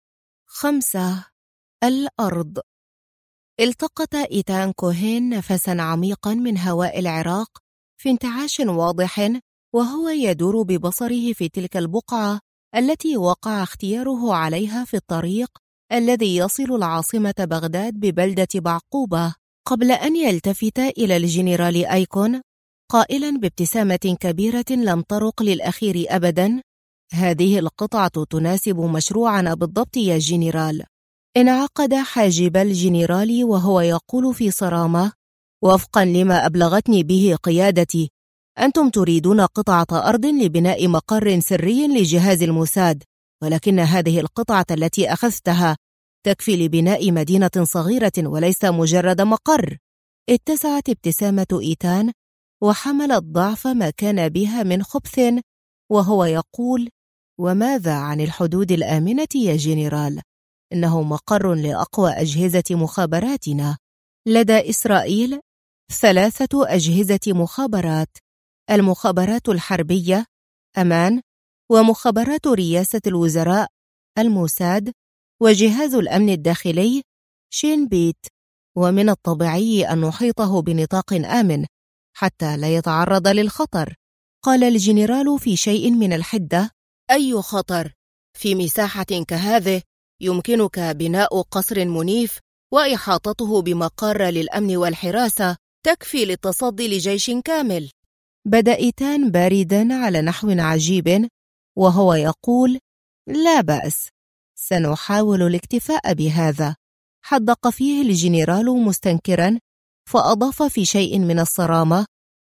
Speaker 1: 5. الأرض. التقط إيتان كوهين نفسا عميقا من هواء العراق في انتعاش واضح، وهو يدور ببصره في تلك البقعة التي وقع اختياره عليها في الطريق الذي يصل العاصمة بغداد ببلدة بعقوبة، قبل أن يلتفت إلى الجنرال أيكون قائلا بابتسامة كبيرة لم ترق للأخير أبدا: هذه القطعة تناسب مشروعنا بالضبط يا جنرال. انعقد حاجب الجنرال وهو يقول في صرامة: وفقا لما أبلغتني به قيادتي، أنتم تريدون قطعة أرض لبناء مقر سري لجهاز الموساد، ولكن هذه القطعة التي أخذتها تكفي لبناء مدينة صغيرة وليس مجرد مقر. اتسعت ابتسامة إيتان وحملت ضعف ما كان بها من خبث، وهو يقول: وماذا عن الحدود الآمنة يا جنرال؟ إنه مقر لأقوى أجهزة مخابراتنا. لدى إسرائيل 3 أجهزة مخابرات: المخابرات الحربية أمان، ومخابرات رئاسة الوزراء الموساد، وجهاز الأمن الداخلي شين بيت، ومن الطبيعي أن نحيطه بنطاق آمن حتى لا يتعرض للخطر. قال الجنرال في شيء من الحدة: أي خطر؟ في مساحة كهذه يمكنك بناء قصر منيف وإحاطته بمقر للأمن والحراسة تكفي للتصدي لجيش كامل. بدأ إيتان بارداً على نحو عجيب وهو يقول: لا بأس، سنحاول الاكتفاء بهذا. حدق فيه الجنرال مستنكراً، فأضاف في شيء من الصرامة: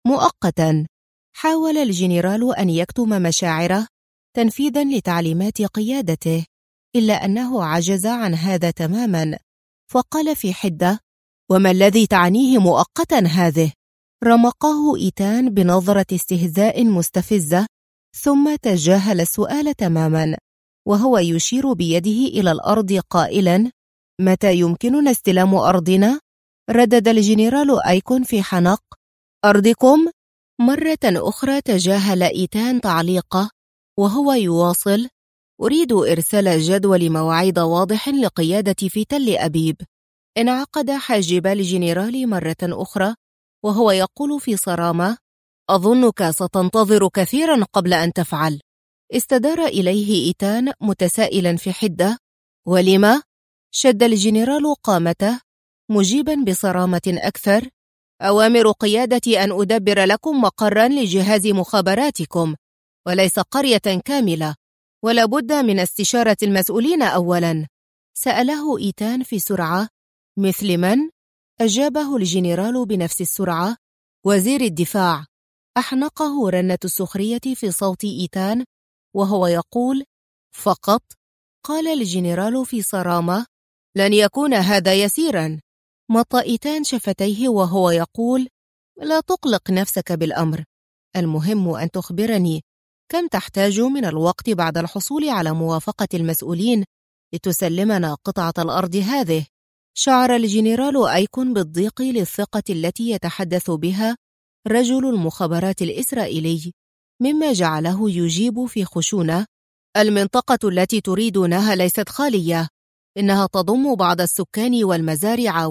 Speaker 1: مؤقتا. حاول الجنرال أن يكتم مشاعره تنفيذا لتعليمات قيادته، إلا أنه عجز عن هذا تماما، فقال في حدة: وما الذي تعنيه مؤقتا هذه؟ رمقه إيتان بنظرة استهزاء مستفزة، ثم تجاهل السؤال تماما وهو يشير بيده إلى الأرض قائلا: متى يمكننا استلام أرضنا؟ ردد الجنرال أيكون في حنق: أرضكم؟ مرة أخرى تجاهل إيتان تعليقه وهو يواصل: أريد إرسال جدول مواعيد واضح لقيادتي في تل أبيب. انعقد حاجب الجنرال مرة أخرى وهو يقول في صرامة: أظنك ستنتظر كثيرا قبل أن تفعل. استدار إليه إيتان متسائلا في حدة: ولما؟ شد الجنرال قامته مجيبا بصرامة أكثر: أوامر قيادتي أن أدبر لكم مقرا لجهاز مخابراتكم، وليس قرية كاملة، ولا بد من استشارة المسؤولين أولا. سأله إيتان في سرعة: مثل من؟ أجابه الجنرال بنفس السرعة: وزير الدفاع. أحنقه رنة السخرية في صوت إيتان وهو يقول: فقط؟ قال الجنرال في صرامة: لن يكون هذا يسيرا. مط إيتان شفتيه وهو يقول: لا تقلق نفسك بالأمر، المهم أن تخبرني كم تحتاج من الوقت بعد الحصول على موافقة المسؤولين لتسلمنا قطعة الأرض هذه. شعر الجنرال أيكون بالضيق للثقة التي يتحدث بها رجل المخابرات الإسرائيلي، مما جعله يجيب في خشونة: المنطقة التي تريدونها ليست خالية، إنها تضم بعض السكان والمزارع.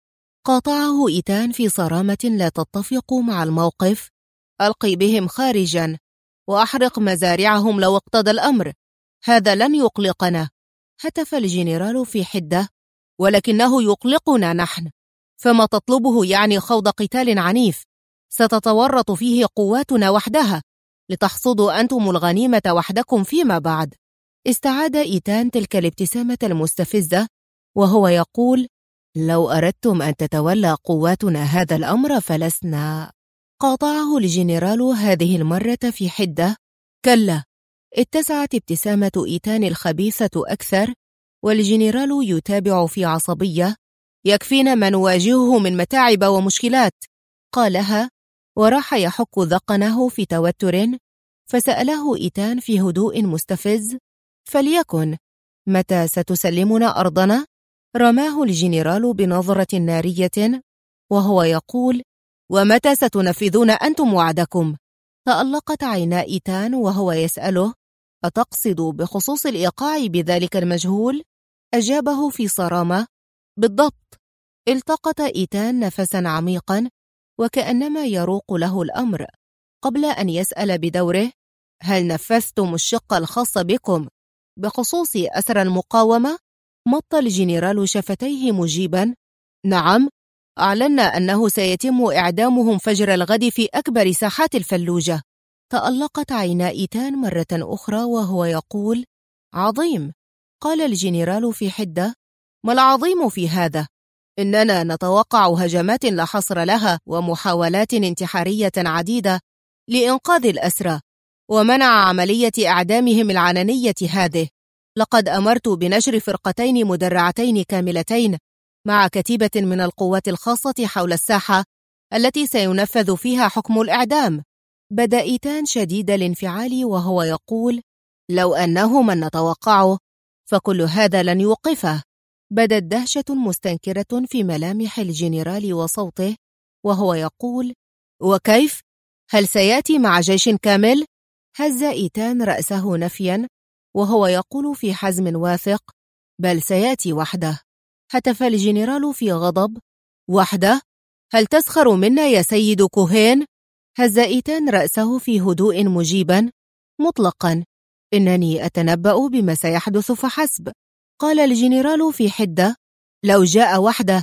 Speaker 1: وقاطعه إيتان في صرامة لا تتفق مع الموقف: ألقي بهم خارجا وأحرق مزارعهم لو اقتضى الأمر، هذا لن يقلقنا. هتف الجنرال في حدة: ولكنه يقلقنا نحن، فما تطلبه يعني خوض قتال عنيف ستتورط فيه قواتنا وحدها لتحصدوا أنتم الغنيمة وحدكم فيما بعد. استعاد إيتان تلك الابتسامة المستفزة وهو يقول: لو أردتم أن تتولى قواتنا هذا الأمر فلسنا. قاطعه الجنرال هذه المرة في حدة: كلا. اتسعت ابتسامة إيتان الخبيثة أكثر، والجنرال يتابع في عصبية: يكفينا ما نواجهه من متاعب ومشكلات، قالها وراح يحك ذقنه في توتر. فسأله إيتان في هدوء مستفز: فليكن، متى ستسلمنا أرضنا؟ رماه الجنرال بنظرة نارية وهو يقول: ومتى ستنفذون أنتم وعدكم؟ تألقت عينا إيتان وهو يسأله: أتقصد بخصوص الإيقاع بذلك المجهول؟ أجابه في صرامة: بالضبط. التقط إيتان نفسا عميقا وكأنما يروق له الأمر قبل أن يسأل بدوره: هل نفذتم الشق الخاص بكم بخصوص أسر المقاومة؟ مط الجنرال شفتيه مجيبا: نعم، أعلنا أنه سيتم إعدامهم فجر الغد في أكبر ساحات الفلوجة. تألقت عينا إيتان مرة أخرى وهو يقول: عظيم. قال الجنرال في حدة: ما العظيم في هذا؟ إننا نتوقع هجمات لا حصر لها ومحاولات انتحارية عديدة لإنقاذ الأسرى ومنع عملية إعدامهم العلنية هذه. لقد أمرت بنشر فرقتين مدرعتين كاملتين مع كتيبة من القوات الخاصة حول الساحة التي سينفذ فيها حكم الإعدام. بدأ إيتان شديد الانفعال وهو يقول: لو أنه من نتوقعه فكل هذا لن يوقفه. بدت دهشة مستنكرة في ملامح الجنرال وصوته وهو يقول: وكيف؟ هل سيأتي مع جيش كامل؟ هز إيتان رأسه نفيا وهو يقول في حزم واثق: بل سيأتي وحده. هتف الجنرال في غضب: وحده؟ هل تسخر منا يا سيد كوهين؟ هز إيتان رأسه في هدوء مجيبا: مطلقا، إنني أتنبأ بما سيحدث فحسب. قال الجنرال في حدة: لو جاء وحده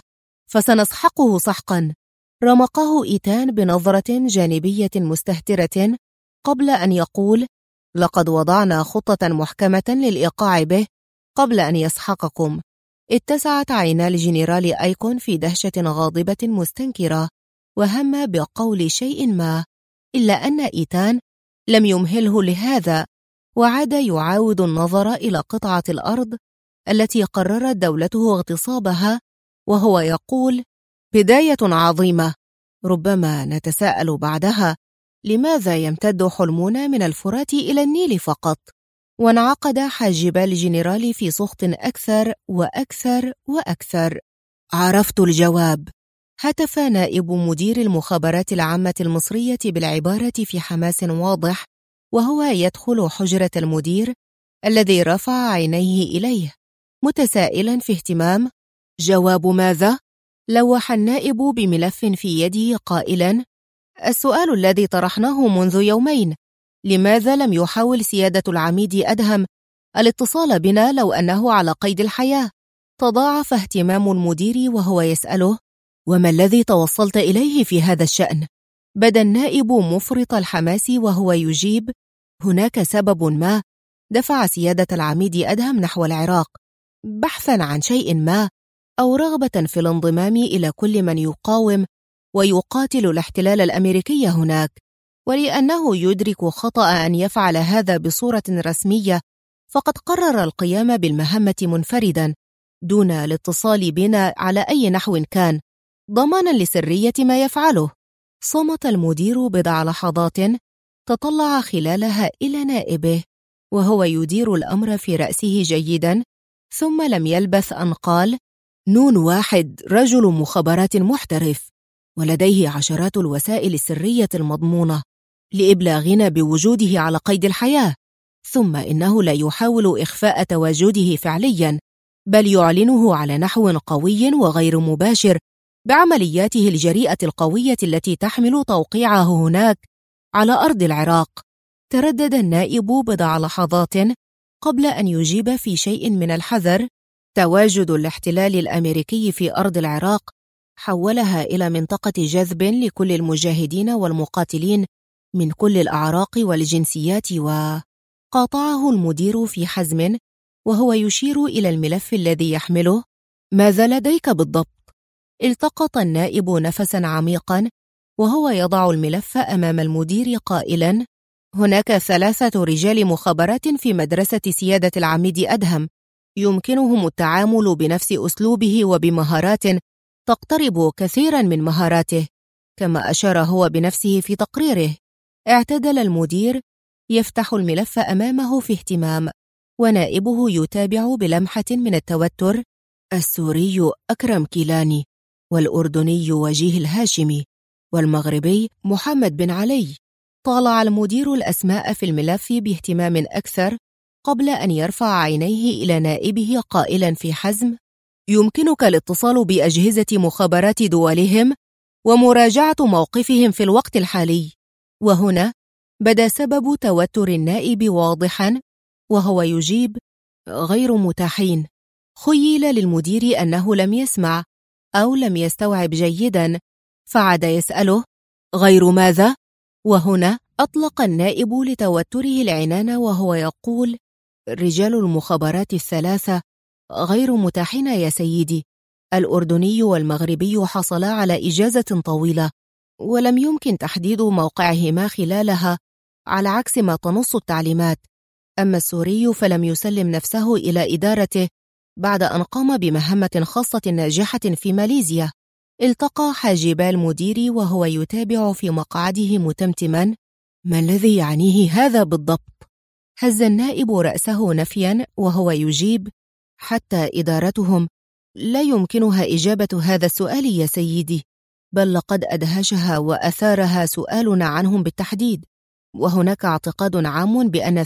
Speaker 1: فسنسحقه سحقا. رمقه إيتان بنظرة جانبية مستهترة قبل أن يقول: لقد وضعنا خطة محكمة للإيقاع به قبل أن يسحقكم. اتسعت عينا الجنرال أيكون في دهشة غاضبة مستنكرة وهم بقول شيء ما، إلا أن إيتان لم يمهله لهذا، وعاد يعاود النظر إلى قطعة الأرض التي قررت دولته اغتصابها، وهو يقول: بداية عظيمة. ربما نتساءل بعدها لماذا يمتد حلمنا من الفرات إلى النيل فقط؟ وانعقد حاجبا الجنرال في سخط أكثر وأكثر وأكثر. عرفت الجواب، هتف نائب مدير المخابرات العامة المصرية بالعبارة في حماس واضح، وهو يدخل حجرة المدير الذي رفع عينيه إليه متسائلا في اهتمام: جواب ماذا؟ لوح النائب بملف في يده قائلا: السؤال الذي طرحناه منذ يومين، لماذا لم يحاول سيادة العميد أدهم الاتصال بنا لو أنه على قيد الحياة؟ تضاعف اهتمام المدير وهو يسأله: وما الذي توصلت إليه في هذا الشأن؟ بدا النائب مفرط الحماس وهو يجيب: هناك سبب ما دفع سيادة العميد أدهم نحو العراق، بحثا عن شيء ما، أو رغبة في الانضمام إلى كل من يقاوم ويقاتل الاحتلال الأمريكي هناك، ولأنه يدرك خطأ أن يفعل هذا بصورة رسمية، فقد قرر القيام بالمهمة منفردا دون الاتصال بنا على أي نحو كان، ضمانا لسرية ما يفعله. صمت المدير بضع لحظات تطلع خلالها إلى نائبه وهو يدير الأمر في رأسه جيدا، ثم لم يلبث أن قال: نون واحد رجل مخابرات محترف، ولديه عشرات الوسائل السرية المضمونة لإبلاغنا بوجوده على قيد الحياة، ثم إنه لا يحاول إخفاء تواجده فعليا، بل يعلنه على نحو قوي وغير مباشر بعملياته الجريئة القوية التي تحمل توقيعه هناك على أرض العراق. تردد النائب بضع لحظات قبل أن يجيب في شيء من الحذر: تواجد الاحتلال الأمريكي في أرض العراق حولها إلى منطقة جذب لكل المجاهدين والمقاتلين من كل الأعراق والجنسيات. وقاطعه المدير في حزم وهو يشير إلى الملف الذي يحمله: ماذا لديك بالضبط؟ التقط النائب نفسا عميقا وهو يضع الملف أمام المدير قائلا: هناك 3 رجال مخابرات في مدرسة سيادة العميد أدهم، يمكنهم التعامل بنفس أسلوبه وبمهارات تقترب كثيرا من مهاراته، كما أشار هو بنفسه في تقريره. اعتدل المدير يفتح الملف أمامه في اهتمام، ونائبه يتابع بلمحة من التوتر: السوري أكرم كيلاني، والأردني وجيه الهاشمي، والمغربي محمد بن علي. طالع المدير الأسماء في الملف باهتمام أكثر قبل أن يرفع عينيه إلى نائبه قائلا في حزم: يمكنك الاتصال بأجهزة مخابرات دولهم ومراجعة موقفهم في الوقت الحالي. وهنا بدا سبب توتر النائب واضحا وهو يجيب: غير متاحين. خيل للمدير أنه لم يسمع أو لم يستوعب جيدا، فعاد يسأله: غير ماذا؟ وهنا أطلق النائب لتوتره العنان وهو يقول: رجال المخابرات 3 غير متاحين يا سيدي. الأردني والمغربي حصلا على إجازة طويلة ولم يمكن تحديد موقعهما خلالها على عكس ما تنص التعليمات، أما السوري فلم يسلم نفسه إلى إدارته بعد أن قام بمهمة خاصة ناجحة في ماليزيا. التقى حاجبا المدير وهو يتابع في مقعده متمتما: ما الذي يعنيه هذا بالضبط؟ هز النائب رأسه نفيا وهو يجيب: حتى إدارتهم لا يمكنها إجابة هذا السؤال يا سيدي، بل لقد أدهشها وأثارها سؤالنا عنهم بالتحديد، وهناك اعتقاد عام بأن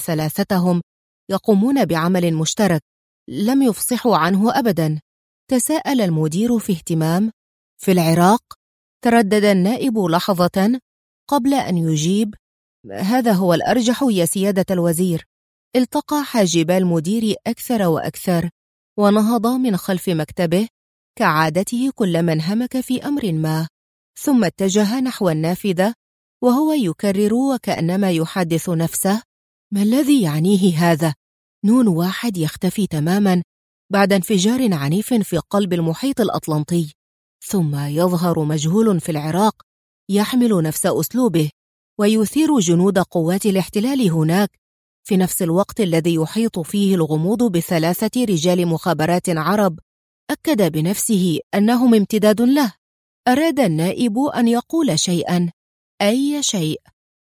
Speaker 1: 3 يقومون بعمل مشترك لم يفصحوا عنه أبدا. تساءل المدير في اهتمام: في العراق؟ تردد النائب لحظة قبل أن يجيب: هذا هو الأرجح يا سيادة الوزير. التقى حاجبا المدير أكثر وأكثر ونهض من خلف مكتبه كعادته كلما انهمك في أمر ما، ثم اتجه نحو النافذة وهو يكرر وكأنما يحدث نفسه: ما الذي يعنيه هذا؟ نون واحد يختفي تماما بعد انفجار عنيف في قلب المحيط الأطلنطي، ثم يظهر مجهول في العراق يحمل نفس أسلوبه ويثير جنود قوات الاحتلال هناك في نفس الوقت الذي يحيط فيه الغموض ب3 رجال مخابرات عرب. أكد بنفسه أنهم امتداد له. أراد النائب أن يقول شيئا، أي شيء،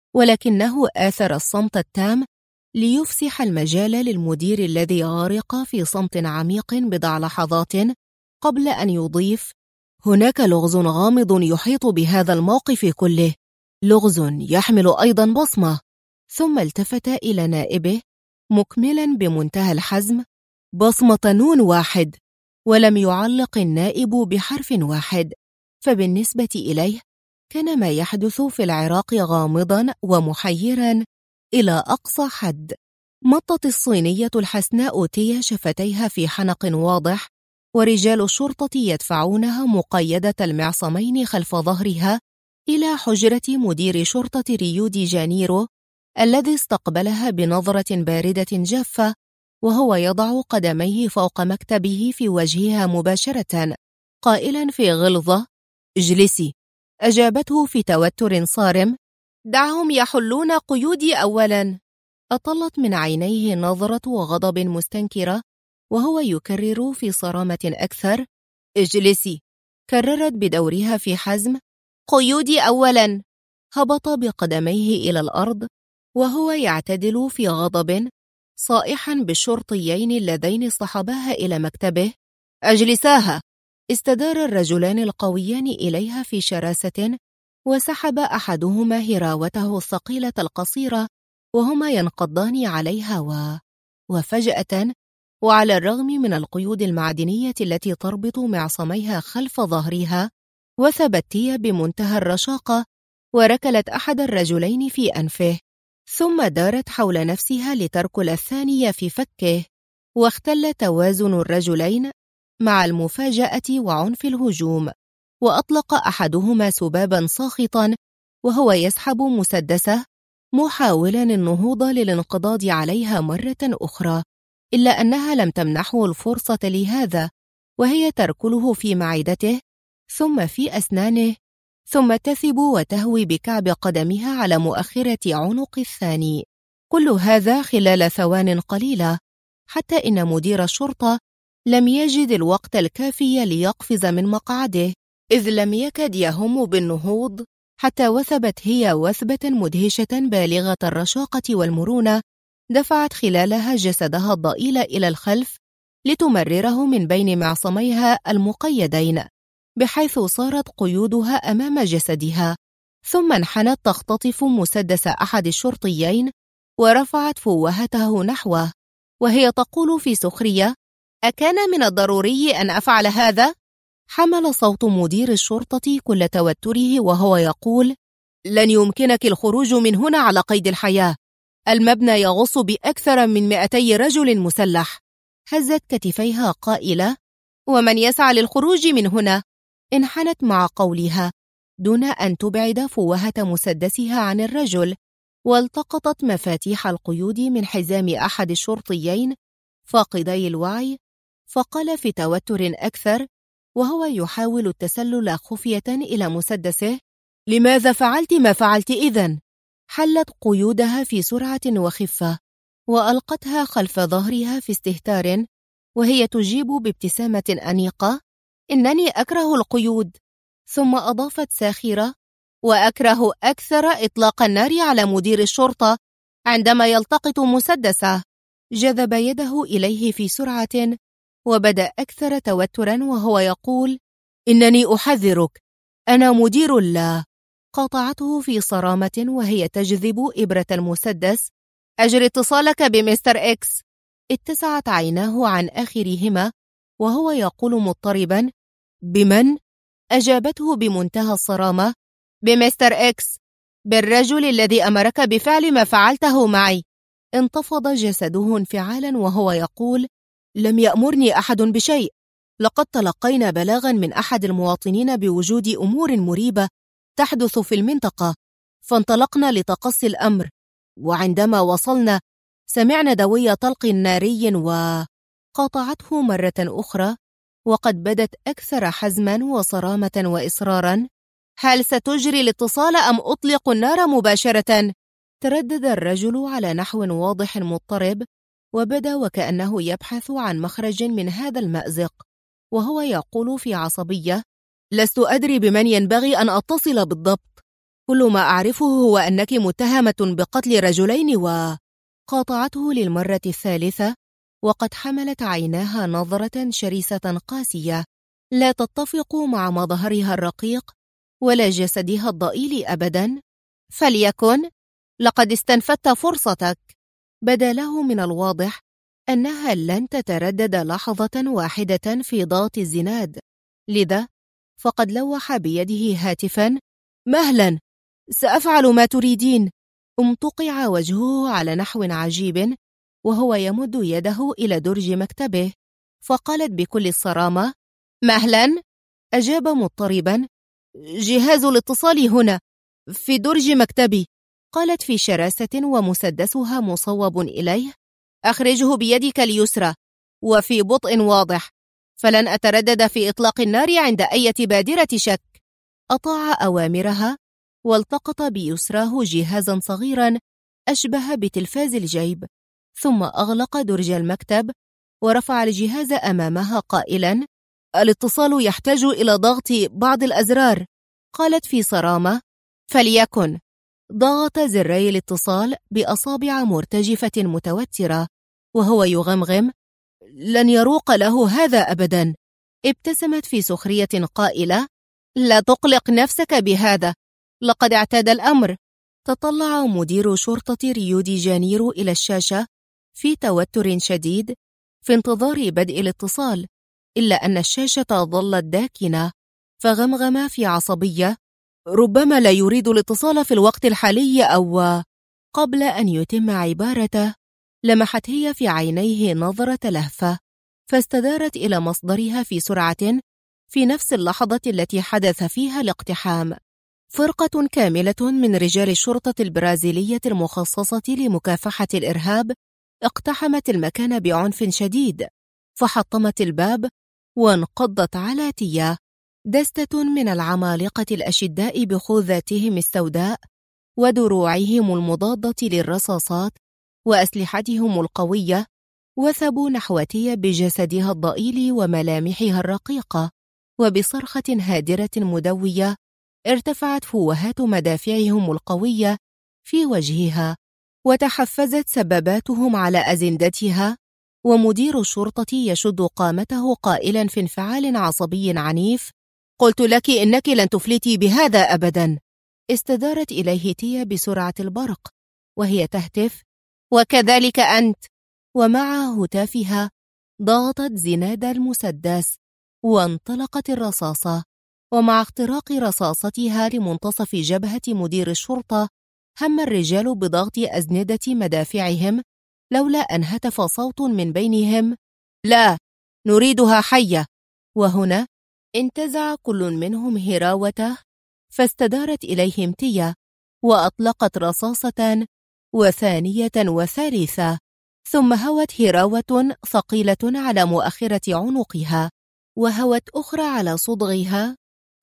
Speaker 1: ولكنه آثر الصمت التام ليفسح المجال للمدير الذي غارق في صمت عميق بضع لحظات قبل أن يضيف: هناك لغز غامض يحيط بهذا الموقف كله، لغز يحمل أيضا بصمة. ثم التفت إلى نائبه مكملا بمنتهى الحزم: بصمة نون واحد. ولم يعلق النائب بحرف واحد، فبالنسبة إليه كان ما يحدث في العراق غامضا ومحيرا إلى أقصى حد. مطت الصينية الحسناء تيا شفتيها في حنق واضح، ورجال الشرطة يدفعونها مقيدة المعصمين خلف ظهرها إلى حجرة مدير شرطة ريو دي جانيرو، الذي استقبلها بنظرة باردة جافة وهو يضع قدميه فوق مكتبه في وجهها مباشرة، قائلا في غلظة: اجلسي. أجابته في توتر صارم: دعهم يحلون قيودي أولا. أطلت من عينيه نظرة غضب مستنكرة وهو يكرر في صرامة أكثر: اجلسي. كررت بدورها في حزم: قيودي أولا. هبط بقدميه إلى الأرض وهو يعتدل في غضب، صائحا بالشرطيين اللذين اصطحباها إلى مكتبه: أجلساها. استدار الرجلان القويان إليها في شراسة، وسحب أحدهما هراوته الثقيلة القصيرة وهما ينقضان عليها وفجأة، وعلى الرغم من القيود المعدنية التي تربط معصميها خلف ظهرها، وثبت تيا بمنتهى الرشاقة وركلت أحد الرجلين في أنفه، ثم دارت حول نفسها لتركل الثانية في فكه، واختل توازن الرجلين مع المفاجأة وعنف الهجوم، وأطلق أحدهما سبابا ساخطا وهو يسحب مسدسه محاولا النهوض للانقضاض عليها مرة أخرى، إلا أنها لم تمنحه الفرصة لهذا، وهي تركله في معدته ثم في أسنانه، ثم تثب وتهوي بكعب قدمها على مؤخرة عنق الثاني. كل هذا خلال ثوان قليلة، حتى إن مدير الشرطة لم يجد الوقت الكافي ليقفز من مقعده، إذ لم يكد يهم بالنهوض حتى وثبت هي وثبة مدهشة بالغة الرشاقة والمرونة، دفعت خلالها جسدها الضئيل إلى الخلف لتمرره من بين معصميها المقيدين، بحيث صارت قيودها أمام جسدها، ثم انحنت تختطف مسدس أحد الشرطيين ورفعت فوهته نحوه وهي تقول في سخرية: أكان من الضروري أن أفعل هذا؟ حمل صوت مدير الشرطة كل توتره وهو يقول: لن يمكنك الخروج من هنا على قيد الحياة، المبنى يغص بأكثر من 200 رجل مسلح. هزت كتفيها قائلة: ومن يسعى للخروج من هنا؟ انحنت مع قولها دون أن تبعد فوهة مسدسها عن الرجل، والتقطت مفاتيح القيود من حزام أحد الشرطيين فاقدي الوعي، فقال في توتر أكثر وهو يحاول التسلل خفية إلى مسدسه: لماذا فعلت ما فعلت إذن؟ حلت قيودها في سرعة وخفة وألقتها خلف ظهرها في استهتار، وهي تجيب بابتسامة أنيقة: إنني أكره القيود. ثم أضافت ساخرة: وأكره أكثر إطلاق النار على مدير الشرطة عندما يلتقط مسدسه. جذب يده إليه في سرعة وبدأ أكثر توترا وهو يقول: إنني أحذرك، أنا مدير لا. قاطعته في صرامة وهي تجذب إبرة المسدس: أجري اتصالك بمستر إكس. اتسعت عيناه عن آخرهما وهو يقول مضطربا: بمن؟ أجابته بمنتهى الصرامة: بمستر إكس، بالرجل الذي أمرك بفعل ما فعلته معي. انتفض جسده انفعالا وهو يقول: لم يأمرني أحد بشيء، لقد تلقينا بلاغا من أحد المواطنين بوجود أمور مريبة تحدث في المنطقة، فانطلقنا لتقصي الأمر، وعندما وصلنا سمعنا دوي طلق ناري قاطعته مرة أخرى وقد بدت أكثر حزما وصرامة وإصرارا: هل ستجري الاتصال أم أطلق النار مباشرة؟ تردد الرجل على نحو واضح مضطرب، وبدا وكأنه يبحث عن مخرج من هذا المأزق، وهو يقول في عصبية: لست أدري بمن ينبغي أن أتصل بالضبط. كل ما أعرفه هو أنك متهمة بقتل رجلين. قاطعته للمرة الثالثة، وقد حملت عيناها نظرة شرسة قاسية لا تتفق مع مظهرها الرقيق ولا جسدها الضئيل أبدا. فليكن، لقد استنفدت فرصتك. بدا له من الواضح أنها لن تتردد لحظة واحدة في ضغط الزناد، لذا فقد لوح بيده هاتفا: مهلا، سأفعل ما تريدين. امتقع وجهه على نحو عجيب وهو يمد يده إلى درج مكتبه، فقالت بكل الصرامة: مهلا. أجاب مضطربا: جهاز الاتصال هنا في درج مكتبي. قالت في شراسة ومسدسها مصوب إليه: أخرجه بيدك اليسرى وفي بطء واضح، فلن أتردد في إطلاق النار عند أي بادرة شك. أطاع أوامرها، والتقط بيسراه جهازا صغيرا أشبه بتلفاز الجيب، ثم أغلق درج المكتب ورفع الجهاز أمامها قائلا: الاتصال يحتاج إلى ضغط بعض الأزرار. قالت في صرامة: فليكن. ضغط زري الاتصال بأصابع مرتجفة متوترة وهو يغمغم: لن يروق له هذا أبدا. ابتسمت في سخرية قائلة: لا تقلق نفسك بهذا، لقد اعتاد الأمر. تطلع مدير شرطة ريو دي جانيرو إلى الشاشة في توتر شديد في انتظار بدء الاتصال، إلا أن الشاشة ظلت داكنة، فغمغم في عصبية: ربما لا يريد الاتصال في الوقت الحالي أو... قبل أن يتم عبارته لمحت هي في عينيه نظرة لهفة، فاستدارت إلى مصدرها في سرعة في نفس اللحظة التي حدث فيها الاقتحام. فرقة كاملة من رجال الشرطة البرازيلية المخصصة لمكافحة الإرهاب اقتحمت المكان بعنف شديد، فحطمت الباب وانقضت على تيا، دستة من العمالقة الأشداء بخوذاتهم السوداء ودروعهم المضادة للرصاصات وأسلحتهم القوية، وثبوا نحو تيا بجسدها الضئيل وملامحها الرقيقة، وبصرخة هادرة مدوية ارتفعت فوهات مدافعهم القوية في وجهها، وتحفزت سباباتهم على أزندتها، ومدير الشرطة يشد قامته قائلا في انفعال عصبي عنيف: قلت لك إنك لن تفلتي بهذا أبدا. استدارت إليه تيا بسرعة البرق وهي تهتف: وكذلك أنت. ومع هتافها ضغطت زناد المسدس وانطلقت الرصاصة، ومع اختراق رصاصتها لمنتصف جبهة مدير الشرطة هم الرجال بضغط أزندة مدافعهم، لولا أن هتف صوت من بينهم: لا، نريدها حية. وهنا انتزع كل منهم هراوته، فاستدارت إليهم تيا وأطلقت رصاصة وثانية وثالثة، ثم هوت هراوة ثقيلة على مؤخرة عنقها، وهوت أخرى على صدغها،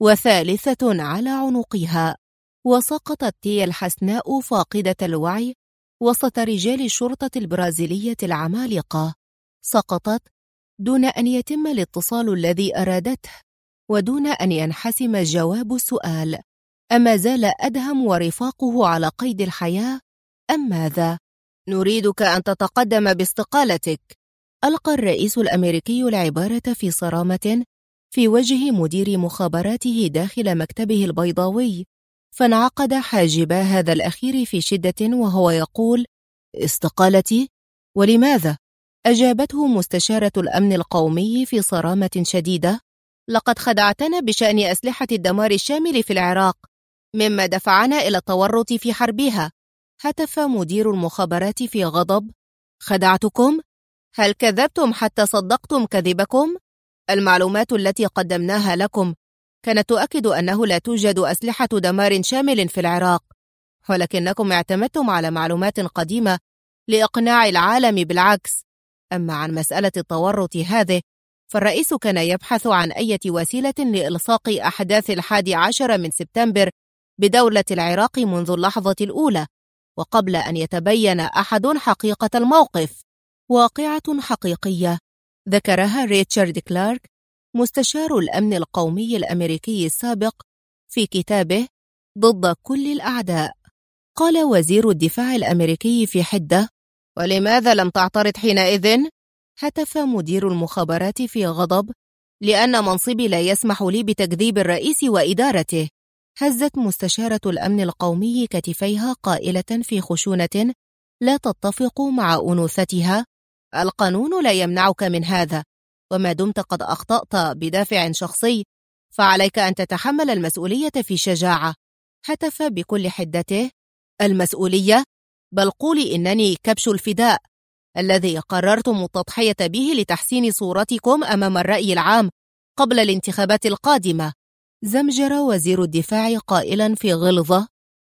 Speaker 1: وثالثة على عنقها، وسقطت تيا الحسناء فاقدة الوعي وسط رجال الشرطة البرازيلية العمالقة. سقطت دون أن يتم الاتصال الذي أرادته، ودون أن ينحسم جواب السؤال: أما زال أدهم ورفاقه على قيد الحياة أم ماذا؟ نريدك أن تتقدم باستقالتك. ألقى الرئيس الأمريكي العبارة في صرامة في وجه مدير مخابراته داخل مكتبه البيضاوي، فانعقد حاجبا هذا الأخير في شدة وهو يقول: استقالتي؟ ولماذا؟ أجابته مستشارة الأمن القومي في صرامة شديدة: لقد خدعتنا بشأن أسلحة الدمار الشامل في العراق، مما دفعنا إلى التورط في حربها. هتف مدير المخابرات في غضب: خدعتكم؟ هل كذبتم حتى صدقتم كذبكم؟ المعلومات التي قدمناها لكم كانت تؤكد أنه لا توجد أسلحة دمار شامل في العراق، ولكنكم اعتمدتم على معلومات قديمة لإقناع العالم بالعكس. أما عن مسألة التورط هذه فالرئيس كان يبحث عن أي وسيلة لإلصاق أحداث 11 من سبتمبر بدولة العراق منذ اللحظة الأولى، وقبل أن يتبين أحد حقيقة الموقف. واقعة حقيقية ذكرها ريتشارد كلارك مستشار الأمن القومي الأمريكي السابق في كتابه ضد كل الأعداء. قال وزير الدفاع الأمريكي في حدة: ولماذا لم تعترض حينئذ؟ هتف مدير المخابرات في غضب: لأن منصبي لا يسمح لي بتكذيب الرئيس وإدارته. هزت مستشارة الأمن القومي كتفيها قائلة في خشونة لا تتفق مع أنوثتها: القانون لا يمنعك من هذا، وما دمت قد أخطأت بدافع شخصي فعليك أن تتحمل المسؤولية في شجاعة. هتف بكل حدته: المسؤولية؟ بل قولي إنني كبش الفداء الذي قررتم التضحية به لتحسين صورتكم أمام الرأي العام قبل الانتخابات القادمة. زمجر وزير الدفاع قائلا في غلظة: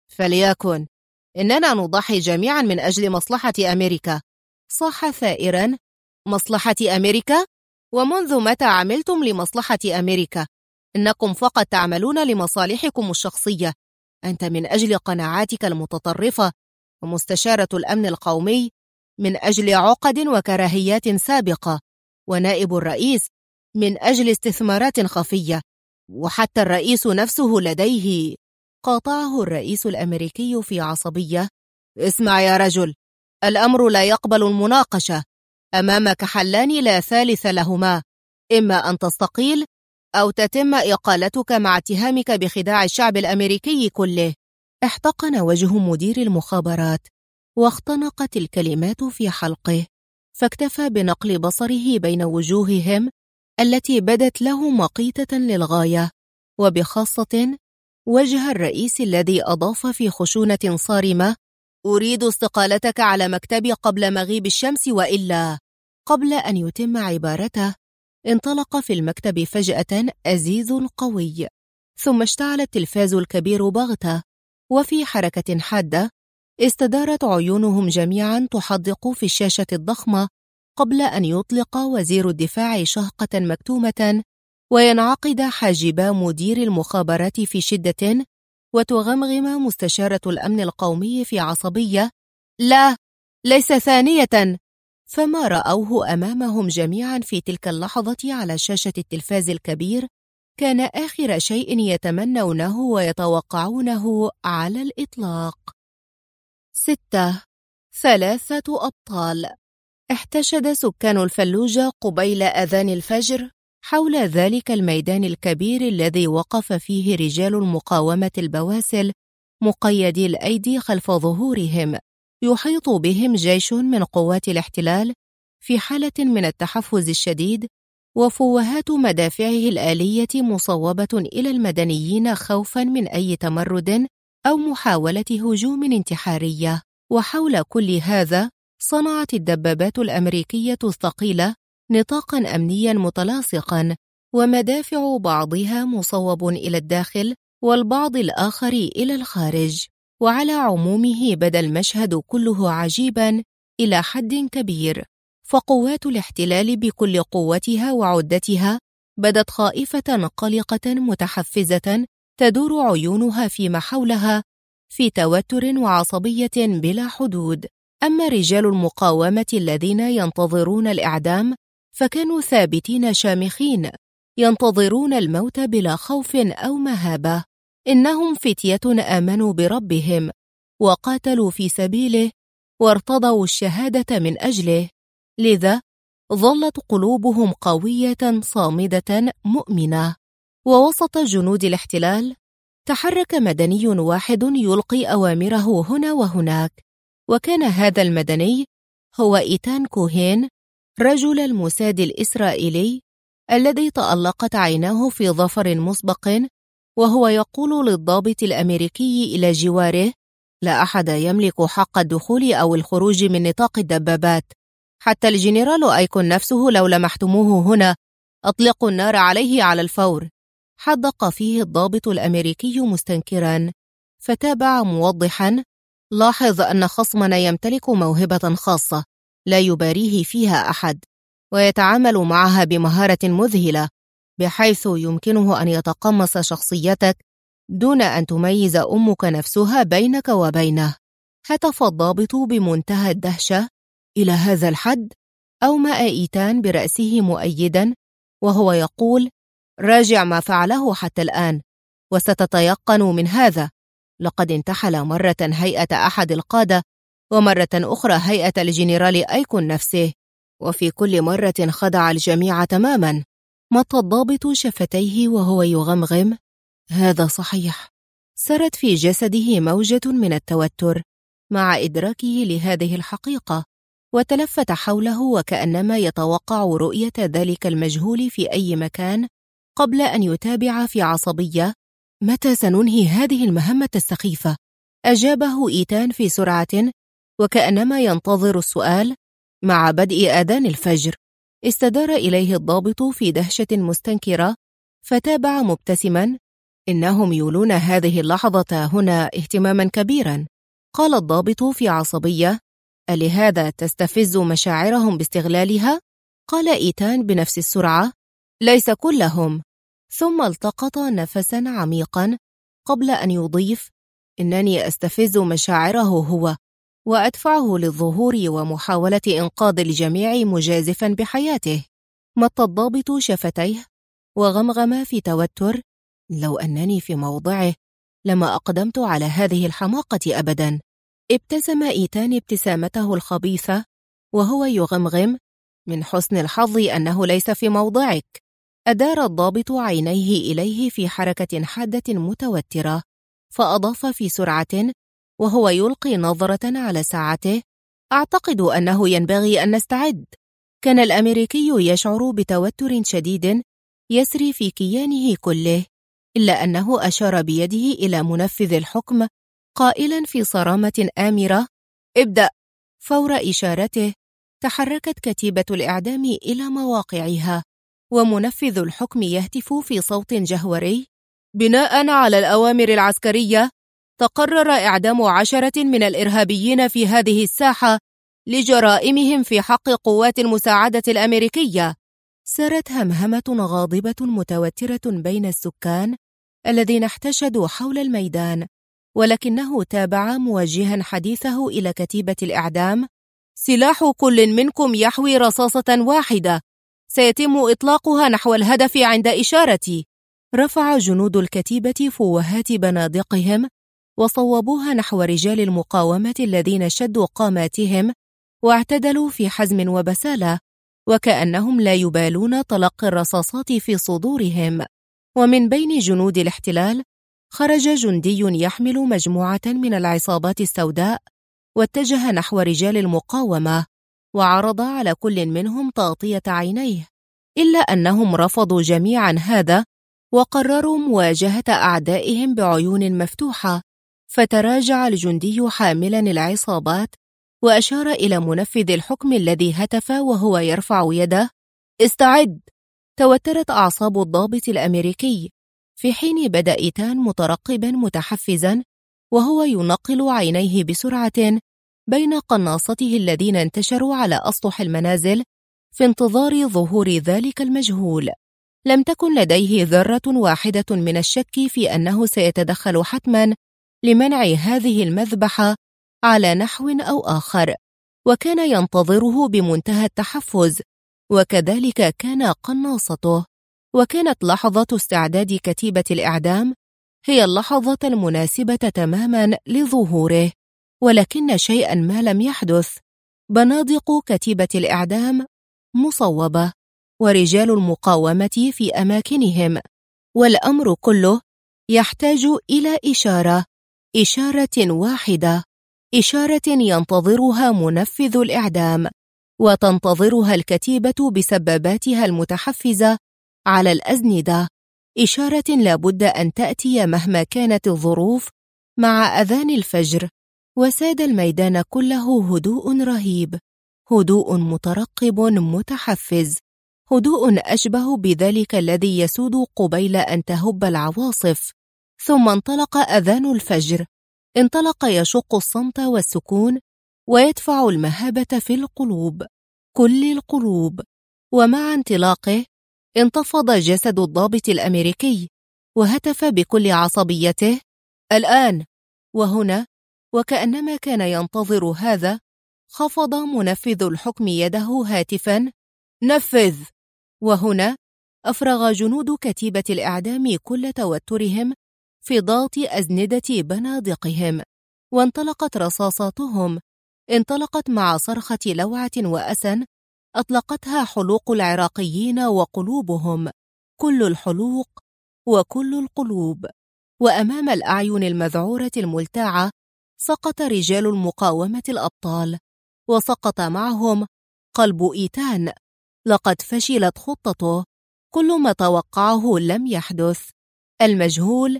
Speaker 1: فليكن، إننا نضحي جميعا من أجل مصلحة أمريكا. صاح ثائرا: مصلحة أمريكا؟ ومنذ متى عملتم لمصلحة أمريكا؟ إنكم فقط تعملون لمصالحكم الشخصية، أنت من أجل قناعاتك المتطرفة، ومستشارة الأمن القومي من أجل عقد وكراهيات سابقة، ونائب الرئيس من أجل استثمارات خفية، وحتى الرئيس نفسه لديه. قاطعه الرئيس الأمريكي في عصبية: اسمع يا رجل، الأمر لا يقبل المناقشة، أمامك حلان لا ثالث لهما، إما أن تستقيل أو تتم إقالتك مع اتهامك بخداع الشعب الأمريكي كله. احتقن وجه مدير المخابرات واختنقت الكلمات في حلقه، فاكتفى بنقل بصره بين وجوههم التي بدت له مقيتة للغاية، وبخاصة وجه الرئيس الذي أضاف في خشونة صارمة: أريد استقالتك على مكتبي قبل مغيب الشمس، وإلا. قبل أن يتم عبارته انطلق في المكتب فجأة أزيز قوي، ثم اشتعل التلفاز الكبير بغتة، وفي حركة حادة استدارت عيونهم جميعا تحدق في الشاشة الضخمة قبل أن يطلق وزير الدفاع شهقة مكتومة وينعقد حاجبا مدير المخابرات في شدة، وتغمغم مستشارة الأمن القومي في عصبية: لا، ليس ثانية. فما رأوه أمامهم جميعا في تلك اللحظة على شاشة التلفاز الكبير كان آخر شيء يتمنونه ويتوقعونه على الإطلاق. 6. 3 أبطال. احتشد سكان الفلوجة قبيل أذان الفجر حول ذلك الميدان الكبير الذي وقف فيه رجال المقاومة البواسل مقيدي الأيدي خلف ظهورهم، يحيط بهم جيش من قوات الاحتلال في حالة من التحفز الشديد، وفوهات مدافعه الآلية مصوبة إلى المدنيين خوفا من أي تمرد أو محاولة هجوم انتحارية. وحول كل هذا صنعت الدبابات الأمريكية الثقيلة نطاقا أمنيا متلاصقا، ومدافع بعضها مصوب إلى الداخل والبعض الآخر إلى الخارج. وعلى عمومه بدا المشهد كله عجيبا إلى حد كبير، فقوات الاحتلال بكل قوتها وعدتها بدت خائفة قلقة متحفزة تدور عيونها فيما حولها في توتر وعصبية بلا حدود. أما رجال المقاومة الذين ينتظرون الإعدام فكانوا ثابتين شامخين ينتظرون الموت بلا خوف أو مهابة. إنهم فتية آمنوا بربهم وقاتلوا في سبيله وارتضوا الشهادة من أجله، لذا ظلت قلوبهم قوية صامدة مؤمنة. ووسط جنود الاحتلال تحرك مدني واحد يلقي أوامره هنا وهناك، وكان هذا المدني هو إيتان كوهين رجل الموساد الإسرائيلي الذي تألقت عيناه في ظفر مسبق، وهو يقول للضابط الأمريكي إلى جواره: لا أحد يملك حق الدخول أو الخروج من نطاق الدبابات، حتى الجنرال أيكون نفسه لو لمحتموه هنا أطلقوا النار عليه على الفور. حدق فيه الضابط الأمريكي مستنكرا، فتابع موضحا: لاحظ أن خصمنا يمتلك موهبة خاصة لا يباريه فيها أحد، ويتعامل معها بمهارة مذهلة، بحيث يمكنه أن يتقمص شخصيتك دون أن تميز أمك نفسها بينك وبينه. هتف الضابط بمنتهى الدهشة. إلى هذا الحد؟ أومأ إيتان برأسه مؤيدا وهو يقول: راجع ما فعله حتى الآن، وستتيقن من هذا. لقد انتحل مرة هيئة أحد القادة، ومرة أخرى هيئة الجنرال أيكون نفسه، وفي كل مرة خدع الجميع تماما. مط الضابط شفتيه وهو يغمغم: هذا صحيح. سرت في جسده موجة من التوتر مع إدراكه لهذه الحقيقة، وتلفت حوله وكأنما يتوقع رؤية ذلك المجهول في أي مكان قبل أن يتابع في عصبية: متى سننهي هذه المهمة السخيفة؟ أجابه إيتان في سرعة وكأنما ينتظر السؤال. مع بدء آذان الفجر. استدار إليه الضابط في دهشة مستنكرة، فتابع مبتسما: إنهم يولون هذه اللحظة هنا اهتماما كبيرا. قال الضابط في عصبية: ألهذا تستفز مشاعرهم باستغلالها؟ قال إيتان بنفس السرعة: ليس كلهم. ثم التقط نفسا عميقا قبل أن يضيف: إنني أستفز مشاعره هو، وأدفعه للظهور ومحاولة إنقاذ الجميع مجازفا بحياته. مط الضابط شفتيه وغمغم في توتر: لو أنني في موضعه لما أقدمت على هذه الحماقة أبدا. ابتسم إيتان ابتسامته الخبيثة وهو يغمغم: من حسن الحظ أنه ليس في موضعك. أدار الضابط عينيه إليه في حركة حادة متوترة، فأضاف في سرعة وهو يلقي نظرة على ساعته: أعتقد أنه ينبغي أن نستعد. كان الأمريكي يشعر بتوتر شديد يسري في كيانه كله، إلا أنه أشار بيده إلى منفذ الحكم قائلا في صرامة آمرة: ابدأ. فور إشارته تحركت كتيبة الإعدام إلى مواقعها، ومنفذ الحكم يهتف في صوت جهوري: بناء على الأوامر العسكرية، تقرر إعدام 10 من الإرهابيين في هذه الساحة لجرائمهم في حق قوات المساعدة الأمريكية. سرت همهمة غاضبة متوترة بين السكان الذين احتشدوا حول الميدان، ولكنه تابع موجها حديثه إلى كتيبة الإعدام: سلاح كل منكم يحوي رصاصة واحدة، سيتم إطلاقها نحو الهدف عند إشارتي. رفع جنود الكتيبة فوهات بنادقهم وصوبوها نحو رجال المقاومة الذين شدوا قاماتهم واعتدلوا في حزم وبسالة، وكأنهم لا يبالون تلقي الرصاصات في صدورهم. ومن بين جنود الاحتلال خرج جندي يحمل مجموعة من العصابات السوداء، واتجه نحو رجال المقاومة، وعرض على كل منهم تغطية عينيه، إلا أنهم رفضوا جميعا هذا وقرروا مواجهة أعدائهم بعيون مفتوحة. فتراجع الجندي حاملا العصابات وأشار إلى منفذ الحكم الذي هتف وهو يرفع يده: استعد. توترت أعصاب الضابط الأمريكي، في حين بدأ إيتان مترقبا متحفزا وهو ينقل عينيه بسرعة بين قناصته الذين انتشروا على أسطح المنازل في انتظار ظهور ذلك المجهول. لم تكن لديه ذرة واحدة من الشك في أنه سيتدخل حتما لمنع هذه المذبحة على نحو أو آخر، وكان ينتظره بمنتهى التحفز، وكذلك كان قناصته. وكانت لحظة استعداد كتيبة الإعدام هي اللحظة المناسبة تماما لظهوره، ولكن شيئا ما لم يحدث. بنادق كتيبة الإعدام مصوبة، ورجال المقاومة في أماكنهم، والأمر كله يحتاج إلى إشارة واحدة، إشارة ينتظرها منفذ الإعدام وتنتظرها الكتيبة بسباباتها المتحفزة على الأزندة، إشارة لابد أن تأتي مهما كانت الظروف مع أذان الفجر. وساد الميدان كله هدوء رهيب، هدوء مترقب متحفز، هدوء أشبه بذلك الذي يسود قبيل أن تهب العواصف. ثم انطلق أذان الفجر، انطلق يشق الصمت والسكون ويدفع المهابة في القلوب، كل القلوب، ومع انطلاقه انتفض جسد الضابط الأمريكي وهتف بكل عصبيته: الآن! وهنا وكأنما كان ينتظر هذا خفض منفذ الحكم يده هاتفا: نفذ! وهنا أفرغ جنود كتيبة الإعدام كل توترهم في ضغط أزندة بنادقهم، وانطلقت رصاصاتهم، انطلقت مع صرخة لوعة وأسى أطلقتها حلوق العراقيين وقلوبهم، كل الحلوق وكل القلوب. وأمام الأعين المذعورة الملتاعة سقط رجال المقاومة الأبطال، وسقط معهم قلب إيتان. لقد فشلت خطته، كل ما توقعه لم يحدث، المجهول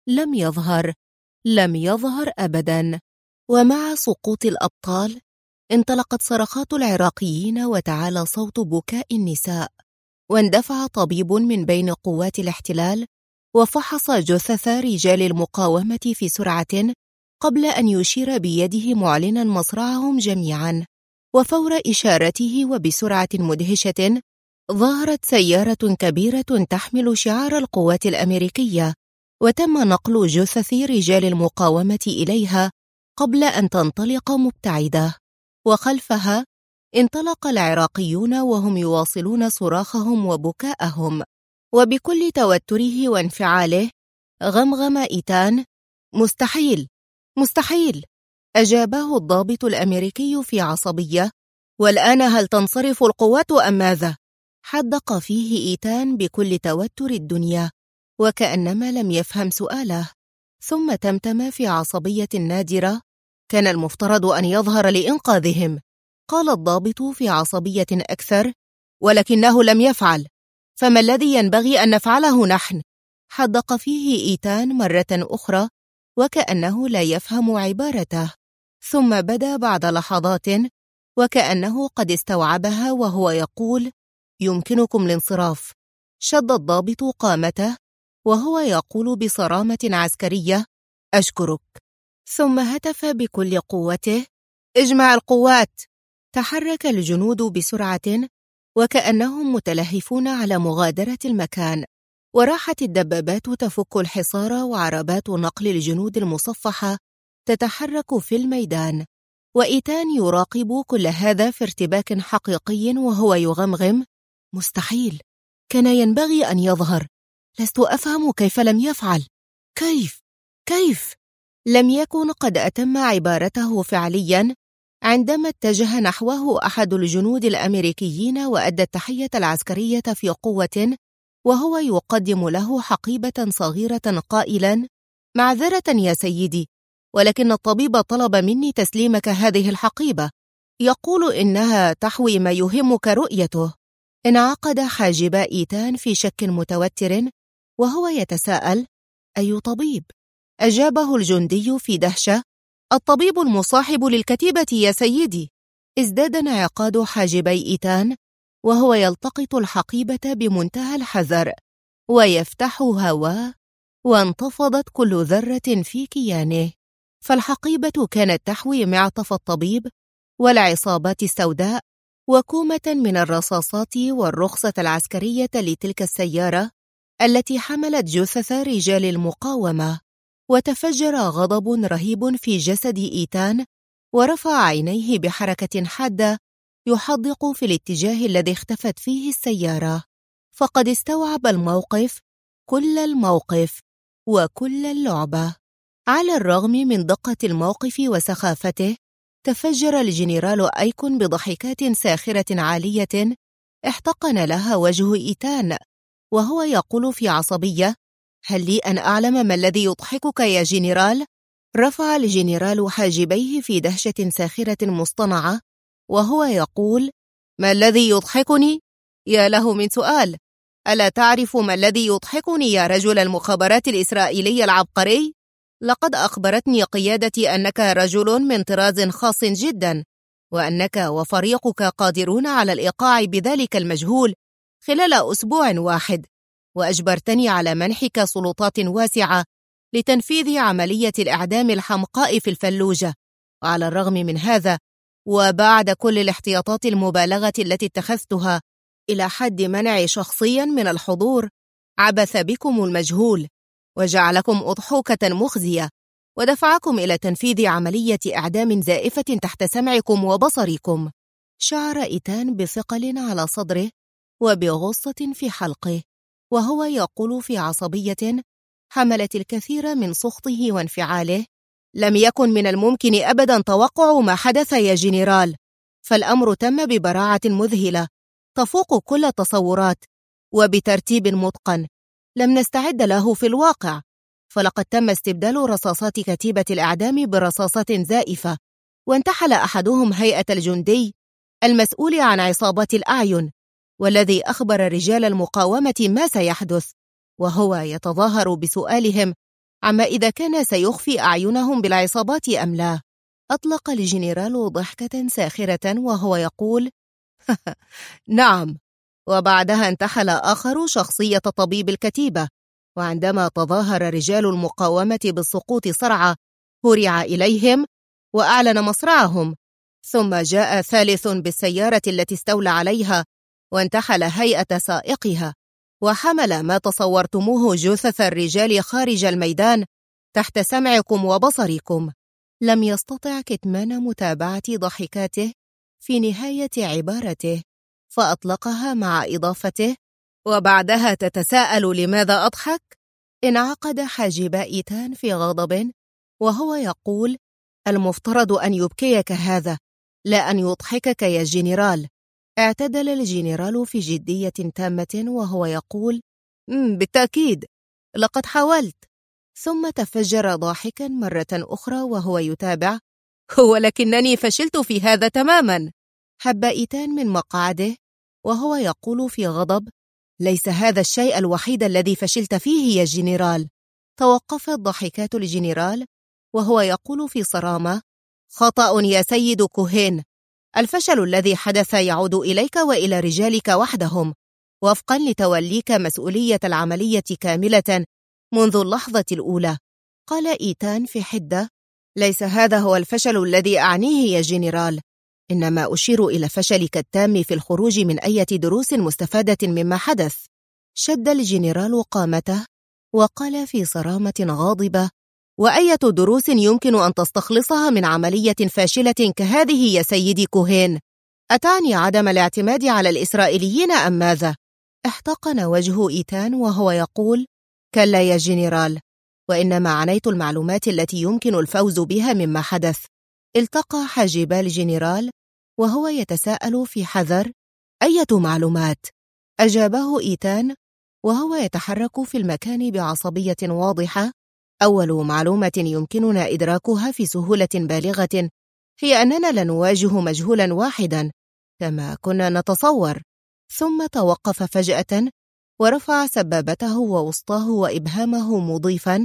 Speaker 1: لم يظهر أبدا. ومع سقوط الأبطال انطلقت صرخات العراقيين وتعالى صوت بكاء النساء، واندفع طبيب من بين قوات الاحتلال وفحص جثث رجال المقاومة في سرعة قبل أن يشير بيده معلنا مصرعهم جميعا. وفور إشارته وبسرعة مدهشة ظهرت سيارة كبيرة تحمل شعار القوات الأمريكية، وتم نقل جثث رجال المقاومة إليها قبل أن تنطلق مبتعدة. وخلفها انطلق العراقيون وهم يواصلون صراخهم وبكاءهم، وبكل توتره وانفعاله غمغم إيتان: مستحيل! مستحيل! أجابه الضابط الأمريكي في عصبية: والآن هل تنصرف القوات أم ماذا؟ حدق فيه إيتان بكل توتر الدنيا وكأنما لم يفهم سؤاله، ثم تمتم في عصبية نادرة: كان المفترض أن يظهر لإنقاذهم. قال الضابط في عصبية أكثر: ولكنه لم يفعل، فما الذي ينبغي أن نفعله نحن؟ حدق فيه إيتان مرة أخرى وكأنه لا يفهم عبارته، ثم بدا بعد لحظات وكأنه قد استوعبها وهو يقول: يمكنكم الانصراف. شد الضابط قامته وهو يقول بصرامة عسكرية: أشكرك. ثم هتف بكل قوته: اجمع القوات. تحرك الجنود بسرعة وكأنهم متلهفون على مغادرة المكان، وراحت الدبابات تفك الحصار وعربات نقل الجنود المصفحة تتحرك في الميدان. وإيتان يراقب كل هذا في ارتباك حقيقي وهو يغمغم: مستحيل! كان ينبغي أن يظهر. لست أفهم كيف لم يفعل. كيف؟ لم يكن قد أتم عبارته فعليا عندما اتجه نحوه أحد الجنود الأمريكيين وأدى التحية العسكرية في قوة وهو يقدم له حقيبة صغيرة قائلا: معذرة يا سيدي، ولكن الطبيب طلب مني تسليمك هذه الحقيبة، يقول إنها تحوي ما يهمك رؤيته. انعقد حاجبا إيتان في شك متوتر وهو يتساءل: أي طبيب؟ أجابه الجندي في دهشة: الطبيب المصاحب للكتيبة يا سيدي. ازداد انعقاد حاجبي إيتان وهو يلتقط الحقيبة بمنتهى الحذر ويفتحها وانتفضت كل ذرة في كيانه، فالحقيبة كانت تحوي معطف الطبيب والعصابات السوداء وكومة من الرصاصات والرخصة العسكرية لتلك السيارة التي حملت جثث رجال المقاومة. وتفجر غضب رهيب في جسد إيتان ورفع عينيه بحركة حادة يحدق في الاتجاه الذي اختفت فيه السيارة، فقد استوعب الموقف، كل الموقف وكل اللعبة. على الرغم من دقة الموقف وسخافته تفجر الجنرال أيكون بضحكات ساخرة عالية احتقن لها وجه إيتان وهو يقول في عصبية: هل لي أن أعلم ما الذي يضحكك يا جنرال؟ رفع الجنرال حاجبيه في دهشة ساخرة مصطنعة وهو يقول: ما الذي يضحكني؟ يا له من سؤال! ألا تعرف ما الذي يضحكني يا رجل المخابرات الإسرائيلي العبقري؟ لقد أخبرتني قيادتي أنك رجل من طراز خاص جدا، وأنك وفريقك قادرون على الإيقاع بذلك المجهول خلال أسبوع واحد، وأجبرتني على منحك سلطات واسعة لتنفيذ عملية الإعدام الحمقاء في الفلوجة. وعلى الرغم من هذا وبعد كل الاحتياطات المبالغة التي اتخذتها إلى حد منع شخصيا من الحضور. عبث بكم المجهول وجعلكم أضحوكة مخزية، ودفعكم إلى تنفيذ عملية إعدام زائفة تحت سمعكم وبصركم. شعر إيتان بثقل على صدره وبغصة في حلقه، وهو يقول في عصبية حملت الكثير من سخطه وانفعاله: لم يكن من الممكن أبدا توقع ما حدث يا جنرال، فالأمر تم ببراعة مذهلة تفوق كل التصورات وبترتيب متقن لم نستعد له في الواقع، فلقد تم استبدال رصاصات كتيبة الإعدام برصاصات زائفة، وانتحل أحدهم هيئة الجندي المسؤول عن عصابات الأعين، والذي أخبر رجال المقاومة ما سيحدث، وهو يتظاهر بسؤالهم عما إذا كان سيخفي أعينهم بالعصابات أم لا. أطلق الجنرال ضحكة ساخرة وهو يقول: نعم. وبعدها انتحل آخر شخصية طبيب الكتيبة، وعندما تظاهر رجال المقاومة بالسقوط صرعى هرع إليهم وأعلن مصرعهم، ثم جاء ثالث بالسيارة التي استولى عليها وانتحل هيئة سائقها، وحمل ما تصورتموه جثث الرجال خارج الميدان تحت سمعكم وبصركم. لم يستطع كتمان متابعة ضحكاته في نهاية عبارته، فأطلقها مع إضافته: وبعدها تتساءل لماذا أضحك؟ انعقد حاجب إيتان في غضب وهو يقول: المفترض أن يبكيك هذا، لا أن يضحكك يا جنرال. اعتدل الجنرال في جدية تامة وهو يقول: بالتأكيد، لقد حاولت. ثم تفجر ضاحكا مرة أخرى وهو يتابع: ولكنني فشلت في هذا تماما. هب إيتان من مقعده وهو يقول في غضب: ليس هذا الشيء الوحيد الذي فشلت فيه يا جنرال. توقفت ضحكات الجنرال وهو يقول في صرامة: خطأ يا سيد كوهين، الفشل الذي حدث يعود إليك وإلى رجالك وحدهم، وفقا لتوليك مسؤولية العملية كاملة منذ اللحظة الأولى. قال إيتان في حدة: ليس هذا هو الفشل الذي أعنيه يا جنرال، إنما أشير إلى فشلك التام في الخروج من أي دروس مستفادة مما حدث. شد الجنرال قامته وقال في صرامة غاضبة: وأية دروس يمكن أن تستخلصها من عملية فاشلة كهذه يا سيدي كوهين؟ أتعني عدم الاعتماد على الإسرائيليين أم ماذا؟ احتقن وجه إيتان وهو يقول: كلا يا جنرال، وإنما عنيت المعلومات التي يمكن الفوز بها مما حدث. التقى حاجبا الجنرال وهو يتساءل في حذر: أية معلومات؟ أجابه إيتان وهو يتحرك في المكان بعصبية واضحة: أول معلومة يمكننا إدراكها في سهولة بالغة هي أننا لا نواجه مجهولا واحدا كما كنا نتصور. ثم توقف فجأة ورفع سبابته ووسطاه وإبهامه مضيفا: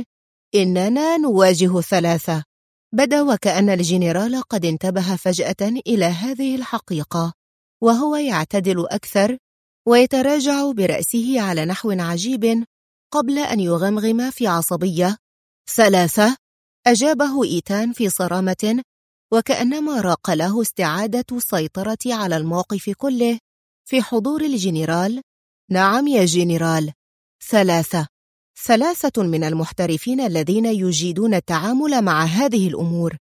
Speaker 1: إننا نواجه ثلاثة. بدا وكأن الجنرال قد انتبه فجأة إلى هذه الحقيقة، وهو يعتدل أكثر ويتراجع برأسه على نحو عجيب قبل أن يغمغم في عصبية: ثلاثة؟ أجابه إيتان في صرامة وكأنما راق له استعادة السيطرة على الموقف كله في حضور الجنرال: نعم يا جنرال، ثلاثة. ثلاثة من المحترفين الذين يجيدون التعامل مع هذه الأمور،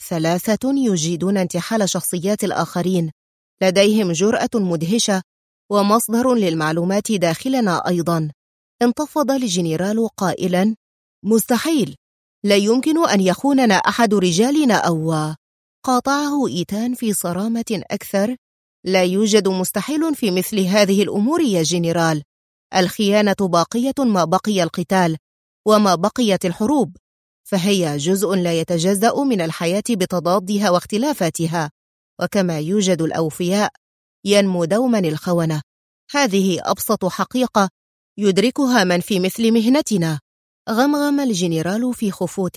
Speaker 1: ثلاثة يجيدون انتحال شخصيات الآخرين، لديهم جرأة مدهشة ومصدر للمعلومات داخلنا أيضا. انتفض الجنرال قائلا: مستحيل، لا يمكن أن يخوننا أحد رجالنا أو. قاطعه إيتان في صرامة أكثر: لا يوجد مستحيل في مثل هذه الأمور يا جنرال، الخيانة باقية ما بقي القتال وما بقيت الحروب، فهي جزء لا يتجزأ من الحياة بتضادها واختلافاتها، وكما يوجد الأوفياء ينمو دوما الخونة. هذه أبسط حقيقة يدركها من في مثل مهنتنا. غمغم الجنرال في خفوت: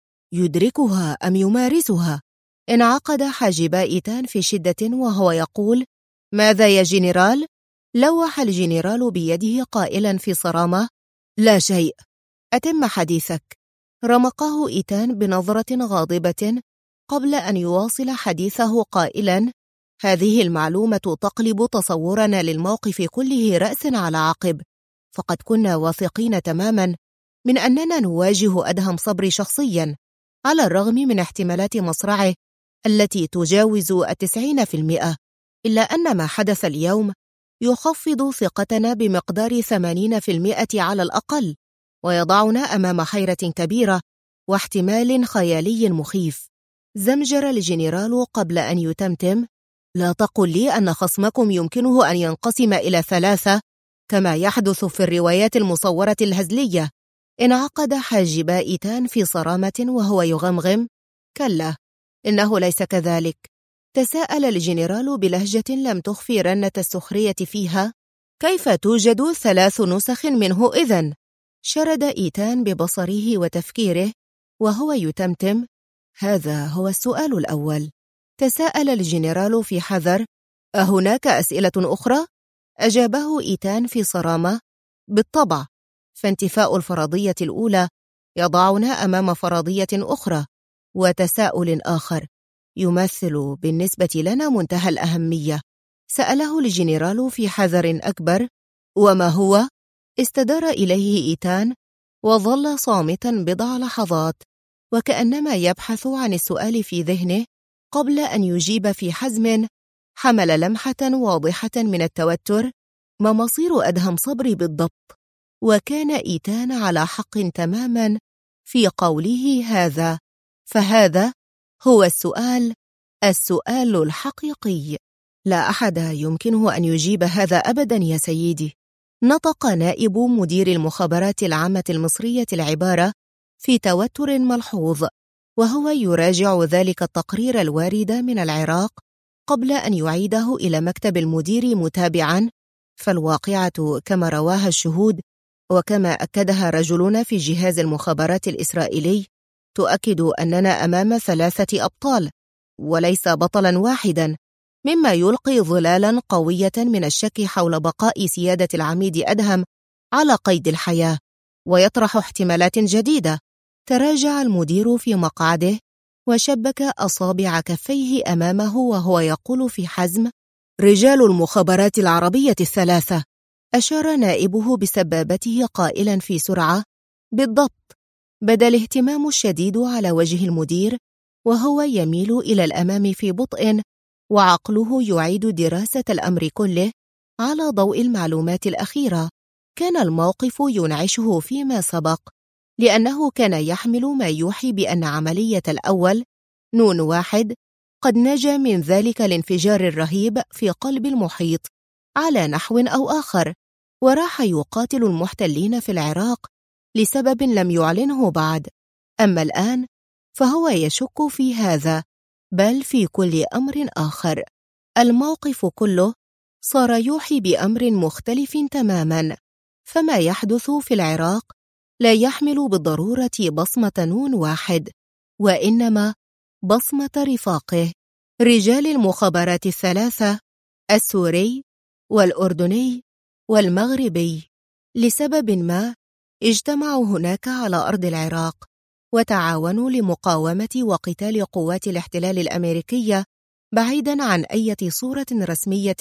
Speaker 1: يدركها أم يمارسها؟ انعقد حاجبا إيتان في شدة وهو يقول: ماذا يا جنرال؟ لوح الجنرال بيده قائلا في صرامة: لا شيء، أتم حديثك. رمقه إيتان بنظرة غاضبة قبل أن يواصل حديثه قائلا: هذه المعلومة تقلب تصورنا للموقف كله رأساً على عقب، فقد كنا واثقين تماماً من أننا نواجه أدهم صبري شخصياً، على الرغم من احتمالات مصرعه التي تجاوز 90%، إلا أن ما حدث اليوم يخفض ثقتنا بمقدار 80% على الأقل، ويضعنا أمام حيرة كبيرة واحتمال خيالي مخيف. زمجر الجنرال قبل أن يتمتم: لا تقل لي أن خصمكم يمكنه أن ينقسم إلى 3 كما يحدث في الروايات المصورة الهزلية. انعقد حاجبا إيتان في صرامة وهو يغمغم: كلا، إنه ليس كذلك. تساءل الجنرال بلهجة لم تخفي رنة السخرية فيها: كيف توجد 3 نسخ منه إذن؟ شرد إيتان ببصره وتفكيره وهو يتمتم: هذا هو السؤال الأول. تساءل الجنرال في حذر: أهناك أسئلة أخرى؟ أجابه إيتان في صرامة: بالطبع، فانتفاء الفرضية الأولى يضعنا أمام فرضية أخرى وتساؤل آخر يمثل بالنسبة لنا منتهى الأهمية. سأله الجنرال في حذر أكبر: وما هو؟ استدار إليه إيتان وظل صامتا بضع لحظات، وكأنما يبحث عن السؤال في ذهنه قبل أن يجيب في حزم حمل لمحة واضحة من التوتر: ما مصير أدهم صبري بالضبط؟ وكان إيتان على حق تماما في قوله هذا، فهذا هو السؤال الحقيقي. لا أحد يمكنه أن يجيب هذا أبدا يا سيدي. نطق نائب مدير المخابرات العامة المصرية العبارة في توتر ملحوظ، وهو يراجع ذلك التقرير الوارد من العراق قبل أن يعيده إلى مكتب المدير متابعا: فالواقعة كما رواها الشهود وكما أكدها رجلنا في جهاز المخابرات الإسرائيلي تؤكد أننا أمام 3 أبطال وليس بطلا واحدا، مما يلقي ظلالا قوية من الشك حول بقاء سيادة العميد أدهم على قيد الحياة، ويطرح احتمالات جديدة. تراجع المدير في مقعده وشبك أصابع كفيه أمامه وهو يقول في حزم: رجال المخابرات العربية 3. أشار نائبه بسبابته قائلا في سرعة: بالضبط. بدا الاهتمام الشديد على وجه المدير وهو يميل إلى الأمام في بطء، وعقله يعيد دراسة الأمر كله على ضوء المعلومات الأخيرة. كان الموقف ينعشه فيما سبق، لأنه كان يحمل ما يوحي بأن عملية الأول نون 1 قد نجا من ذلك الانفجار الرهيب في قلب المحيط على نحو أو آخر، وراح يقاتل المحتلين في العراق لسبب لم يعلنه بعد. أما الآن فهو يشك في هذا، بل في كل أمر آخر. الموقف كله صار يوحي بأمر مختلف تماما، فما يحدث في العراق لا يحمل بالضرورة بصمة نون 1، وإنما بصمة رفاقه، رجال المخابرات 3: السوري والأردني والمغربي. لسبب ما اجتمعوا هناك على أرض العراق وتعاونوا لمقاومة وقتال قوات الاحتلال الأمريكية، بعيداً عن أي صورة رسمية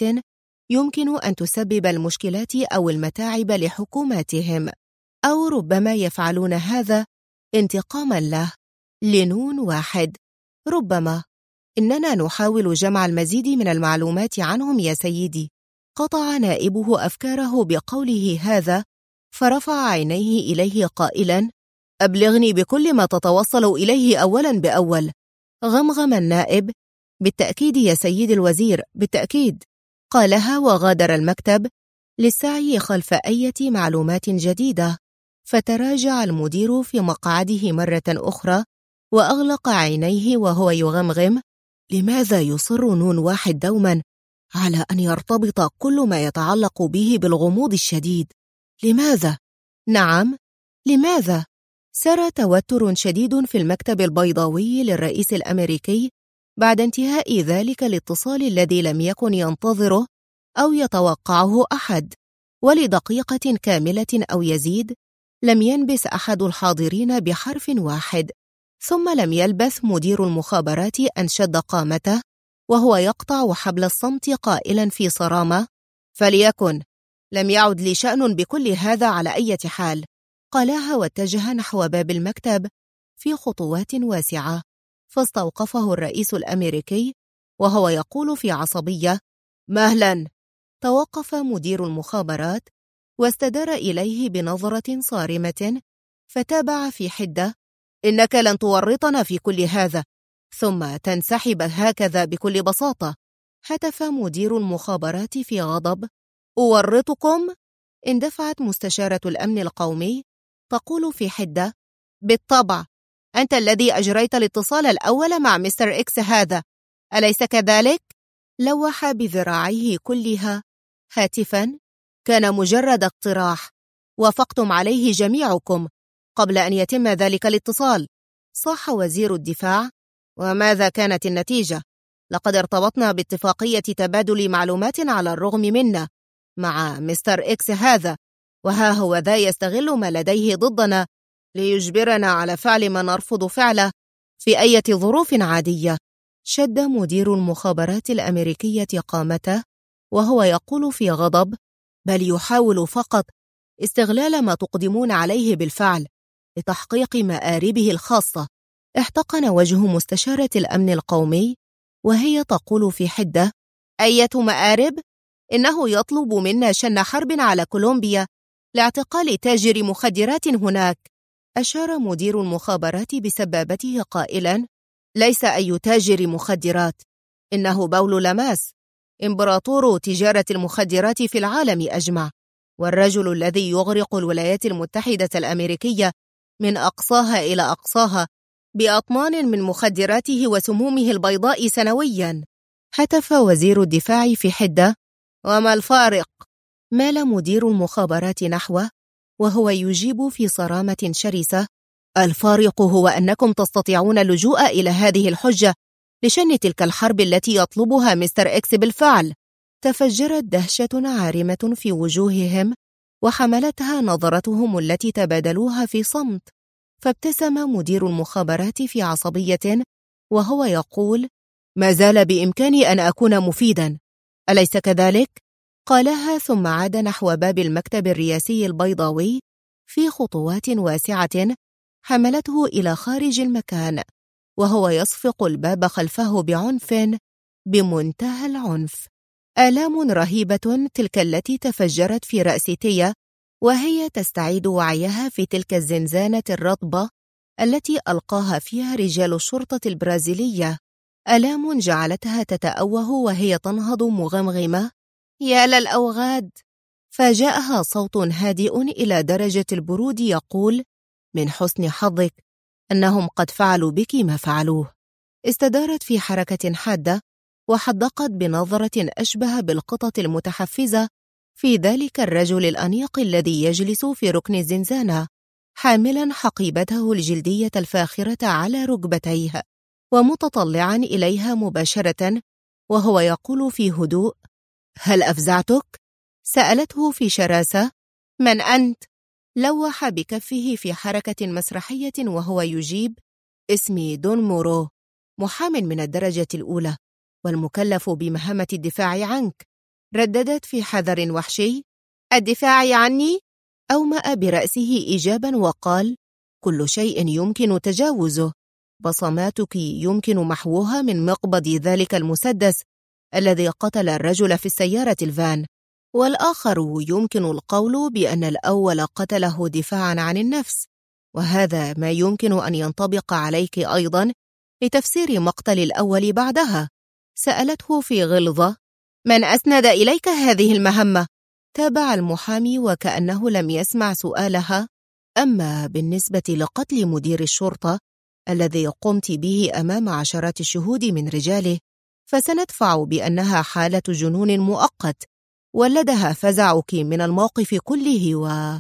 Speaker 1: يمكن أن تسبب المشكلات أو المتاعب لحكوماتهم، أو ربما يفعلون هذا انتقاماً له لنون 1. ربما. إننا نحاول جمع المزيد من المعلومات عنهم يا سيدي. قطع نائبه أفكاره بقوله هذا، فرفع عينيه إليه قائلاً: أبلغني بكل ما تتوصل إليه أولاً بأول. غمغم النائب: بالتأكيد يا سيد الوزير، بالتأكيد، قالها وغادر المكتب للسعي خلف أي معلومات جديدة. فتراجع المدير في مقعده مرة أخرى وأغلق عينيه وهو يغمغم: لماذا يصر نون 1 دوما على أن يرتبط كل ما يتعلق به بالغموض الشديد؟ لماذا؟ نعم، لماذا؟ سرى توتر شديد في المكتب البيضاوي للرئيس الأمريكي بعد انتهاء ذلك الاتصال الذي لم يكن ينتظره أو يتوقعه أحد، ولدقيقة كاملة أو يزيد لم ينبس أحد الحاضرين بحرف واحد. ثم لم يلبث مدير المخابرات أن شد قامته وهو يقطع حبل الصمت قائلا في صرامة: فليكن، لم يعد لي شأن بكل هذا على أي حال. قالها واتجه نحو باب المكتب في خطوات واسعة، فاستوقفه الرئيس الأمريكي وهو يقول في عصبية: مهلا. توقف مدير المخابرات واستدار إليه بنظرة صارمة، فتابع في حدة: إنك لن تورطنا في كل هذا ثم تنسحب هكذا بكل بساطة. هتف مدير المخابرات في غضب: أورطكم؟ اندفعت مستشارة الأمن القومي تقول في حدة: بالطبع، أنت الذي أجريت الاتصال الأول مع مستر إكس هذا، أليس كذلك؟ لوح بذراعيه كلها هاتفا: كان مجرد اقتراح وافقتم عليه جميعكم قبل أن يتم ذلك الاتصال. صاح وزير الدفاع: وماذا كانت النتيجة؟ لقد ارتبطنا باتفاقية تبادل معلومات على الرغم منا مع مستر إكس هذا، وها هو ذا يستغل ما لديه ضدنا ليجبرنا على فعل ما نرفض فعله في أي ظروف عادية. شد مدير المخابرات الأمريكية قامته وهو يقول في غضب: بل يحاول فقط استغلال ما تقدمون عليه بالفعل لتحقيق مآربه الخاصة. احتقن وجه مستشارة الأمن القومي وهي تقول في حدة: أية مآرب؟ إنه يطلب منا شن حرب على كولومبيا لاعتقال تاجر مخدرات هناك. أشار مدير المخابرات بسبابته قائلا: ليس أي تاجر مخدرات، إنه باولو لاماس، إمبراطور تجارة المخدرات في العالم أجمع، والرجل الذي يغرق الولايات المتحدة الأمريكية من أقصاها إلى أقصاها بأطنان من مخدراته وسمومه البيضاء سنويا. هتف وزير الدفاع في حدة: وما الفارق؟ مال مدير المخابرات نحوه وهو يجيب في صرامة شرسة: الفارق هو أنكم تستطيعون اللجوء إلى هذه الحجة لشن تلك الحرب التي يطلبها مستر إكس بالفعل. تفجرت دهشة عارمة في وجوههم وحملتها نظرتهم التي تبادلوها في صمت، فابتسم مدير المخابرات في عصبية وهو يقول: ما زال بإمكاني أن أكون مفيدا، أليس كذلك؟ قالها ثم عاد نحو باب المكتب الرئاسي البيضاوي في خطوات واسعة حملته إلى خارج المكان، وهو يصفق الباب خلفه بعنف، بمنتهى العنف. آلام رهيبة تلك التي تفجرت في رأس تيا وهي تستعيد وعيها في تلك الزنزانة الرطبة التي ألقاها فيها رجال الشرطة البرازيلية. آلام جعلتها تتأوه وهي تنهض مغمغمة: يا للأوغاد! فاجأها صوت هادئ إلى درجة البرود يقول: من حسن حظك أنهم قد فعلوا بك ما فعلوه. استدارت في حركة حادة وحدقت بنظرة أشبه بالقطط المتحفزة في ذلك الرجل الأنيق الذي يجلس في ركن الزنزانة حاملا حقيبته الجلدية الفاخرة على ركبتيه ومتطلعا إليها مباشرة وهو يقول في هدوء: هل أفزعتك؟ سألته في شراسة: من أنت؟ لوح بكفه في حركة مسرحية وهو يجيب: اسمي دون مورو، محام من الدرجة الأولى والمكلف بمهمة الدفاع عنك. رددت في حذر وحشي: الدفاع عني؟ أومأ برأسه إيجابا وقال: كل شيء يمكن تجاوزه، بصماتك يمكن محوها من مقبض ذلك المسدس الذي قتل الرجل في السيارة الفان، والآخر يمكن القول بأن الأول قتله دفاعا عن النفس، وهذا ما يمكن أن ينطبق عليك أيضا لتفسير مقتل الأول بعدها. سألته في غلظة: من أسند إليك هذه المهمة؟ تابع المحامي وكأنه لم يسمع سؤالها: أما بالنسبة لقتل مدير الشرطة الذي قمت به أمام عشرات الشهود من رجاله فسندفع بأنها حالة جنون مؤقت ولدها فزعك من الموقف كله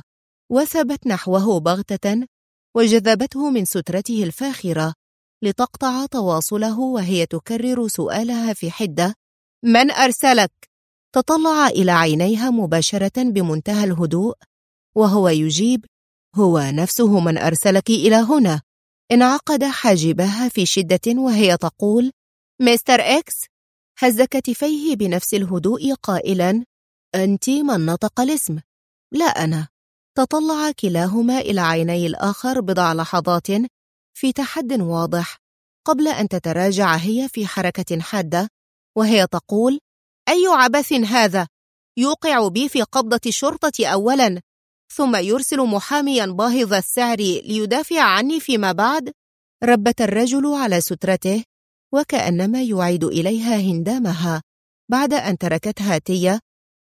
Speaker 1: وثبت نحوه بغتة وجذبته من سترته الفاخرة لتقطع تواصله وهي تكرر سؤالها في حدة: من أرسلك؟ تطلع إلى عينيها مباشرة بمنتهى الهدوء وهو يجيب: هو نفسه من أرسلك إلى هنا. انعقد حاجبها في شدة وهي تقول: مستر إكس؟ هز كتفيه بنفس الهدوء قائلا: أنت من نطق الاسم، لا أنا. تطلع كلاهما إلى عيني الآخر بضع لحظات في تحد واضح قبل أن تتراجع هي في حركة حادة، وهي تقول: أي عبث هذا؟ يوقع بي في قبضة الشرطة أولا، ثم يرسل محاميا باهظ السعر ليدافع عني فيما بعد. ربت الرجل على سترته وكأنما يعيد إليها هندامها بعد أن تركتها تيا،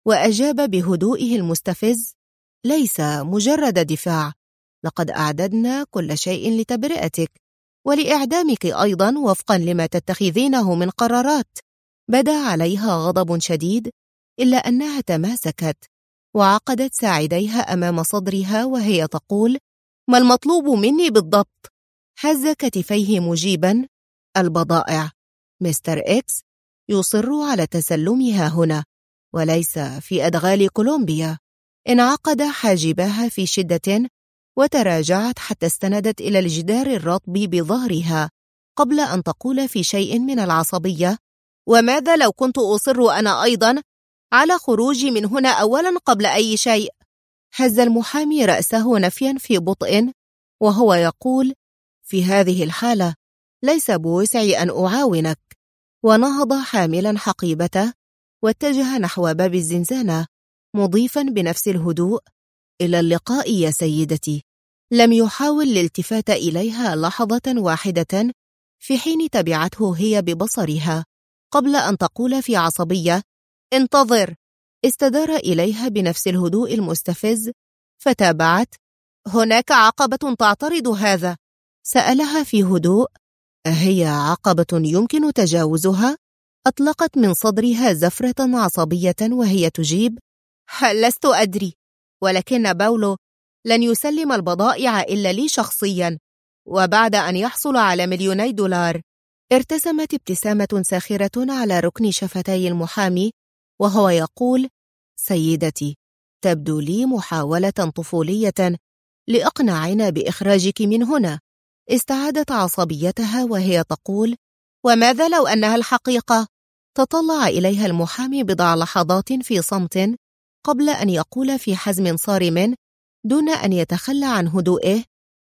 Speaker 1: وأجاب بهدوئه المستفز: ليس مجرد دفاع، لقد أعددنا كل شيء لتبرئتك ولإعدامك أيضا وفقا لما تتخذينه من قرارات. بدا عليها غضب شديد، إلا أنها تماسكت وعقدت ساعديها أمام صدرها وهي تقول: ما المطلوب مني بالضبط؟ هز كتفيه مجيبا: البضائع. مستر إكس يصر على تسلمها هنا وليس في أدغال كولومبيا. انعقد حاجباها في شدة وتراجعت حتى استندت إلى الجدار الرطب بظهرها قبل أن تقول في شيء من العصبية: وماذا لو كنت أصر أنا أيضا على خروجي من هنا أولا قبل أي شيء؟ هز المحامي رأسه نفيا في بطء وهو يقول: في هذه الحالة ليس بوسعي أن أعاونك. ونهض حاملا حقيبته واتجه نحو باب الزنزانة مضيفا بنفس الهدوء: إلى اللقاء يا سيدتي. لم يحاول الالتفات إليها لحظة واحدة في حين تبعته هي ببصرها قبل أن تقول في عصبية: انتظر. استدار إليها بنفس الهدوء المستفز فتابعت: هناك عقبة تعترض هذا؟ سألها في هدوء: أهي عقبة يمكن تجاوزها؟ أطلقت من صدرها زفرة عصبية وهي تجيب: لست أدري، ولكن باولو لن يسلم البضائع إلا لي شخصيا، وبعد أن يحصل على $2,000,000. ارتسمت ابتسامة ساخرة على ركن شفتي المحامي وهو يقول: سيدتي، تبدو لي محاولة طفولية لإقناعنا بإخراجك من هنا. استعادت عصبيتها وهي تقول: وماذا لو أنها الحقيقة؟ تطلع إليها المحامي بضع لحظات في صمت قبل أن يقول في حزم صارم دون أن يتخلى عن هدوئه: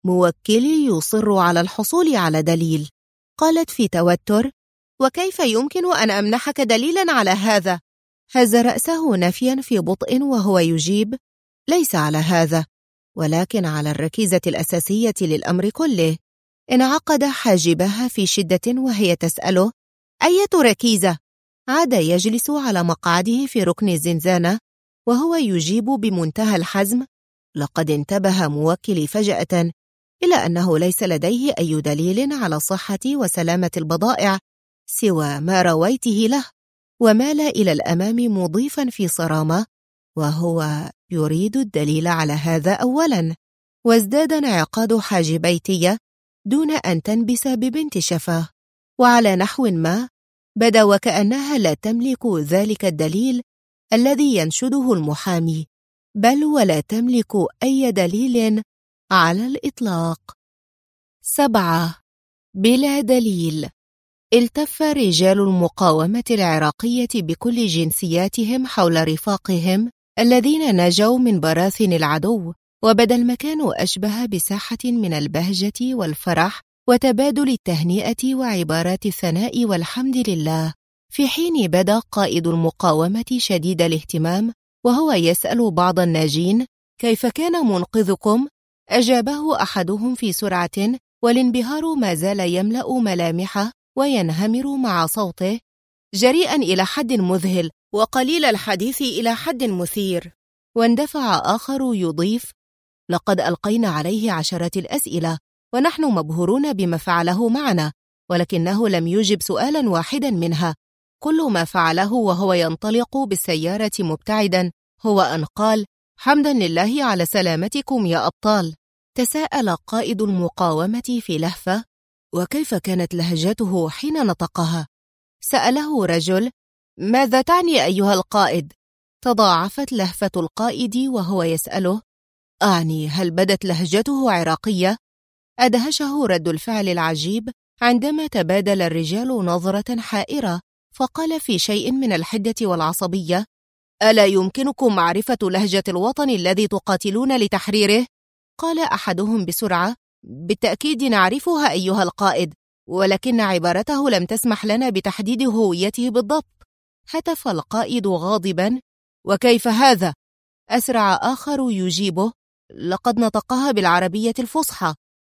Speaker 1: موكلي يصر على الحصول على دليل. قالت في توتر: وكيف يمكن أن أمنحك دليلا على هذا؟ هز رأسه نفيا في بطء وهو يجيب: ليس على هذا، ولكن على الركيزة الأساسية للأمر كله. انعقد حاجبها في شدة وهي تسأله: أية ركيزة؟ عاد يجلس على مقعده في ركن الزنزانة وهو يجيب بمنتهى الحزم: لقد انتبه موكلي فجأة إلى أنه ليس لديه أي دليل على صحة وسلامة البضائع سوى ما رويته له، ومال إلى الأمام مضيفا في صرامة: وهو يريد الدليل على هذا أولا. وازداد انعقاد حاجبي تيا دون أن تنبس ببنت شفاه، وعلى نحو ما بدا وكأنها لا تملك ذلك الدليل الذي ينشده المحامي، بل ولا تملك أي دليل على الإطلاق. 7. بلا دليل. التف رجال المقاومة العراقية بكل جنسياتهم حول رفاقهم الذين نجوا من براثن العدو، وبدا المكان أشبه بساحة من البهجة والفرح وتبادل التهنئة وعبارات الثناء والحمد لله، في حين بدا قائد المقاومة شديد الاهتمام وهو يسأل بعض الناجين: كيف كان منقذكم؟ أجابه أحدهم في سرعة والانبهار ما زال يملأ ملامحه وينهمر مع صوته: جريئا إلى حد مذهل وقليل الحديث إلى حد مثير. واندفع آخر يضيف: لقد ألقينا عليه عشرات الأسئلة ونحن مبهورون بما فعله معنا، ولكنه لم يجب سؤالا واحدا منها. كل ما فعله وهو ينطلق بالسيارة مبتعدا هو أن قال: حمدا لله على سلامتكم يا أبطال. تساءل قائد المقاومة في لهفة: وكيف كانت لهجته حين نطقها؟ سأله رجل: ماذا تعني أيها القائد؟ تضاعفت لهفة القائد وهو يسأله: أعني هل بدت لهجته عراقية؟ أدهشه رد الفعل العجيب عندما تبادل الرجال نظرة حائرة، فقال في شيء من الحدة والعصبية: ألا يمكنكم معرفة لهجة الوطن الذي تقاتلون لتحريره؟ قال أحدهم بسرعة: بالتأكيد نعرفها أيها القائد، ولكن عبارته لم تسمح لنا بتحديد هويته بالضبط. هتف القائد غاضبا: وكيف هذا؟ أسرع آخر يجيبه: لقد نطقها بالعربية الفصحى.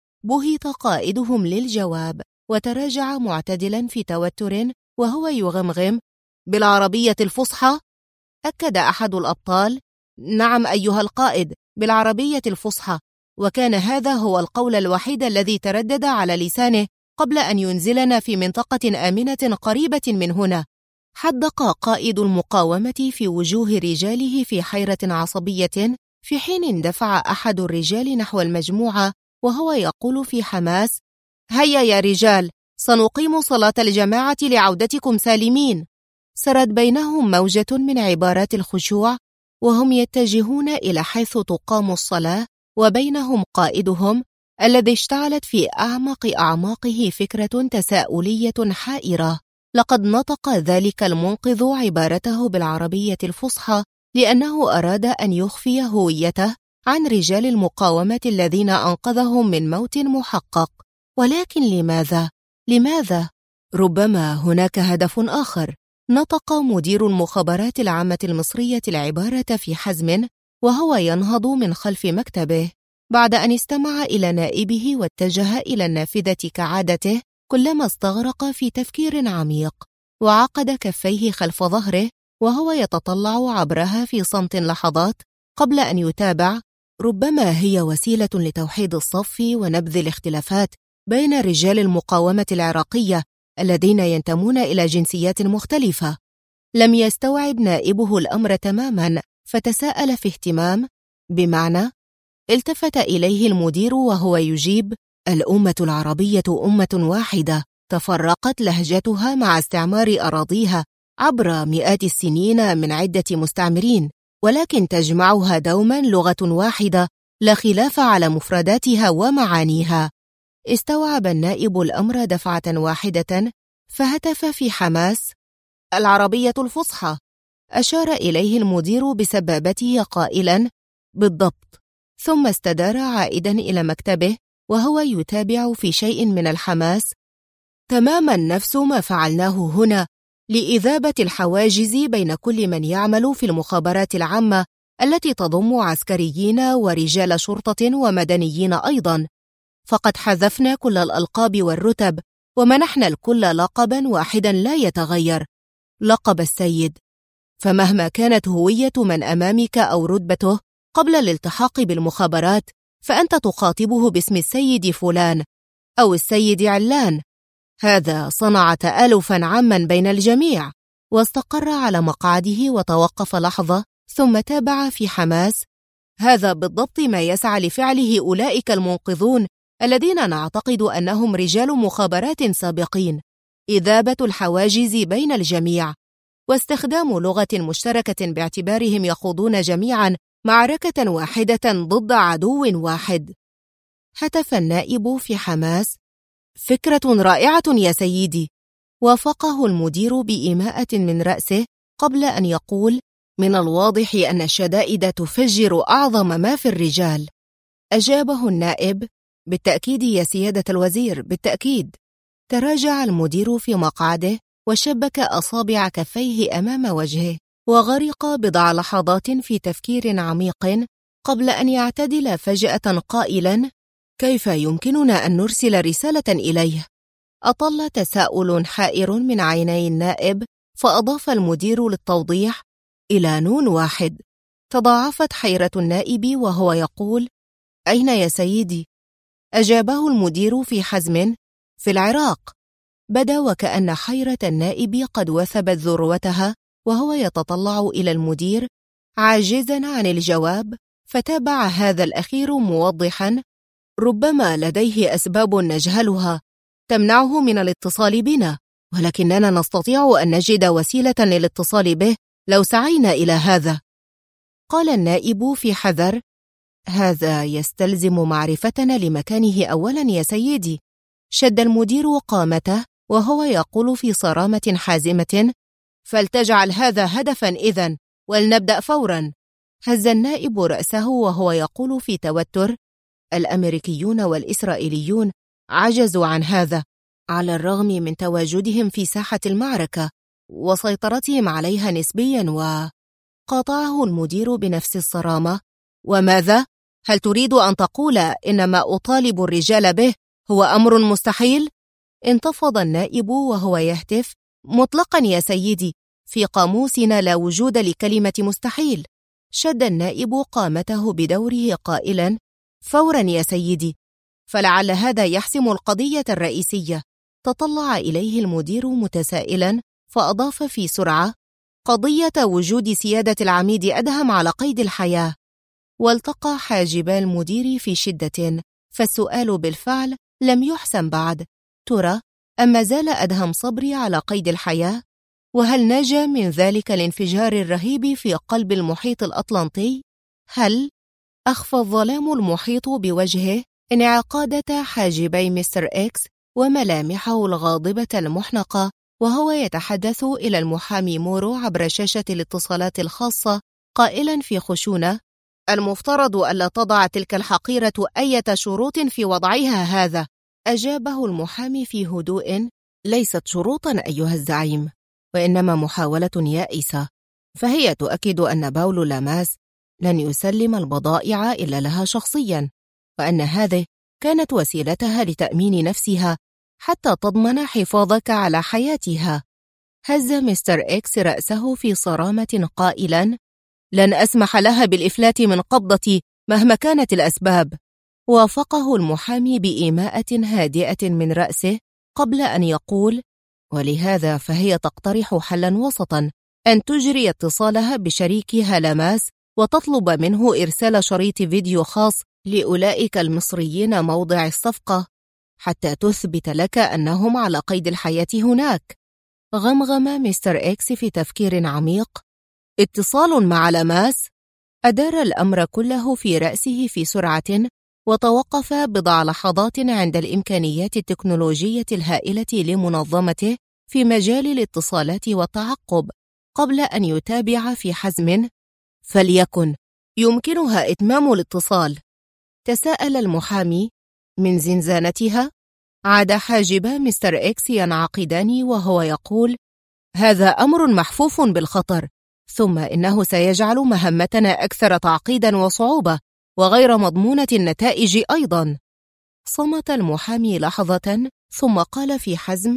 Speaker 1: بهت قائدهم للجواب وتراجع معتدلا في توتر وهو يغمغم: بالعربية الفصحى؟ أكد أحد الأبطال: نعم أيها القائد، بالعربية الفصحى. وكان هذا هو القول الوحيد الذي تردد على لسانه قبل أن ينزلنا في منطقة آمنة قريبة من هنا. حدق قائد المقاومة في وجوه رجاله في حيرة عصبية، في حين اندفع أحد الرجال نحو المجموعة وهو يقول في حماس: هيا يا رجال، سنقيم صلاة الجماعة لعودتكم سالمين. سرت بينهم موجة من عبارات الخشوع وهم يتجهون إلى حيث تقام الصلاة، وبينهم قائدهم الذي اشتعلت في أعمق أعماقه فكرة تساؤلية حائرة. لقد نطق ذلك المنقذ عبارته بالعربية الفصحى لأنه أراد أن يخفي هويته عن رجال المقاومة الذين أنقذهم من موت محقق. ولكن لماذا؟ لماذا؟ ربما هناك هدف آخر. نطق مدير المخابرات العامة المصرية العبارة في حزم وهو ينهض من خلف مكتبه بعد أن استمع إلى نائبه واتجه إلى النافذة كعادته كلما استغرق في تفكير عميق، وعقد كفيه خلف ظهره وهو يتطلع عبرها في صمت لحظات قبل أن يتابع: ربما هي وسيلة لتوحيد الصف ونبذ الاختلافات بين رجال المقاومة العراقية الذين ينتمون إلى جنسيات مختلفة. لم يستوعب نائبه الأمر تماما، فتساءل في اهتمام: بمعنى؟ التفت إليه المدير وهو يجيب: الأمة العربية أمة واحدة تفرقت لهجتها مع استعمار أراضيها عبر مئات السنين من عدة مستعمرين، ولكن تجمعها دوما لغة واحدة لا خلاف على مفرداتها ومعانيها. استوعب النائب الأمر دفعة واحدة، فهتف في حماس: العربية الفصحى. أشار إليه المدير بسبابته قائلا: بالضبط. ثم استدار عائدا إلى مكتبه وهو يتابع في شيء من الحماس: تماما نفس ما فعلناه هنا لإذابة الحواجز بين كل من يعمل في المخابرات العامة التي تضم عسكريين ورجال شرطة ومدنيين أيضا، فقد حذفنا كل الألقاب والرتب ومنحنا الكل لقبا واحدا لا يتغير: لقب السيد. فمهما كانت هوية من أمامك أو رتبته قبل الالتحاق بالمخابرات، فأنت تخاطبه باسم السيد فلان أو السيد علان. هذا صنع تآلفا عاما بين الجميع. واستقر على مقعده وتوقف لحظة ثم تابع في حماس: هذا بالضبط ما يسعى لفعله أولئك المنقذون الذين نعتقد أنهم رجال مخابرات سابقين: إذابة الحواجز بين الجميع واستخدام لغة مشتركة باعتبارهم يخوضون جميعا معركة واحدة ضد عدو واحد. هتف النائب في حماس: فكرة رائعة يا سيدي. وافقه المدير بإيماءة من رأسه قبل أن يقول: من الواضح أن الشدائد تفجر أعظم ما في الرجال. أجابه النائب: بالتأكيد يا سيادة الوزير، بالتأكيد. تراجع المدير في مقعده وشبك أصابع كفيه أمام وجهه وغرق بضع لحظات في تفكير عميق قبل أن يعتدل فجأة قائلا: كيف يمكننا أن نرسل رسالة إليه؟ أطل تساؤل حائر من عيني النائب، فأضاف المدير للتوضيح: إلى نون واحد. تضاعفت حيرة النائب وهو يقول: أين يا سيدي؟ أجابه المدير في حزم: في العراق. بدا وكأن حيرة النائب قد وثبت ذروتها وهو يتطلع إلى المدير عاجزا عن الجواب، فتابع هذا الأخير موضحا: ربما لديه أسباب نجهلها تمنعه من الاتصال بنا، ولكننا نستطيع أن نجد وسيلة للاتصال به لو سعينا إلى هذا. قال النائب في حذر: هذا يستلزم معرفتنا لمكانه أولا يا سيدي. شد المدير قامته وهو يقول في صرامة حازمة: فلتجعل هذا هدفاً إذن، ولنبدأ فوراً. هز النائب رأسه وهو يقول في توتر: الأمريكيون والإسرائيليون عجزوا عن هذا، على الرغم من تواجدهم في ساحة المعركة وسيطرتهم عليها نسبياً. وقاطعه المدير بنفس الصرامة: وماذا؟ هل تريد أن تقول إن ما أطالب الرجال به هو أمر مستحيل؟ انتفض النائب وهو يهتف: مطلقاً يا سيدي، في قاموسنا لا وجود لكلمة مستحيل. شد النائب قامته بدوره قائلاً: فوراً يا سيدي، فلعل هذا يحسم القضية الرئيسية. تطلع إليه المدير متسائلاً، فأضاف في سرعة: قضية وجود سيادة العميد أدهم على قيد الحياة. والتقى حاجبا المدير في شدة، فالسؤال بالفعل لم يحسم بعد. ترى أما زال أدهم صبري على قيد الحياة؟ وهل نجا من ذلك الانفجار الرهيب في قلب المحيط الأطلنطي؟ هل أخفى الظلام المحيط بوجهه انعقادة حاجبي مستر إكس وملامحه الغاضبة المحنقة وهو يتحدث إلى المحامي مورو عبر شاشة الاتصالات الخاصة قائلا في خشونة: المفترض ألا تضع تلك الحقيرة أي شروط في وضعها هذا. أجابه المحامي في هدوء: ليست شروطا أيها الزعيم، وإنما محاولة يائسة، فهي تؤكد أن باولو لاماس لن يسلم البضائع إلا لها شخصيا، وأن هذه كانت وسيلتها لتأمين نفسها حتى تضمن حفاظك على حياتها. هز مستر إكس رأسه في صرامة قائلا: لن أسمح لها بالإفلات من قبضتي مهما كانت الأسباب. وافقه المحامي بإيماءة هادئة من رأسه قبل أن يقول: ولهذا فهي تقترح حلا وسطا، أن تجري اتصالها بشريكها لاماس وتطلب منه إرسال شريط فيديو خاص لأولئك المصريين موضع الصفقة حتى تثبت لك أنهم على قيد الحياة هناك. غمغم مستر إكس في تفكير عميق: اتصال مع لاماس؟ أدار الأمر كله في رأسه في سرعة، وتوقف بضع لحظات عند الإمكانيات التكنولوجية الهائلة لمنظمته في مجال الاتصالات والتعقب قبل أن يتابع في حزم: فليكن يمكنها إتمام الاتصال. تساءل المحامي: من زنزانتها؟ عاد حاجبا مستر إكس ينعقدان وهو يقول: هذا أمر محفوف بالخطر، ثم إنه سيجعل مهمتنا أكثر تعقيدا وصعوبة وغير مضمونة النتائج أيضا. صمت المحامي لحظة ثم قال في حزم: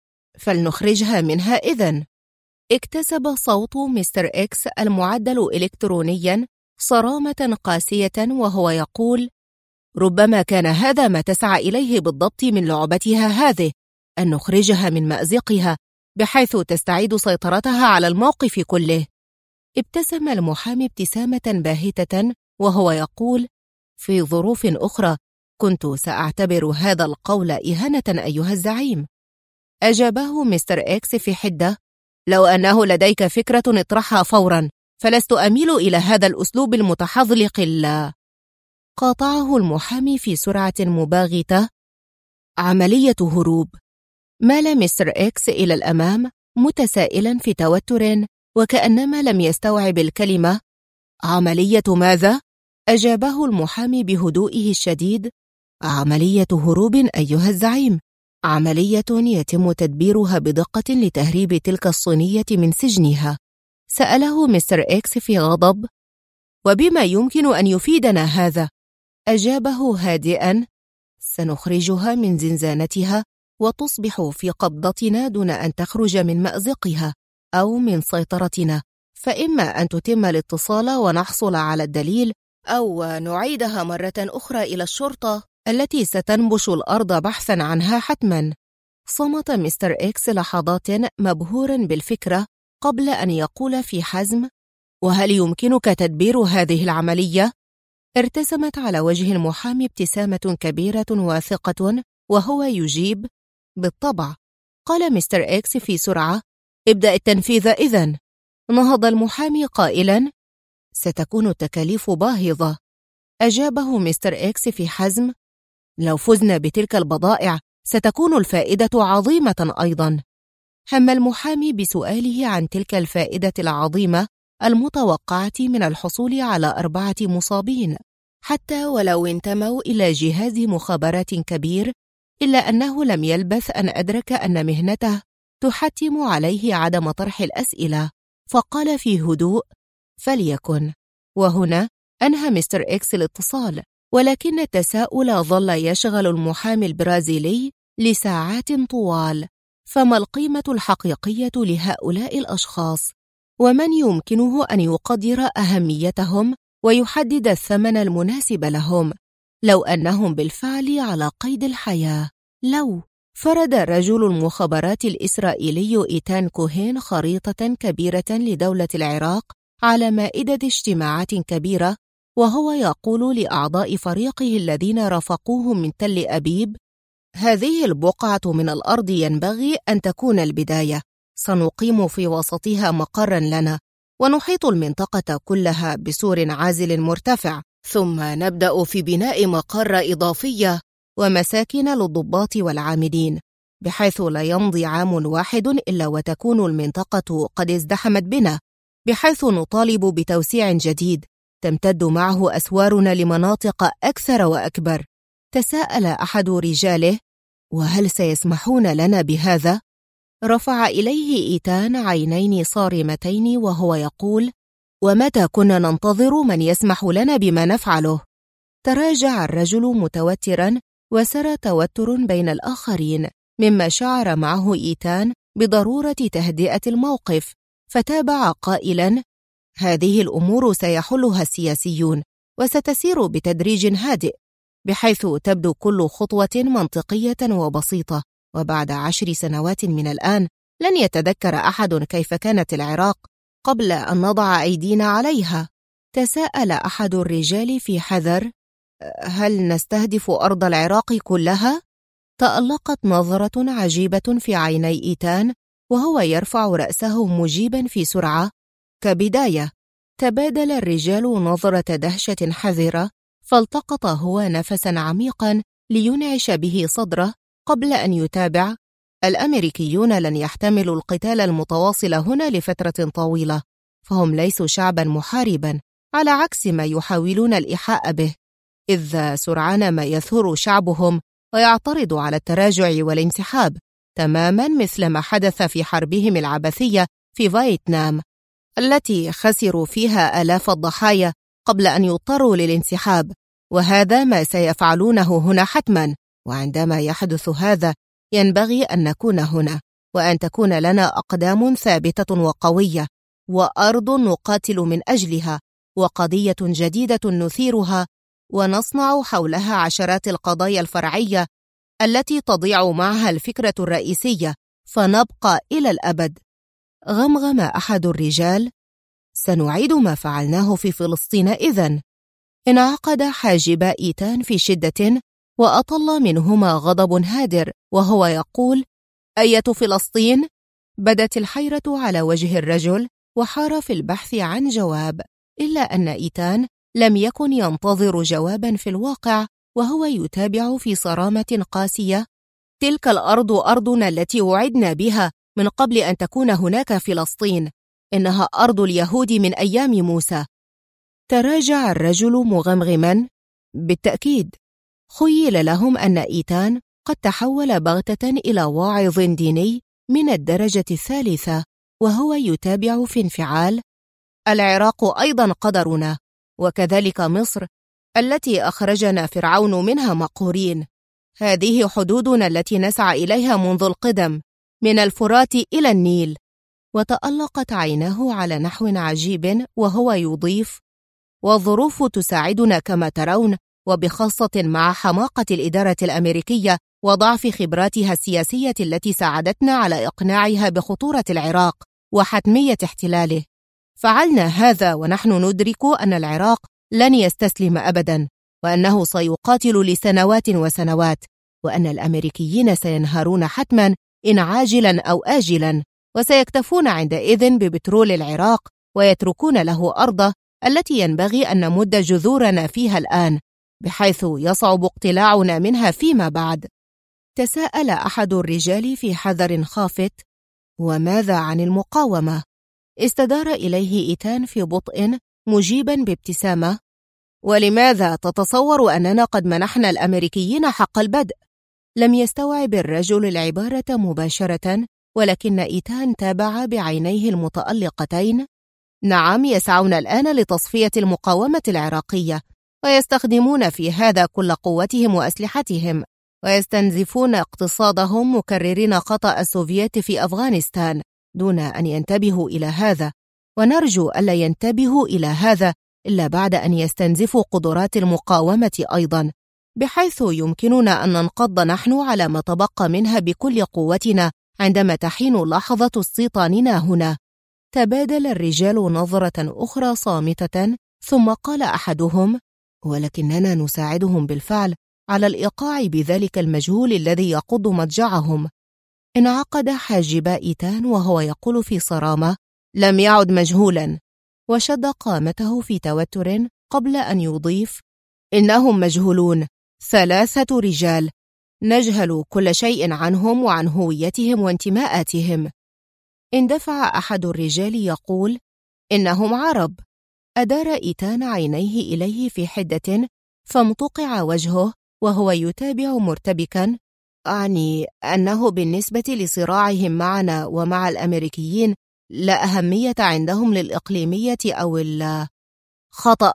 Speaker 1: فلنخرجها منها إذن. اكتسب صوت مستر إكس المعدل إلكترونيا صرامة قاسية وهو يقول: ربما كان هذا ما تسعى إليه بالضبط من لعبتها هذه، أن نخرجها من مأزقها بحيث تستعيد سيطرتها على الموقف كله. ابتسم المحامي ابتسامة باهتة وهو يقول: في ظروف أخرى كنت سأعتبر هذا القول إهانة أيها الزعيم. أجابه مستر إكس في حدة: لو أنه لديك فكرة اطرحها فورا، فلست أميل إلى هذا الأسلوب المتحذلق. قاطعه المحامي في سرعة مباغتة: عملية هروب. مال مستر إكس إلى الأمام متسائلا في توتر وكأنما لم يستوعب الكلمة. عملية ماذا؟ أجابه المحامي بهدوئه الشديد: عملية هروب أيها الزعيم، عملية يتم تدبيرها بدقة لتهريب تلك الصينية من سجنها. سأله مستر إكس في غضب: وبما يمكن أن يفيدنا هذا؟ أجابه هادئا: سنخرجها من زنزانتها وتصبح في قبضتنا دون أن تخرج من مأزقها أو من سيطرتنا، فإما أن تتم الاتصال ونحصل على الدليل، أو نعيدها مرة أخرى إلى الشرطة التي ستنبش الأرض بحثا عنها حتما. صمت مستر إكس لحظات مبهورا بالفكرة قبل أن يقول في حزم: وهل يمكنك تدبير هذه العملية؟ ارتسمت على وجه المحامي ابتسامة كبيرة واثقة وهو يجيب: بالطبع. قال مستر إكس في سرعة: ابدأ التنفيذ إذن. نهض المحامي قائلا: ستكون التكاليف باهظة. أجابه مستر إكس في حزم: لو فزنا بتلك البضائع ستكون الفائدة عظيمة أيضا. هم المحامي بسؤاله عن تلك الفائدة العظيمة المتوقعة من الحصول على 4 مصابين، حتى ولو انتموا إلى جهاز مخابرات كبير، إلا أنه لم يلبث أن أدرك أن مهنته تحتم عليه عدم طرح الأسئلة، فقال في هدوء: فليكن. وهنا أنهى مستر إكس الاتصال، ولكن التساؤل ظل يشغل المحامي البرازيلي لساعات طوال. فما القيمة الحقيقية لهؤلاء الأشخاص؟ ومن يمكنه أن يقدر أهميتهم ويحدد الثمن المناسب لهم لو أنهم بالفعل على قيد الحياة؟ لو فرض رجل المخابرات الإسرائيلي إيتان كوهين خريطة كبيرة لدولة العراق على مائدة اجتماعات كبيرة، وهو يقول لأعضاء فريقه الذين رافقوه من تل أبيب: هذه البقعة من الأرض ينبغي أن تكون البداية، سنقيم في وسطها مقرا لنا، ونحيط المنطقة كلها بسور عازل مرتفع، ثم نبدأ في بناء مقر إضافية ومساكن للضباط والعاملين، بحيث لا يمضي عام واحد إلا وتكون المنطقة قد ازدحمت بنا، بحيث نطالب بتوسيع جديد تمتد معه أسوارنا لمناطق أكثر وأكبر. تساءل أحد رجاله: وهل سيسمحون لنا بهذا؟ رفع إليه إيتان عينين صارمتين وهو يقول: ومتى كنا ننتظر من يسمح لنا بما نفعله؟ تراجع الرجل متوترا، وسرى توتر بين الآخرين، مما شعر معه إيتان بضرورة تهدئة الموقف، فتابع قائلا: هذه الأمور سيحلها السياسيون، وستسير بتدريج هادئ، بحيث تبدو كل خطوة منطقية وبسيطة. وبعد 10 سنوات من الآن لن يتذكر أحد كيف كانت العراق قبل أن نضع أيدينا عليها. تساءل أحد الرجال في حذر: هل نستهدف أرض العراق كلها؟ تألقت نظرة عجيبة في عيني إيتان وهو يرفع رأسه مجيبا في سرعة: كبداية. تبادل الرجال نظرة دهشة حذرة، فالتقط هو نفسا عميقا لينعش به صدره قبل أن يتابع: الأمريكيون لن يحتملوا القتال المتواصل هنا لفترة طويلة، فهم ليسوا شعبا محاربا على عكس ما يحاولون الإيحاء به، إذ سرعان ما يثور شعبهم ويعترض على التراجع والانسحاب، تماما مثل ما حدث في حربهم العبثية في فيتنام التي خسروا فيها آلاف الضحايا قبل أن يضطروا للانسحاب. وهذا ما سيفعلونه هنا حتما، وعندما يحدث هذا ينبغي أن نكون هنا، وأن تكون لنا أقدام ثابتة وقوية، وأرض نقاتل من أجلها، وقضية جديدة نثيرها، ونصنع حولها عشرات القضايا الفرعية التي تضيع معها الفكرة الرئيسية، فنبقى إلى الأبد. غمغم أحد الرجال: سنعيد ما فعلناه في فلسطين إذن. انعقد حاجب إيتان في شدة، وأطل منهما غضب هادر وهو يقول: أية فلسطين؟ بدت الحيرة على وجه الرجل، وحار في البحث عن جواب، إلا أن إيتان لم يكن ينتظر جوابا في الواقع، وهو يتابع في صرامة قاسية: تلك الأرض أرضنا التي وعدنا بها من قبل أن تكون هناك فلسطين، إنها أرض اليهود من أيام موسى. تراجع الرجل مغمغما: بالتأكيد. خيل لهم أن إيتان قد تحول بغتة إلى واعظ ديني من الدرجة الثالثة، وهو يتابع في انفعال: العراق أيضا قدرنا، وكذلك مصر التي أخرجنا فرعون منها مقهورين. هذه حدودنا التي نسعى إليها منذ القدم، من الفرات إلى النيل. وتألقت عيناه على نحو عجيب وهو يضيف: والظروف تساعدنا كما ترون، وبخاصة مع حماقة الإدارة الأمريكية وضعف خبراتها السياسية التي ساعدتنا على إقناعها بخطورة العراق وحتمية احتلاله. فعلنا هذا ونحن ندرك أن العراق لن يستسلم أبدا، وأنه سيقاتل لسنوات وسنوات، وأن الأمريكيين سينهارون حتما إن عاجلا أو آجلا، وسيكتفون عندئذ ببترول العراق ويتركون له أرضه التي ينبغي أن نمد جذورنا فيها الآن، بحيث يصعب اقتلاعنا منها فيما بعد. تساءل أحد الرجال في حذر خافت: وماذا عن المقاومة؟ استدار إليه إيتان في بطء مجيبا بابتسامة: ولماذا تتصور أننا قد منحنا الأمريكيين حق البدء؟ لم يستوعب الرجل العبارة مباشرة، ولكن إيتان تابع بعينيه المتألقتين: نعم، يسعون الآن لتصفية المقاومة العراقية، ويستخدمون في هذا كل قوتهم وأسلحتهم، ويستنزفون اقتصادهم مكررين خطأ السوفييت في أفغانستان دون أن ينتبهوا إلى هذا، ونرجو ألا ينتبهوا إلى هذا إلا بعد أن يستنزفوا قدرات المقاومة أيضا، بحيث يمكننا أن ننقض نحن على ما تبقى منها بكل قوتنا عندما تحين لحظة استيطاننا هنا. تبادل الرجال نظرة أخرى صامتة، ثم قال أحدهم: ولكننا نساعدهم بالفعل على الإيقاع بذلك المجهول الذي يقض مضجعهم. انعقد حاجب إيتان وهو يقول في صرامة: لم يعد مجهولا، وشد قامته في توتر قبل أن يضيف: إنهم مجهولون، 3 رجال، نجهل كل شيء عنهم وعن هويتهم وانتماءاتهم. اندفع أحد الرجال يقول: إنهم عرب. أدار إيتان عينيه إليه في حدة، فامتقع وجهه وهو يتابع مرتبكا: أعني أنه بالنسبة لصراعهم معنا ومع الأمريكيين لا أهمية عندهم للإقليمية أو خطأ.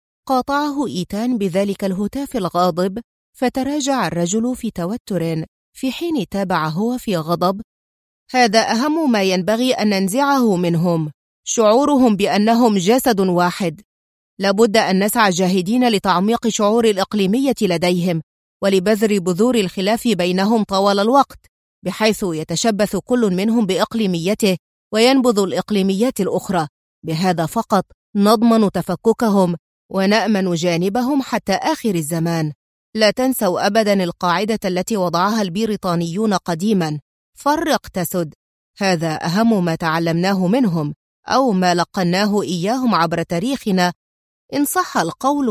Speaker 1: قاطعه إيتان بذلك الهتاف الغاضب، فتراجع الرجل في توتر، في حين تابع هو في غضب: هذا أهم ما ينبغي أن ننزعه منهم، شعورهم بأنهم جسد واحد. لابد أن نسعى جاهدين لتعميق شعور الإقليمية لديهم، ولبذر بذور الخلاف بينهم طوال الوقت، بحيث يتشبث كل منهم بإقليميته وينبذ الإقليميات الأخرى. بهذا فقط نضمن تفككهم ونأمن جانبهم حتى آخر الزمان. لا تنسوا أبدا القاعدة التي وضعها البريطانيون قديما: فرق تسد. هذا أهم ما تعلمناه منهم، أو ما لقناه إياهم عبر تاريخنا إن صح القول.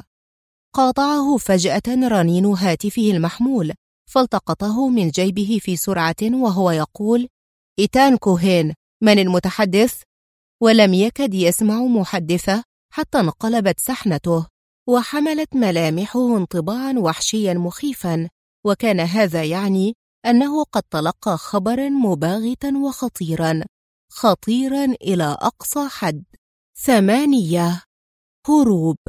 Speaker 1: قاطعه فجأة رنين هاتفه المحمول، فالتقطه من جيبه في سرعة وهو يقول: إيتان كوهين، من المتحدث؟ ولم يكد يسمع محدثه حتى انقلبت سحنته، وحملت ملامحه انطباعا وحشيا مخيفا، وكان هذا يعني أنه قد تلقى خبرا مباغتا وخطيرا، خطيرا إلى أقصى حد. 8. هروب.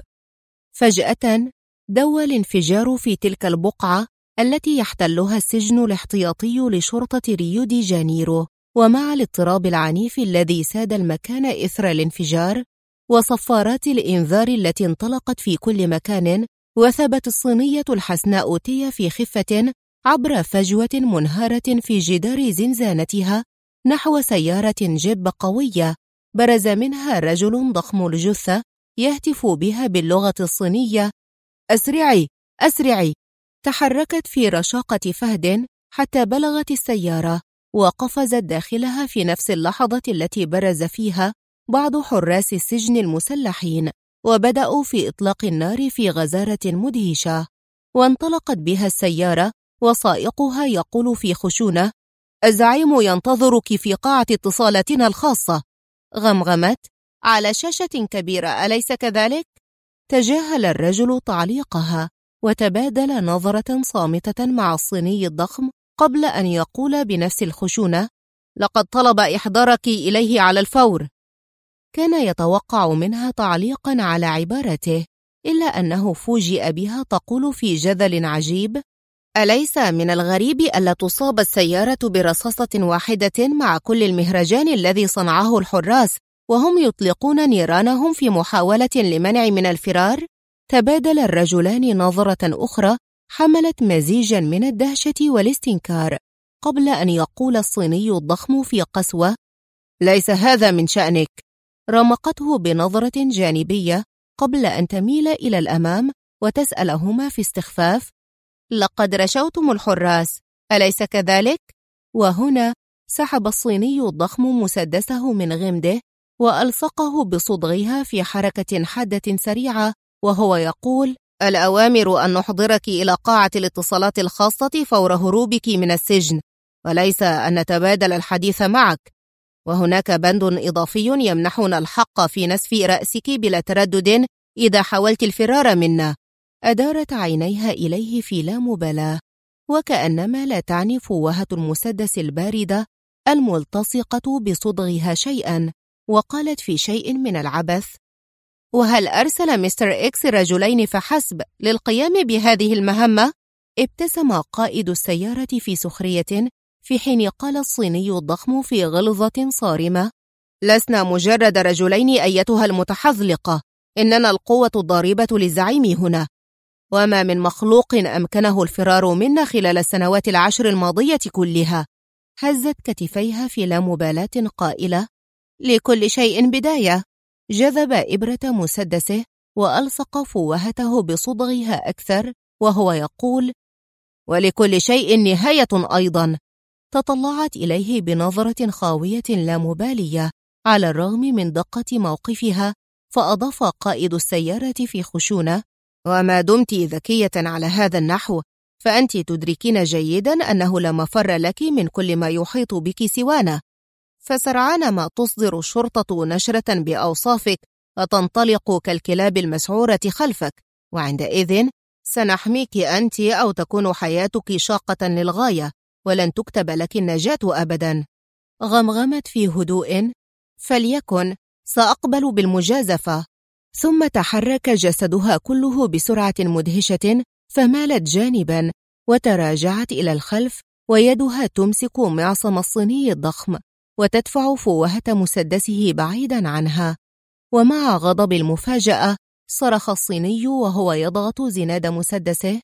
Speaker 1: فجأة دوى الانفجار في تلك البقعة التي يحتلها السجن الاحتياطي لشرطة ريو دي جانيرو، ومع الاضطراب العنيف الذي ساد المكان إثر الانفجار وصفارات الإنذار التي انطلقت في كل مكان، وثبت الصينية الحسناء تيا في خفة عبر فجوة منهارة في جدار زنزانتها نحو سيارة جيب قوية برز منها رجل ضخم الجثة يهتف بها باللغة الصينية: أسرعي أسرعي. تحركت في رشاقة فهد حتى بلغت السيارة، وقفزت داخلها في نفس اللحظة التي برز فيها بعض حراس السجن المسلحين، وبدأوا في إطلاق النار في غزارة مدهشة. وانطلقت بها السيارة وسائقها يقول في خشونة: الزعيم ينتظرك في قاعة اتصالاتنا الخاصة. غمغمت: على شاشة كبيرة، أليس كذلك؟ تجاهل الرجل تعليقها، وتبادل نظرة صامتة مع الصيني الضخم قبل أن يقول بنفس الخشونة: لقد طلب إحضارك إليه على الفور. كان يتوقع منها تعليقا على عبارته، إلا أنه فوجئ بها تقول في جذل عجيب: أليس من الغريب ألا تصاب السيارة برصاصة واحدة مع كل المهرجان الذي صنعه الحراس وهم يطلقون نيرانهم في محاولة لمنع من الفرار؟ تبادل الرجلان نظرة أخرى حملت مزيجا من الدهشة والاستنكار، قبل أن يقول الصيني الضخم في قسوة: ليس هذا من شأنك. رمقته بنظرة جانبية قبل أن تميل إلى الأمام وتسألهما في استخفاف: لقد رشوتم الحراس، أليس كذلك؟ وهنا سحب الصيني الضخم مسدسه من غمده وألصقه بصدغها في حركة حادة سريعة، وهو يقول: الأوامر أن نحضرك إلى قاعة الاتصالات الخاصة فور هروبك من السجن، وليس أن نتبادل الحديث معك. وهناك بند إضافي يمنحنا الحق في نسف رأسك بلا تردد إذا حاولت الفرار منا. أدارت عينيها إليه في لا مبالاة، وكأنما لا تعني فوهة المسدس الباردة الملتصقة بصدغها شيئا، وقالت في شيء من العبث: وهل أرسل مستر إكس رجلين فحسب للقيام بهذه المهمة؟ ابتسم قائد السيارة في سخرية، في حين قال الصيني الضخم في غلظة صارمة: لسنا مجرد رجلين أيتها المتحذلقة، إننا القوة الضاربة للزعيم هنا، وما من مخلوق أمكنه الفرار منا خلال السنوات 10 الماضية كلها. هزت كتفيها في لا مبالاة قائلة: لكل شيء بداية. جذب إبرة مسدسه وألصق فوهته بصدغها أكثر وهو يقول: ولكل شيء نهاية أيضا. تطلعت إليه بنظرة خاوية لا مبالية على الرغم من دقة موقفها، فأضاف قائد السيارة في خشونة: وما دمت ذكية على هذا النحو، فأنت تدركين جيدا أنه لا مفر لك من كل ما يحيط بك سوانا، فسرعان ما تصدر الشرطة نشرة بأوصافك وتنطلق كالكلاب المسعورة خلفك، وعندئذ سنحميك أنت أو تكون حياتك شاقة للغاية، ولن تكتب لك النجاة أبدا. غمغمت في هدوء: فليكن، سأقبل بالمجازفة. ثم تحرك جسدها كله بسرعة مدهشة، فمالت جانبا وتراجعت إلى الخلف، ويدها تمسك معصم الصيني الضخم وتدفع فوهة مسدسه بعيدا عنها. ومع غضب المفاجأة صرخ الصيني وهو يضغط زناد مسدسه: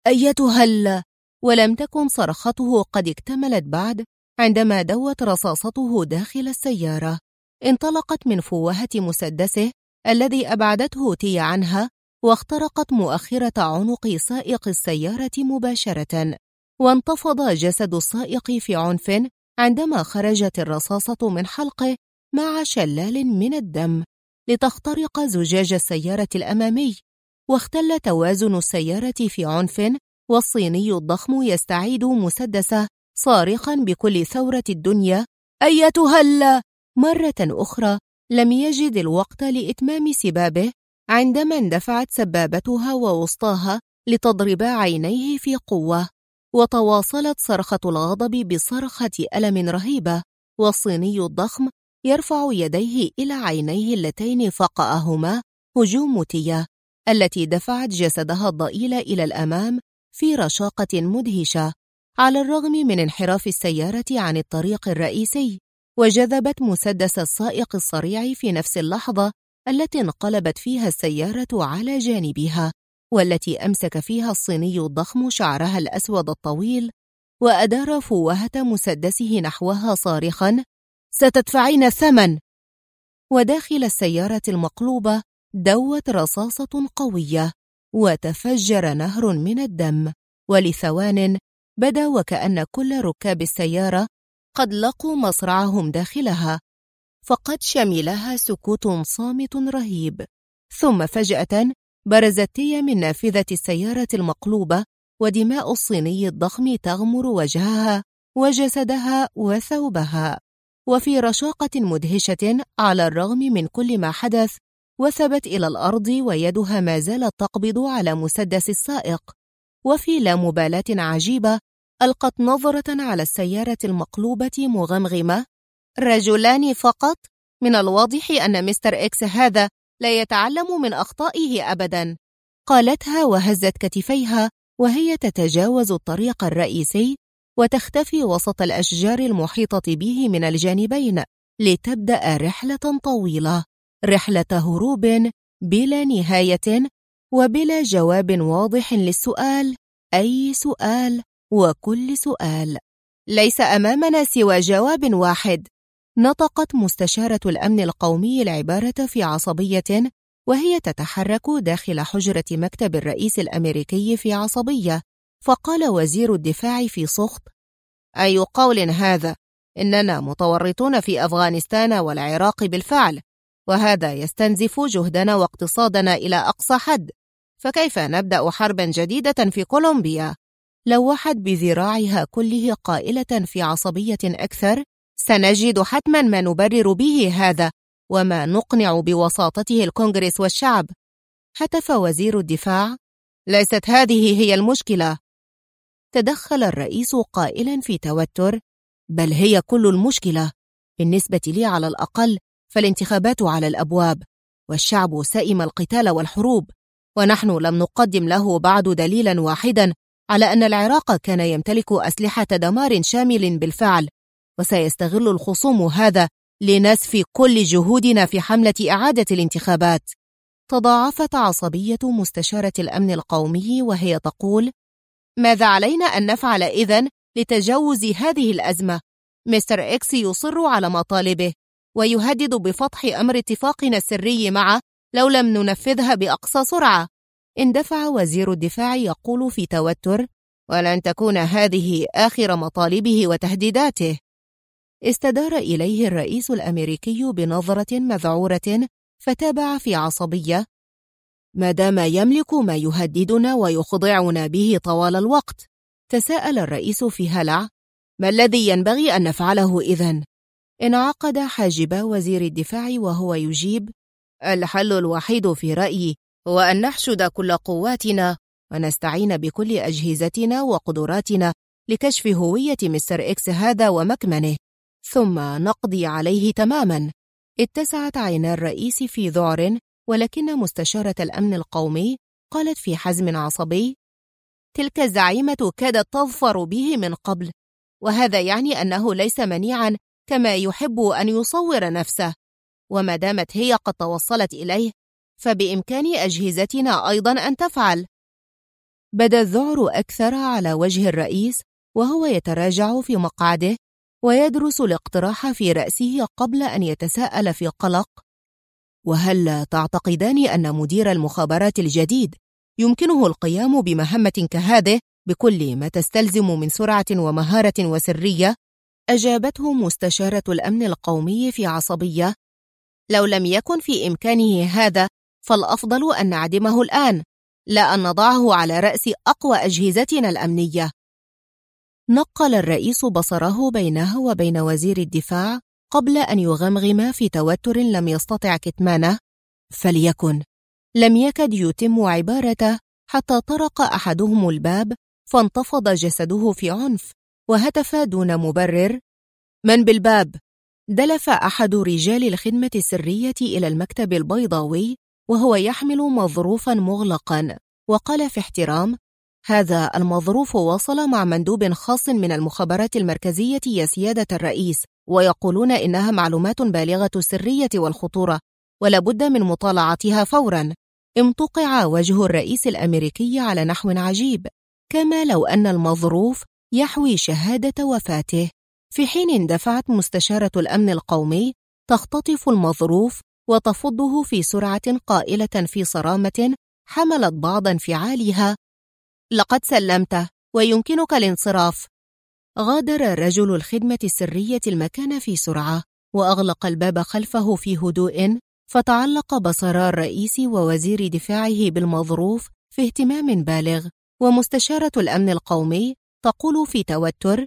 Speaker 1: أيتها ولم تكن صرخته قد اكتملت بعد عندما دوت رصاصته داخل السيارة. انطلقت من فوهة مسدسه الذي أبعدته تي عنها، واخترقت مؤخرة عنق سائق السيارة مباشرة، وانتفض جسد السائق في عنف عندما خرجت الرصاصة من حلقه مع شلال من الدم لتخترق زجاج السيارة الأمامي، واختل توازن السيارة في عنف، والصيني الضخم يستعيد مسدسه صارخا بكل ثورة الدنيا: أيتها مرة أخرى لم يجد الوقت لإتمام سبابه عندما اندفعت سبابتها ووسطاها لتضرب عينيه في قوة، وتواصلت صرخة الغضب بصرخة ألم رهيبة، والصيني الضخم يرفع يديه إلى عينيه اللتين فقأهما هجوم تيا التي دفعت جسدها الضئيل إلى الأمام في رشاقة مدهشة، على الرغم من انحراف السيارة عن الطريق الرئيسي، وجذبت مسدس السائق الصريع في نفس اللحظة التي انقلبت فيها السيارة على جانبها، والتي أمسك فيها الصيني الضخم شعرها الأسود الطويل، وأدار فوهة مسدسه نحوها صارخا: ستدفعين الثمن. وداخل السيارة المقلوبة دوت رصاصة قوية، وتفجر نهر من الدم، ولثوان بدا وكأن كل ركاب السيارة قد لقوا مصرعهم داخلها، فقد شملها سكوت صامت رهيب. ثم فجأة برزت تيا من نافذة السيارة المقلوبة، ودماء الصيني الضخم تغمر وجهها وجسدها وثوبها، وفي رشاقة مدهشة على الرغم من كل ما حدث وثبت إلى الأرض، ويدها ما زالت تقبض على مسدس السائق، وفي لا مبالاة عجيبة ألقت نظرة على السيارة المقلوبة مغمغمة: رجلان فقط؟ من الواضح أن مستر إكس هذا لا يتعلم من أخطائه أبدا، قالتها وهزت كتفيها وهي تتجاوز الطريق الرئيسي وتختفي وسط الأشجار المحيطة به من الجانبين، لتبدأ رحلة طويلة، رحلة هروب بلا نهاية وبلا جواب واضح للسؤال: أي سؤال وكل سؤال. ليس أمامنا سوى جواب واحد. نطقت مستشارة الأمن القومي العبارة في عصبية وهي تتحرك داخل حجرة مكتب الرئيس الأمريكي في عصبية، فقال وزير الدفاع في سخط: أي قول هذا؟ إننا متورطون في أفغانستان والعراق بالفعل، وهذا يستنزف جهدنا واقتصادنا إلى أقصى حد، فكيف نبدأ حربا جديدة في كولومبيا؟ لوحت بذراعها كله قائلة في عصبية أكثر: سنجد حتما ما نبرر به هذا، وما نقنع بوساطته الكونغرس والشعب. هتف وزير الدفاع: ليست هذه هي المشكلة. تدخل الرئيس قائلا في توتر: بل هي كل المشكلة. بالنسبة لي على الأقل فالانتخابات على الأبواب، والشعب سئم القتال والحروب، ونحن لم نقدم له بعد دليلا واحدا على أن العراق كان يمتلك أسلحة دمار شامل بالفعل، وسيستغل الخصوم هذا لنسف كل جهودنا في حملة إعادة الانتخابات. تضاعفت عصبية مستشارة الأمن القومي وهي تقول: ماذا علينا أن نفعل إذن لتجاوز هذه الأزمة؟ مستر إكس يصر على مطالبه ويهدد بفتح أمر اتفاقنا السري معه لو لم ننفذها بأقصى سرعة. اندفع وزير الدفاع يقول في توتر: ولن تكون هذه آخر مطالبه وتهديداته. استدار إليه الرئيس الأمريكي بنظرة مذعورة فتابع في عصبية: ما دام يملك ما يهددنا ويخضعنا به طوال الوقت. تساءل الرئيس في هلع: ما الذي ينبغي أن نفعله إذن؟ انعقد حاجب وزير الدفاع وهو يجيب: الحل الوحيد في رأيي هو أن نحشد كل قواتنا ونستعين بكل أجهزتنا وقدراتنا لكشف هوية مستر إكس هذا ومكمنه، ثم نقضي عليه تماما. اتسعت عينا الرئيس في ذعر، ولكن مستشارة الأمن القومي قالت في حزم عصبي: تلك الزعيمة كادت تظفر به من قبل، وهذا يعني أنه ليس منيعا كما يحب أن يصور نفسه، وما دامت هي قد توصلت إليه فبإمكان أجهزتنا أيضا أن تفعل. بدا الذعر أكثر على وجه الرئيس وهو يتراجع في مقعده ويدرس الاقتراح في رأسه قبل أن يتساءل في قلق: وهل تعتقدان أن مدير المخابرات الجديد يمكنه القيام بمهمة كهذه بكل ما تستلزم من سرعة ومهارة وسرية؟ أجابته مستشارة الأمن القومي في عصبية: لو لم يكن في إمكانه هذا فالأفضل أن نعدمه الآن، لا أن نضعه على رأس أقوى أجهزتنا الأمنية. نقل الرئيس بصره بينه وبين وزير الدفاع قبل أن يغمغم في توتر لم يستطع كتمانه: فليكن. لم يكد يتم عبارته حتى طرق أحدهم الباب فانتفض جسده في عنف وهتف دون مبرر: من بالباب؟ دلف أحد رجال الخدمة السرية إلى المكتب البيضاوي وهو يحمل مظروفا مغلقا، وقال في احترام: هذا المظروف وصل مع مندوب خاص من المخابرات المركزية يا سيادة الرئيس، ويقولون إنها معلومات بالغة السرية والخطورة ولا بد من مطالعتها فورا. امتقع وجه الرئيس الأمريكي على نحو عجيب، كما لو أن المظروف يحوي شهادة وفاته، في حين اندفعت مستشارة الأمن القومي تختطف المظروف وتفضه في سرعة قائلة في صرامة حملت بعض انفعالها: لقد سلمته ويمكنك الانصراف. غادر رجل الخدمة السرية المكان في سرعة وأغلق الباب خلفه في هدوء، فتعلق بصرا الرئيس ووزير دفاعه بالمظروف في اهتمام بالغ، ومستشارة الأمن القومي تقول في توتر: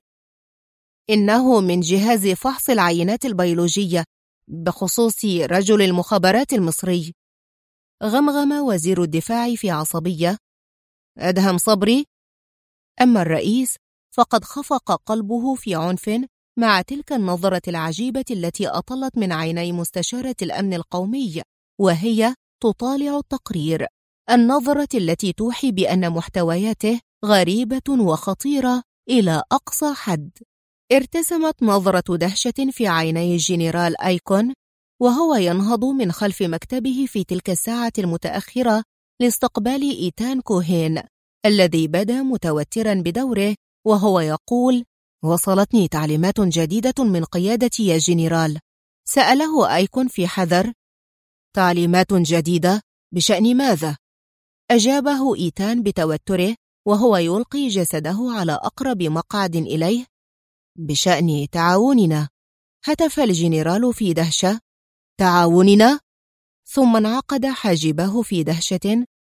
Speaker 1: إنه من جهاز فحص العينات البيولوجية بخصوص رجل المخابرات المصري. غمغم وزير الدفاع في عصبية: أدهم صبري؟ أما الرئيس فقد خفق قلبه في عنف مع تلك النظرة العجيبة التي أطلت من عيني مستشارة الأمن القومي وهي تطالع التقرير، النظرة التي توحي بأن محتوياته غريبة وخطيرة إلى أقصى حد. ارتسمت نظرة دهشة في عيني الجنرال آيكون وهو ينهض من خلف مكتبه في تلك الساعة المتأخرة لاستقبال إيتان كوهين الذي بدا متوترا بدوره وهو يقول: وصلتني تعليمات جديدة من قيادتي يا جنرال. سأله آيكون في حذر: تعليمات جديدة؟ بشأن ماذا؟ أجابه إيتان بتوتره وهو يلقي جسده على أقرب مقعد إليه: بشأن تعاوننا. هتف الجنرال في دهشة: تعاوننا؟ ثم انعقد حاجبه في دهشة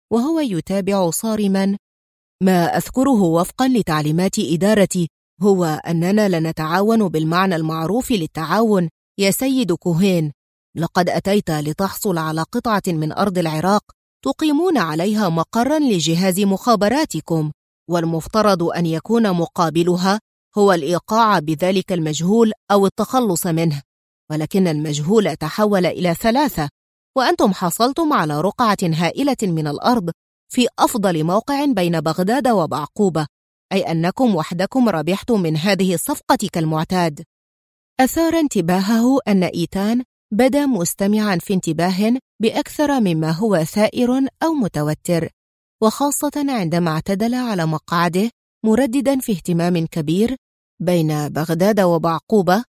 Speaker 1: وهو يتابع صارما: ما أذكره وفقا لتعليمات إدارتي هو أننا لنتعاون بالمعنى المعروف للتعاون يا سيد كوهين. لقد أتيت لتحصل على قطعة من أرض العراق تقيمون عليها مقرا لجهاز مخابراتكم، والمفترض أن يكون مقابلها هو الإيقاع بذلك المجهول أو التخلص منه، ولكن المجهول تحول إلى 3، وأنتم حصلتم على رقعة هائلة من الأرض في أفضل موقع بين بغداد وبعقوبة، أي أنكم وحدكم ربحتم من هذه الصفقة كالمعتاد. أثار انتباهه أن إيتان بدا مستمعا في انتباه بأكثر مما هو ثائر أو متوتر، وخاصة عندما اعتدل على مقعده مرددا في اهتمام كبير بين بغداد وبعقوبة.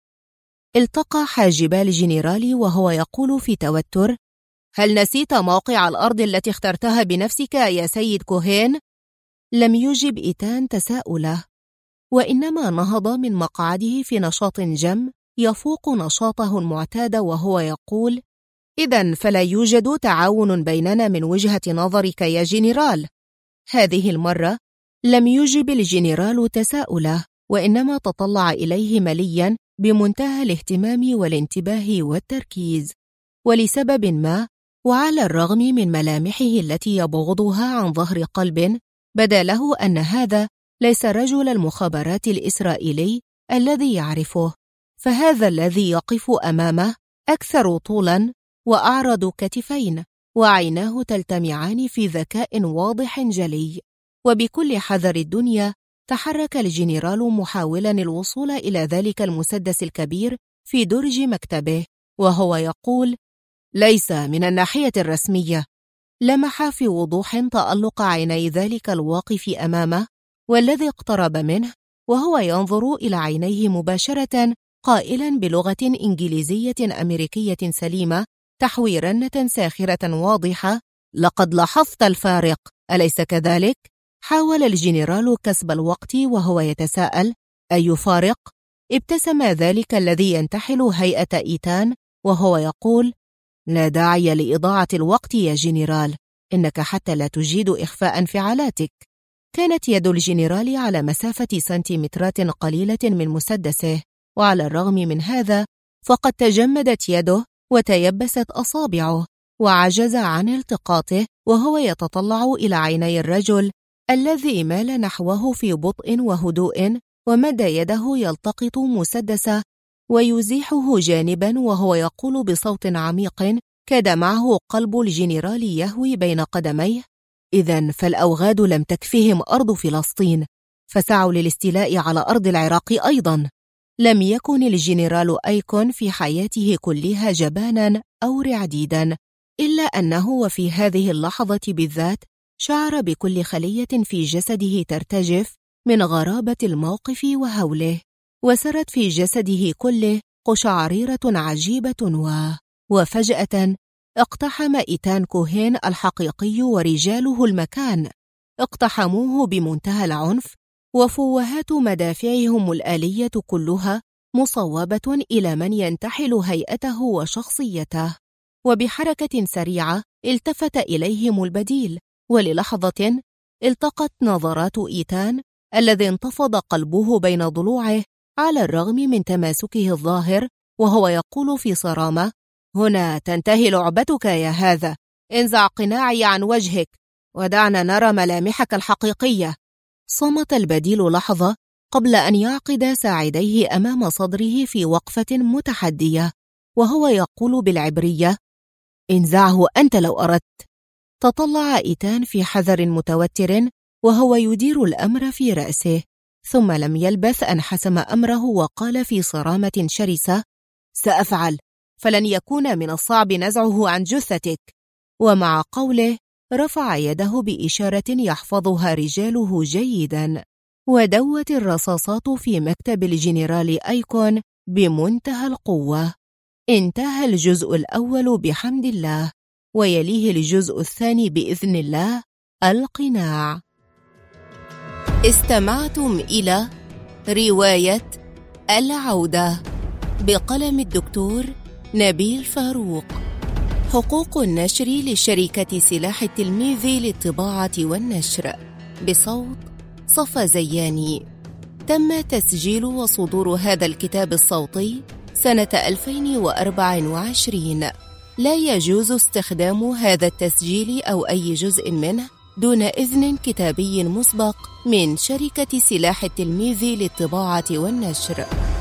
Speaker 1: التقى حاجبا الجنرال وهو يقول في توتر: هل نسيت موقع الأرض التي اخترتها بنفسك يا سيد كوهين؟ لم يجب إيتان تساؤله، وإنما نهض من مقعده في نشاط جم يفوق نشاطه المعتاد وهو يقول: إذن فلا يوجد تعاون بيننا من وجهة نظرك يا جنرال. هذه المرة لم يجب الجنرال تساؤله، وإنما تطلع إليه مليا بمنتهى الاهتمام والانتباه والتركيز، ولسبب ما وعلى الرغم من ملامحه التي يبغضها عن ظهر قلب بدا له أن هذا ليس رجل المخابرات الإسرائيلي الذي يعرفه، فهذا الذي يقف أمامه أكثر طولاً وأعرض كتفين، وعيناه تلتمعان في ذكاء واضح جلي. وبكل حذر الدنيا تحرك الجنرال محاولاً الوصول إلى ذلك المسدس الكبير في درج مكتبه وهو يقول: ليس من الناحية الرسمية. لمح في وضوح تألق عيني ذلك الواقف أمامه والذي اقترب منه وهو ينظر إلى عينيه مباشرة، قائلاً بلغة إنجليزية أمريكية سليمة تحوي رنة ساخرة واضحة: لقد لاحظت الفارق، أليس كذلك؟ حاول الجنرال كسب الوقت وهو يتساءل: أي فارق؟ ابتسم ذلك الذي ينتحل هيئة إيتان وهو يقول: لا داعي لإضاعة الوقت يا جنرال، إنك حتى لا تجيد إخفاء انفعالاتك. كانت يد الجنرال على مسافة سنتيمترات قليلة من مسدسه، وعلى الرغم من هذا فقد تجمدت يده وتيبست أصابعه، وعجز عن التقاطه وهو يتطلع إلى عيني الرجل الذي مال نحوه في بطء وهدوء، ومد يده يلتقط مسدسه ويزيحه جانبا وهو يقول بصوت عميق كاد معه قلب الجنرال يهوي بين قدميه: إذن فالأوغاد لم تكفهم أرض فلسطين، فسعوا للاستيلاء على أرض العراق أيضا. لم يكن الجنرال أيكون في حياته كلها جبانا أو رعديدا، إلا أنه وفي هذه اللحظة بالذات شعر بكل خلية في جسده ترتجف من غرابة الموقف وهوله، وسرت في جسده كله قشعريرة عجيبة وفجأة اقتحم إيتان كوهين الحقيقي ورجاله المكان، اقتحموه بمنتهى العنف، وفوهات مدافعهم الآلية كلها مصوبة إلى من ينتحل هيئته وشخصيته. وبحركة سريعة التفت إليهم البديل، وللحظة التقت نظرات إيتان الذي انتفض قلبه بين ضلوعه على الرغم من تماسكه الظاهر، وهو يقول في صرامة: هنا تنتهي لعبتك يا هذا، انزع قناعي عن وجهك ودعنا نرى ملامحك الحقيقية. صمت البديل لحظة قبل أن يعقد ساعديه أمام صدره في وقفة متحدية، وهو يقول بالعبرية: انزعه أنت لو أردت. تطلع إيتان في حذر متوتر وهو يدير الأمر في رأسه، ثم لم يلبث أن حسم أمره وقال في صرامة شرسة: سأفعل، فلن يكون من الصعب نزعه عن جثتك. ومع قوله رفع يده بإشارة يحفظها رجاله جيدا، ودوت الرصاصات في مكتب الجنرال أيكون بمنتهى القوة. انتهى الجزء الأول بحمد الله، ويليه الجزء الثاني بإذن الله القناع. استمعتم إلى رواية العودة بقلم الدكتور نبيل فاروق، حقوق النشر لشركة سلاح التلميذ للطباعة والنشر بصوت صفا زياني. تم تسجيل وصدور هذا الكتاب الصوتي سنة 2024. لا يجوز استخدام هذا التسجيل أو أي جزء منه دون إذن كتابي مسبق من شركة سلاح التلميذ للطباعة والنشر.